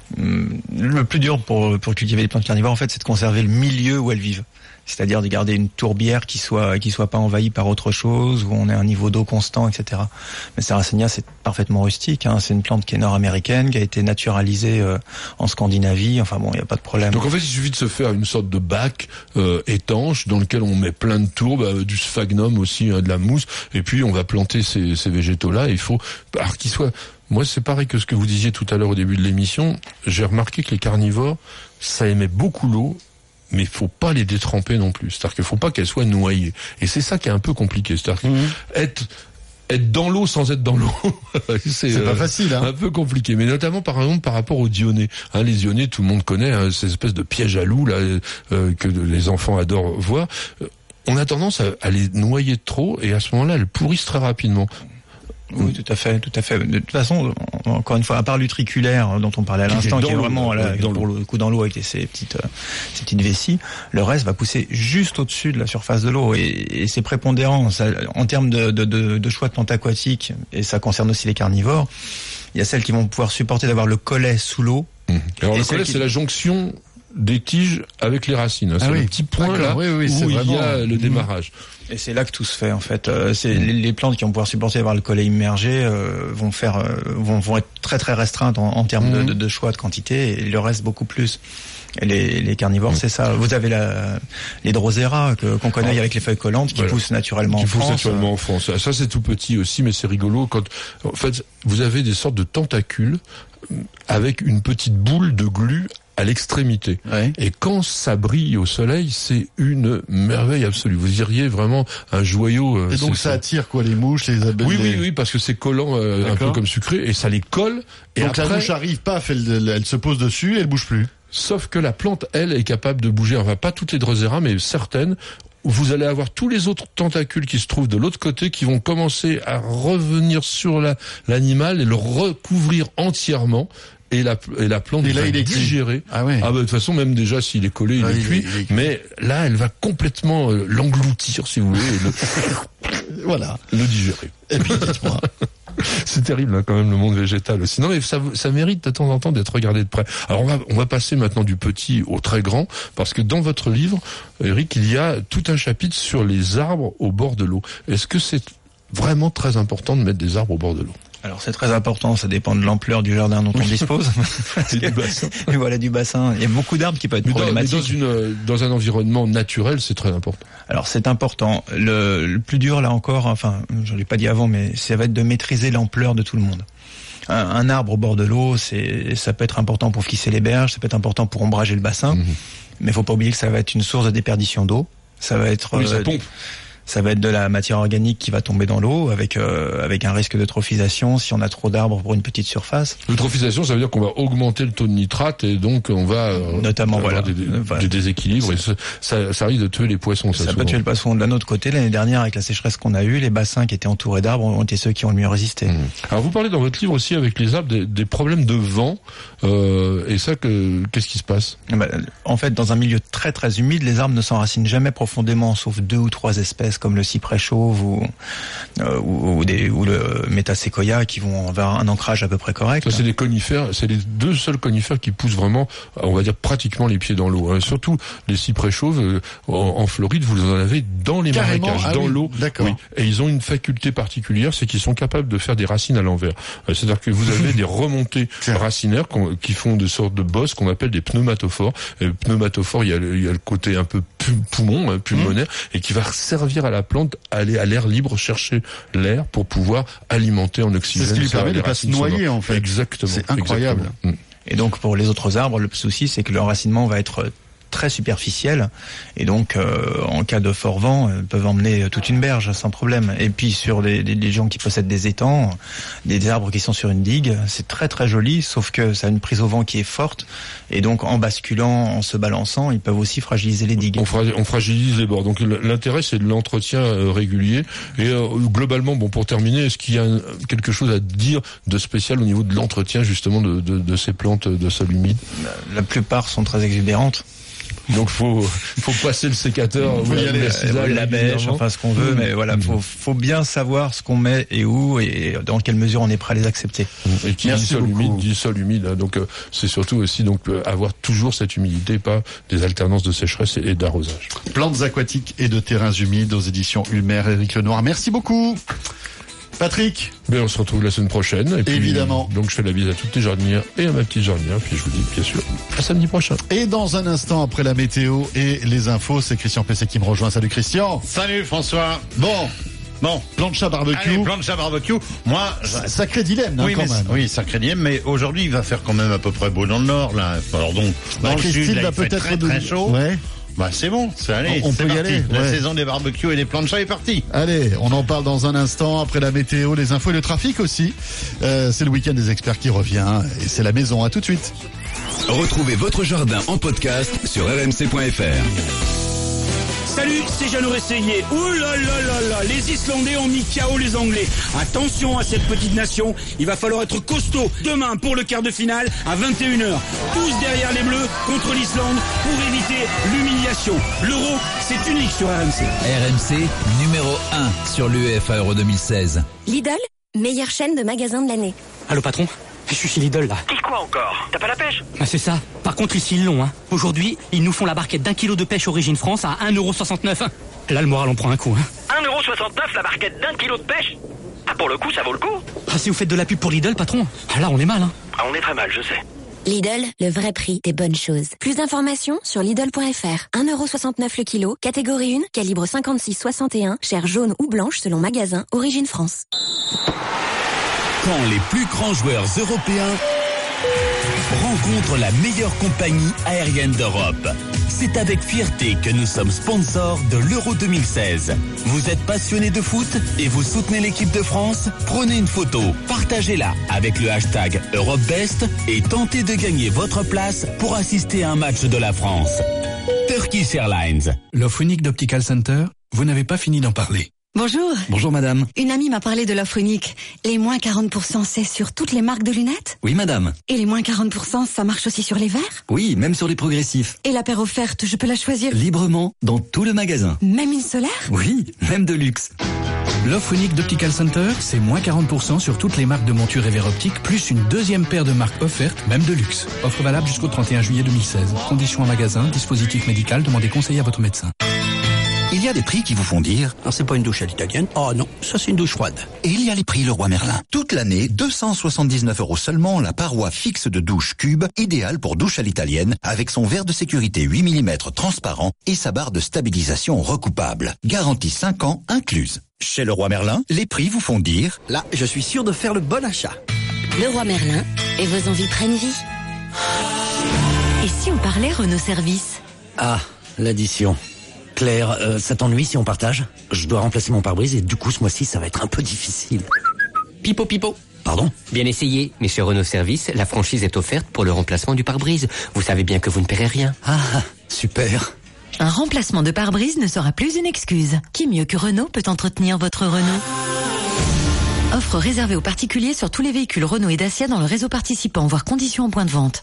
Le plus dur pour cultiver les plantes carnivores, en fait, c'est de conserver le milieu où elles vivent. C'est-à-dire de garder une tourbière qui soit pas envahie par autre chose, où on ait un niveau d'eau constant, etc. Mais Sarracenia, c'est parfaitement rustique. C'est une plante qui est nord-américaine, qui a été naturalisée en Scandinavie. Enfin bon, il n'y a pas de problème. Donc en fait, il suffit de se faire une sorte de bac étanche dans lequel on met plein de tourbes, du sphagnum aussi, de la mousse, et puis on va planter ces végétaux-là. Et il faut qu'ils soient... Moi, c'est pareil que ce que vous disiez tout à l'heure au début de l'émission. J'ai remarqué que les carnivores, ça aimait beaucoup l'eau, mais il faut pas les détremper non plus. C'est-à-dire qu'il faut pas qu'elles soient noyées. Et c'est ça qui est un peu compliqué. C'est-à-dire être dans l'eau sans être dans l'eau, c'est pas facile. Un peu compliqué. Mais notamment par exemple par rapport aux dionnées. Les dionnées, tout le monde connaît, ces espèces de pièges à loups là que les enfants adorent voir. On a tendance à les noyer trop, et à ce moment-là, elles pourrissent très rapidement. Oui, tout à fait. De toute façon, encore une fois, à part l'utriculaire dont on parlait à l'instant, qui est vraiment pour le coup dans l'eau avec ces petites vessies, le reste va pousser juste au-dessus de la surface de l'eau, et c'est prépondérant. Ça, en termes de choix de plantes aquatiques, et ça concerne aussi les carnivores, il y a celles qui vont pouvoir supporter d'avoir le collet sous l'eau. Alors le collet, c'est la jonction des tiges avec les racines. C'est le petit point là où il y a le démarrage. Et c'est là que tout se fait en fait. C'est les plantes qui vont pouvoir supporter d'avoir le collet immergé vont être très très restreintes en termes de choix de quantité, et le reste beaucoup plus. Et les carnivores, c'est ça. Vous avez les Drosera qu'on connaît avec les feuilles collantes qui poussent naturellement en France. Qui poussent naturellement en France. Ça c'est tout petit aussi, mais c'est rigolo quand en fait vous avez des sortes de tentacules avec une petite boule de glu à l'extrémité. Et quand ça brille au soleil, c'est une merveille absolue. Vous diriez vraiment un joyau. Et donc ça attire quoi, les mouches, les abeilles? Oui, parce que c'est collant, un peu comme sucré, et ça les colle. Et donc après, la mouche arrive, paf, elle se pose dessus, et elle bouge plus. Sauf que la plante, elle, est capable de bouger. Enfin, pas toutes les Drosera, mais certaines. Vous allez avoir tous les autres tentacules qui se trouvent de l'autre côté qui vont commencer à revenir sur l'animal et le recouvrir entièrement. Et la plante va digérer. De toute façon, même déjà s'il est collé, il est cuit. Mais là, elle va complètement l'engloutir, si vous voulez, et le digérer. Et puis, dites-moi. C'est terrible, quand même, le monde végétal aussi. Non, mais ça mérite de temps en temps d'être regardé de près. Alors on va passer maintenant du petit au très grand, parce que dans votre livre, Eric, il y a tout un chapitre sur les arbres au bord de l'eau. Est-ce que c'est vraiment très important de mettre des arbres au bord de l'eau? Alors c'est très important, ça dépend de l'ampleur du jardin dont on dispose. Et du bassin. Et voilà, du bassin. Il y a beaucoup d'arbres qui peuvent être problématiques. Dans un environnement naturel, c'est très important. Alors c'est important. Le plus dur là encore, enfin, je l'ai pas dit avant, mais ça va être de maîtriser l'ampleur de tout le monde. Un arbre au bord de l'eau, ça peut être important pour fixer les berges, ça peut être important pour ombrager le bassin, mais faut pas oublier que ça va être une source de déperdition d'eau. Ça va être ça pompe. Ça va être de la matière organique qui va tomber dans l'eau avec un risque d'eutrophisation si on a trop d'arbres pour une petite surface. L'eutrophisation, ça veut dire qu'on va augmenter le taux de nitrate et donc on va notamment avoir des déséquilibres et ça risque de tuer les poissons. Ça peut tuer le poisson. De l'autre côté, l'année dernière, avec la sécheresse qu'on a eue, les bassins qui étaient entourés d'arbres ont été ceux qui ont le mieux résisté. Alors vous parlez dans votre livre aussi avec les arbres des problèmes de vent et ça, qu'est-ce qui se passe? En fait, dans un milieu très très humide, les arbres ne s'enracinent jamais profondément, sauf 2 ou 3 espèces comme le cyprès chauve ou le métaséquoia qui vont avoir un ancrage à peu près correct. Ça, c'est des conifères, c'est les 2 seuls conifères qui poussent vraiment, on va dire pratiquement les pieds dans l'eau. Surtout les cyprès chauves en Floride, vous en avez dans les marécages, dans l'eau. D'accord. Oui. Et ils ont une faculté particulière, c'est qu'ils sont capables de faire des racines à l'envers. C'est-à-dire que vous avez des remontées racinaires qui font des sortes de bosses qu'on appelle des pneumatophores. Et pneumatophore, il y a le côté un peu poumon, pulmonaire, et qui va servir à la plante aller à l'air libre, chercher l'air pour pouvoir alimenter en oxygène. C'est ce qui lui permet de ne pas se noyer, en fait. Exactement. C'est incroyable. Exactement. Et donc, pour les autres arbres, le souci, c'est que le enracinement va être très superficielle et donc en cas de fort vent peuvent emmener toute une berge sans problème. Et puis sur les gens qui possèdent des étangs, des arbres qui sont sur une digue, c'est très très joli, sauf que ça a une prise au vent qui est forte et donc en basculant, en se balançant, ils peuvent aussi fragiliser les digues. On fragilise les bords. Donc l'intérêt c'est de l'entretien régulier et globalement, bon, pour terminer, est-ce qu'il y a quelque chose à dire de spécial au niveau de l'entretien justement de ces plantes de sol humide? La plupart sont très exubérantes. Donc faut passer le sécateur, faut y aller, la bêche, enfin ce qu'on veut, mais voilà, faut bien savoir ce qu'on met et où et dans quelle mesure on est prêt à les accepter. Et qui dit sol humide, hein, donc c'est surtout aussi donc avoir toujours cette humidité, pas des alternances de sécheresse et d'arrosage. Plantes aquatiques et de terrains humides aux éditions Ulmer, Éric Lenoir. Merci beaucoup. Patrick. Ben, on se retrouve la semaine prochaine. Et puis, évidemment. Donc je fais la bise à toutes les jardinières et à ma petite jardinière. Puis je vous dis bien sûr à samedi prochain. Et dans un instant, après la météo et les infos, c'est Christian Pesset qui me rejoint. Salut Christian. Salut François. Bon, plancha barbecue. Allez, plancha barbecue. Moi, sacré dilemme, hein, oui, quand même. Oui, sacré dilemme. Mais aujourd'hui, il va faire quand même à peu près beau dans le nord, là. Alors donc, dans le Christine sud, là, va il fait peut-être très chaud. Ouais. Bah c'est bon, on peut y aller. La saison des barbecues et des planchas est partie. Allez, on en parle dans un instant, après la météo, les infos et le trafic aussi. C'est le week-end des experts qui revient et c'est la maison, à tout de suite. Retrouvez votre jardin en podcast sur rmc.fr. Salut, c'est Jeannot Rességuier. Ouh là là là là, les Islandais ont mis KO les Anglais. Attention à cette petite nation, il va falloir être costaud demain pour le quart de finale à 21h. Tous derrière les Bleus contre l'Islande pour éviter l'humiliation. L'Euro, c'est unique sur RMC. RMC, numéro 1 sur l'UEFA Euro 2016. Lidl, meilleure chaîne de magasins de l'année. Allô patron ? Je suis chez Lidl là. Et quoi encore ? T'as pas la pêche ? Ah c'est ça. Par contre ici ils l'ont hein. Aujourd'hui, ils nous font la barquette d'1 kilo de pêche origine France à 1,69€. Là le moral en prend un coup hein. 1,69€ la barquette d'1 kilo de pêche ? Ah pour le coup ça vaut le coup. Ah si vous faites de la pub pour Lidl patron, ah là on est mal hein. Ah on est très mal je sais. Lidl, le vrai prix des bonnes choses. Plus d'informations sur Lidl.fr. 1,69€ le kilo, catégorie 1, calibre 56-61, chair jaune ou blanche selon magasin, origine France. Quand les plus grands joueurs européens rencontrent la meilleure compagnie aérienne d'Europe. C'est avec fierté que nous sommes sponsors de l'Euro 2016. Vous êtes passionné de foot et vous soutenez l'équipe de France ? Prenez une photo, partagez-la avec le hashtag EuropeBest et tentez de gagner votre place pour assister à un match de la France. Turkish Airlines. L'offre unique d'Optical Center, vous n'avez pas fini d'en parler. Bonjour. Bonjour madame. Une amie m'a parlé de l'offre unique. Les moins 40%, c'est sur toutes les marques de lunettes ? Oui madame. Et les moins 40%, ça marche aussi sur les verres ? Oui, même sur les progressifs. Et la paire offerte, je peux la choisir librement dans tout le magasin. Même une solaire ? Oui, même de luxe. L'offre unique d'Optical Center, c'est moins 40% sur toutes les marques de montures et verres optiques, plus une deuxième paire de marques offertes, même de luxe. Offre valable jusqu'au 31 juillet 2016. Conditions en magasin, dispositif médical, demandez conseil à votre médecin. Il y a des prix qui vous font dire « c'est pas une douche à l'italienne. Oh non, ça c'est une douche froide. » Et il y a les prix Leroy Merlin. Toute l'année, 279€ seulement la paroi fixe de douche Cube, idéale pour douche à l'italienne, avec son verre de sécurité 8 mm transparent et sa barre de stabilisation recoupable. Garantie 5 ans incluse. Chez Leroy Merlin, les prix vous font dire « Là, je suis sûr de faire le bon achat. » Leroy Merlin, et vos envies prennent vie. Et si on parlait Renault Service ? Ah, l'addition. Claire, ça t'ennuie si on partage ? Je dois remplacer mon pare-brise et du coup ce mois-ci ça va être un peu difficile. Pipo. Pardon ? Bien essayé, mais chez Renault Service, la franchise est offerte pour le remplacement du pare-brise. Vous savez bien que vous ne paierez rien. Ah, super. Un remplacement de pare-brise ne sera plus une excuse. Qui mieux que Renault peut entretenir votre Renault ? Offre réservée aux particuliers sur tous les véhicules Renault et Dacia dans le réseau participant, voire conditions en point de vente.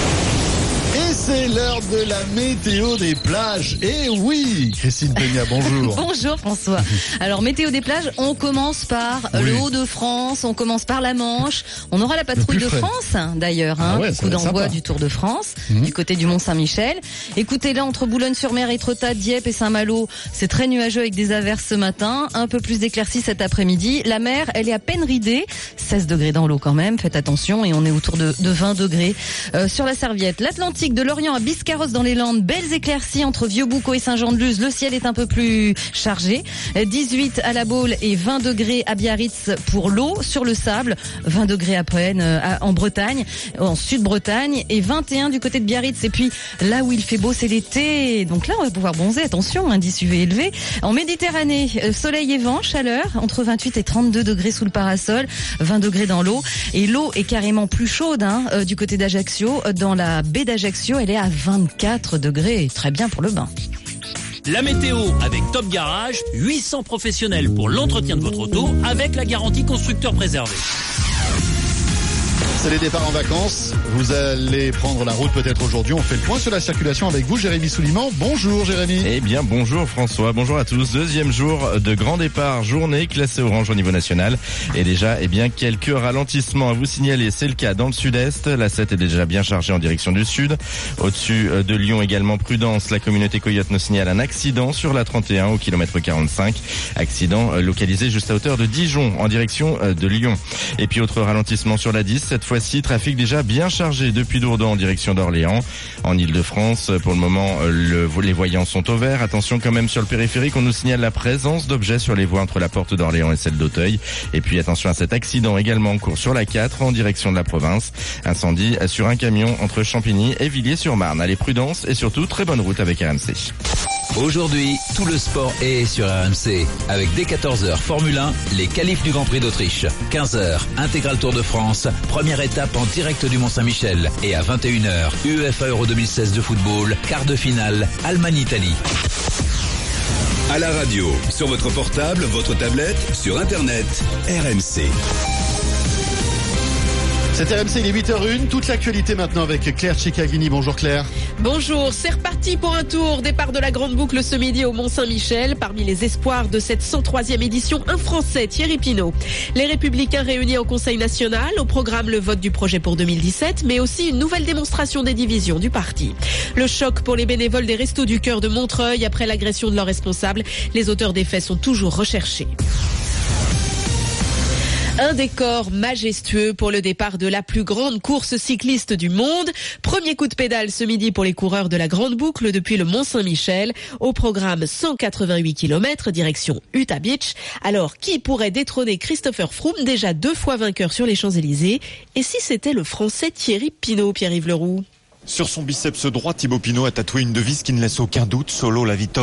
Et c'est l'heure de la météo des plages. Et oui, Christine Peña, bonjour. Bonjour François. Alors météo des plages, on commence par le Haut-de-France, on commence par la Manche. On aura la patrouille de France d'ailleurs, coup d'envoi du Tour de France, du côté du Mont-Saint-Michel. Écoutez, là entre Boulogne-sur-Mer, Étretat, Dieppe et Saint-Malo, c'est très nuageux avec des averses ce matin, un peu plus d'éclaircies cet après-midi. La mer, elle est à peine ridée, 16 degrés dans l'eau quand même, faites attention, et on est autour de 20 degrés. Sur la Serviette, l'Atlantique de Lorient à Biscarrosse dans les Landes, belles éclaircies entre Vieux-Boucau et Saint-Jean-de-Luz. Le ciel est un peu plus chargé. 18 à La Baule et 20 degrés à Biarritz pour l'eau sur le sable. 20 degrés à Poenne en Bretagne, en Sud-Bretagne, et 21 du côté de Biarritz. Et puis là où il fait beau, c'est l'été. Donc là, on va pouvoir bronzer. Attention, indice UV élevé. En Méditerranée, soleil et vent, chaleur entre 28 et 32 degrés sous le parasol, 20 degrés dans l'eau. Et l'eau est carrément plus chaude du côté d'Ajaccio. Dans la baie d'Ajaccio, elle est à 24 degrés. Très bien pour le bain. La météo avec Top Garage, 800 professionnels pour l'entretien de votre auto avec la garantie constructeur préservé. C'est les départs en vacances. Vous allez prendre la route peut-être aujourd'hui. On fait le point sur la circulation avec vous, Jérémy Souliman. Bonjour Jérémy. Eh bien bonjour François, bonjour à tous. Deuxième jour de grand départ, journée classée orange au niveau national. Et déjà, quelques ralentissements à vous signaler. C'est le cas dans le sud-est. La 7 est déjà bien chargée en direction du sud. Au-dessus de Lyon également, prudence. La communauté Coyote nous signale un accident sur la 31 au kilomètre 45. Accident localisé juste à hauteur de Dijon en direction de Lyon. Et puis autre ralentissement sur la 10. Cette fois-ci, trafic déjà bien chargé depuis Dourdan en direction d'Orléans. En Ile-de-France, pour le moment, les voyants sont au vert. Attention quand même sur le périphérique, on nous signale la présence d'objets sur les voies entre la porte d'Orléans et celle d'Auteuil. Et puis attention à cet accident également en cours sur la 4 en direction de la province. Incendie sur un camion entre Champigny et Villiers-sur-Marne. Allez, prudence et surtout très bonne route avec RMC. Aujourd'hui, tout le sport est sur RMC. Avec dès 14h Formule 1, les qualifs du Grand Prix d'Autriche. 15h, Intégral Tour de France, première étape en direct du Mont-Saint-Michel. Et à 21h, UEFA Euro 2016 de football, quart de finale, Allemagne-Italie. À la radio, sur votre portable, votre tablette, sur Internet, RMC. C'est RMC, il est 8h01. Toute l'actualité maintenant avec Claire Ciccagini. Bonjour Claire. Bonjour, c'est reparti pour un tour. Départ de la Grande Boucle ce midi au Mont-Saint-Michel. Parmi les espoirs de cette 103e édition, un Français, Thierry Pinault. Les Républicains réunis au Conseil national. Au programme, le vote du projet pour 2017, mais aussi une nouvelle démonstration des divisions du parti. Le choc pour les bénévoles des Restos du Cœur de Montreuil après l'agression de leurs responsables. Les auteurs des faits sont toujours recherchés. Un décor majestueux pour le départ de la plus grande course cycliste du monde. Premier coup de pédale ce midi pour les coureurs de la Grande Boucle depuis le Mont-Saint-Michel. Au programme 188 km direction Utah Beach. Alors, qui pourrait détrôner Christopher Froome, déjà 2 fois vainqueur sur les Champs-Élysées? Et si c'était le Français Thierry Pinault, Pierre-Yves Leroux? Sur son biceps droit, Thibaut Pinot a tatoué une devise qui ne laisse aucun doute. Solo la vie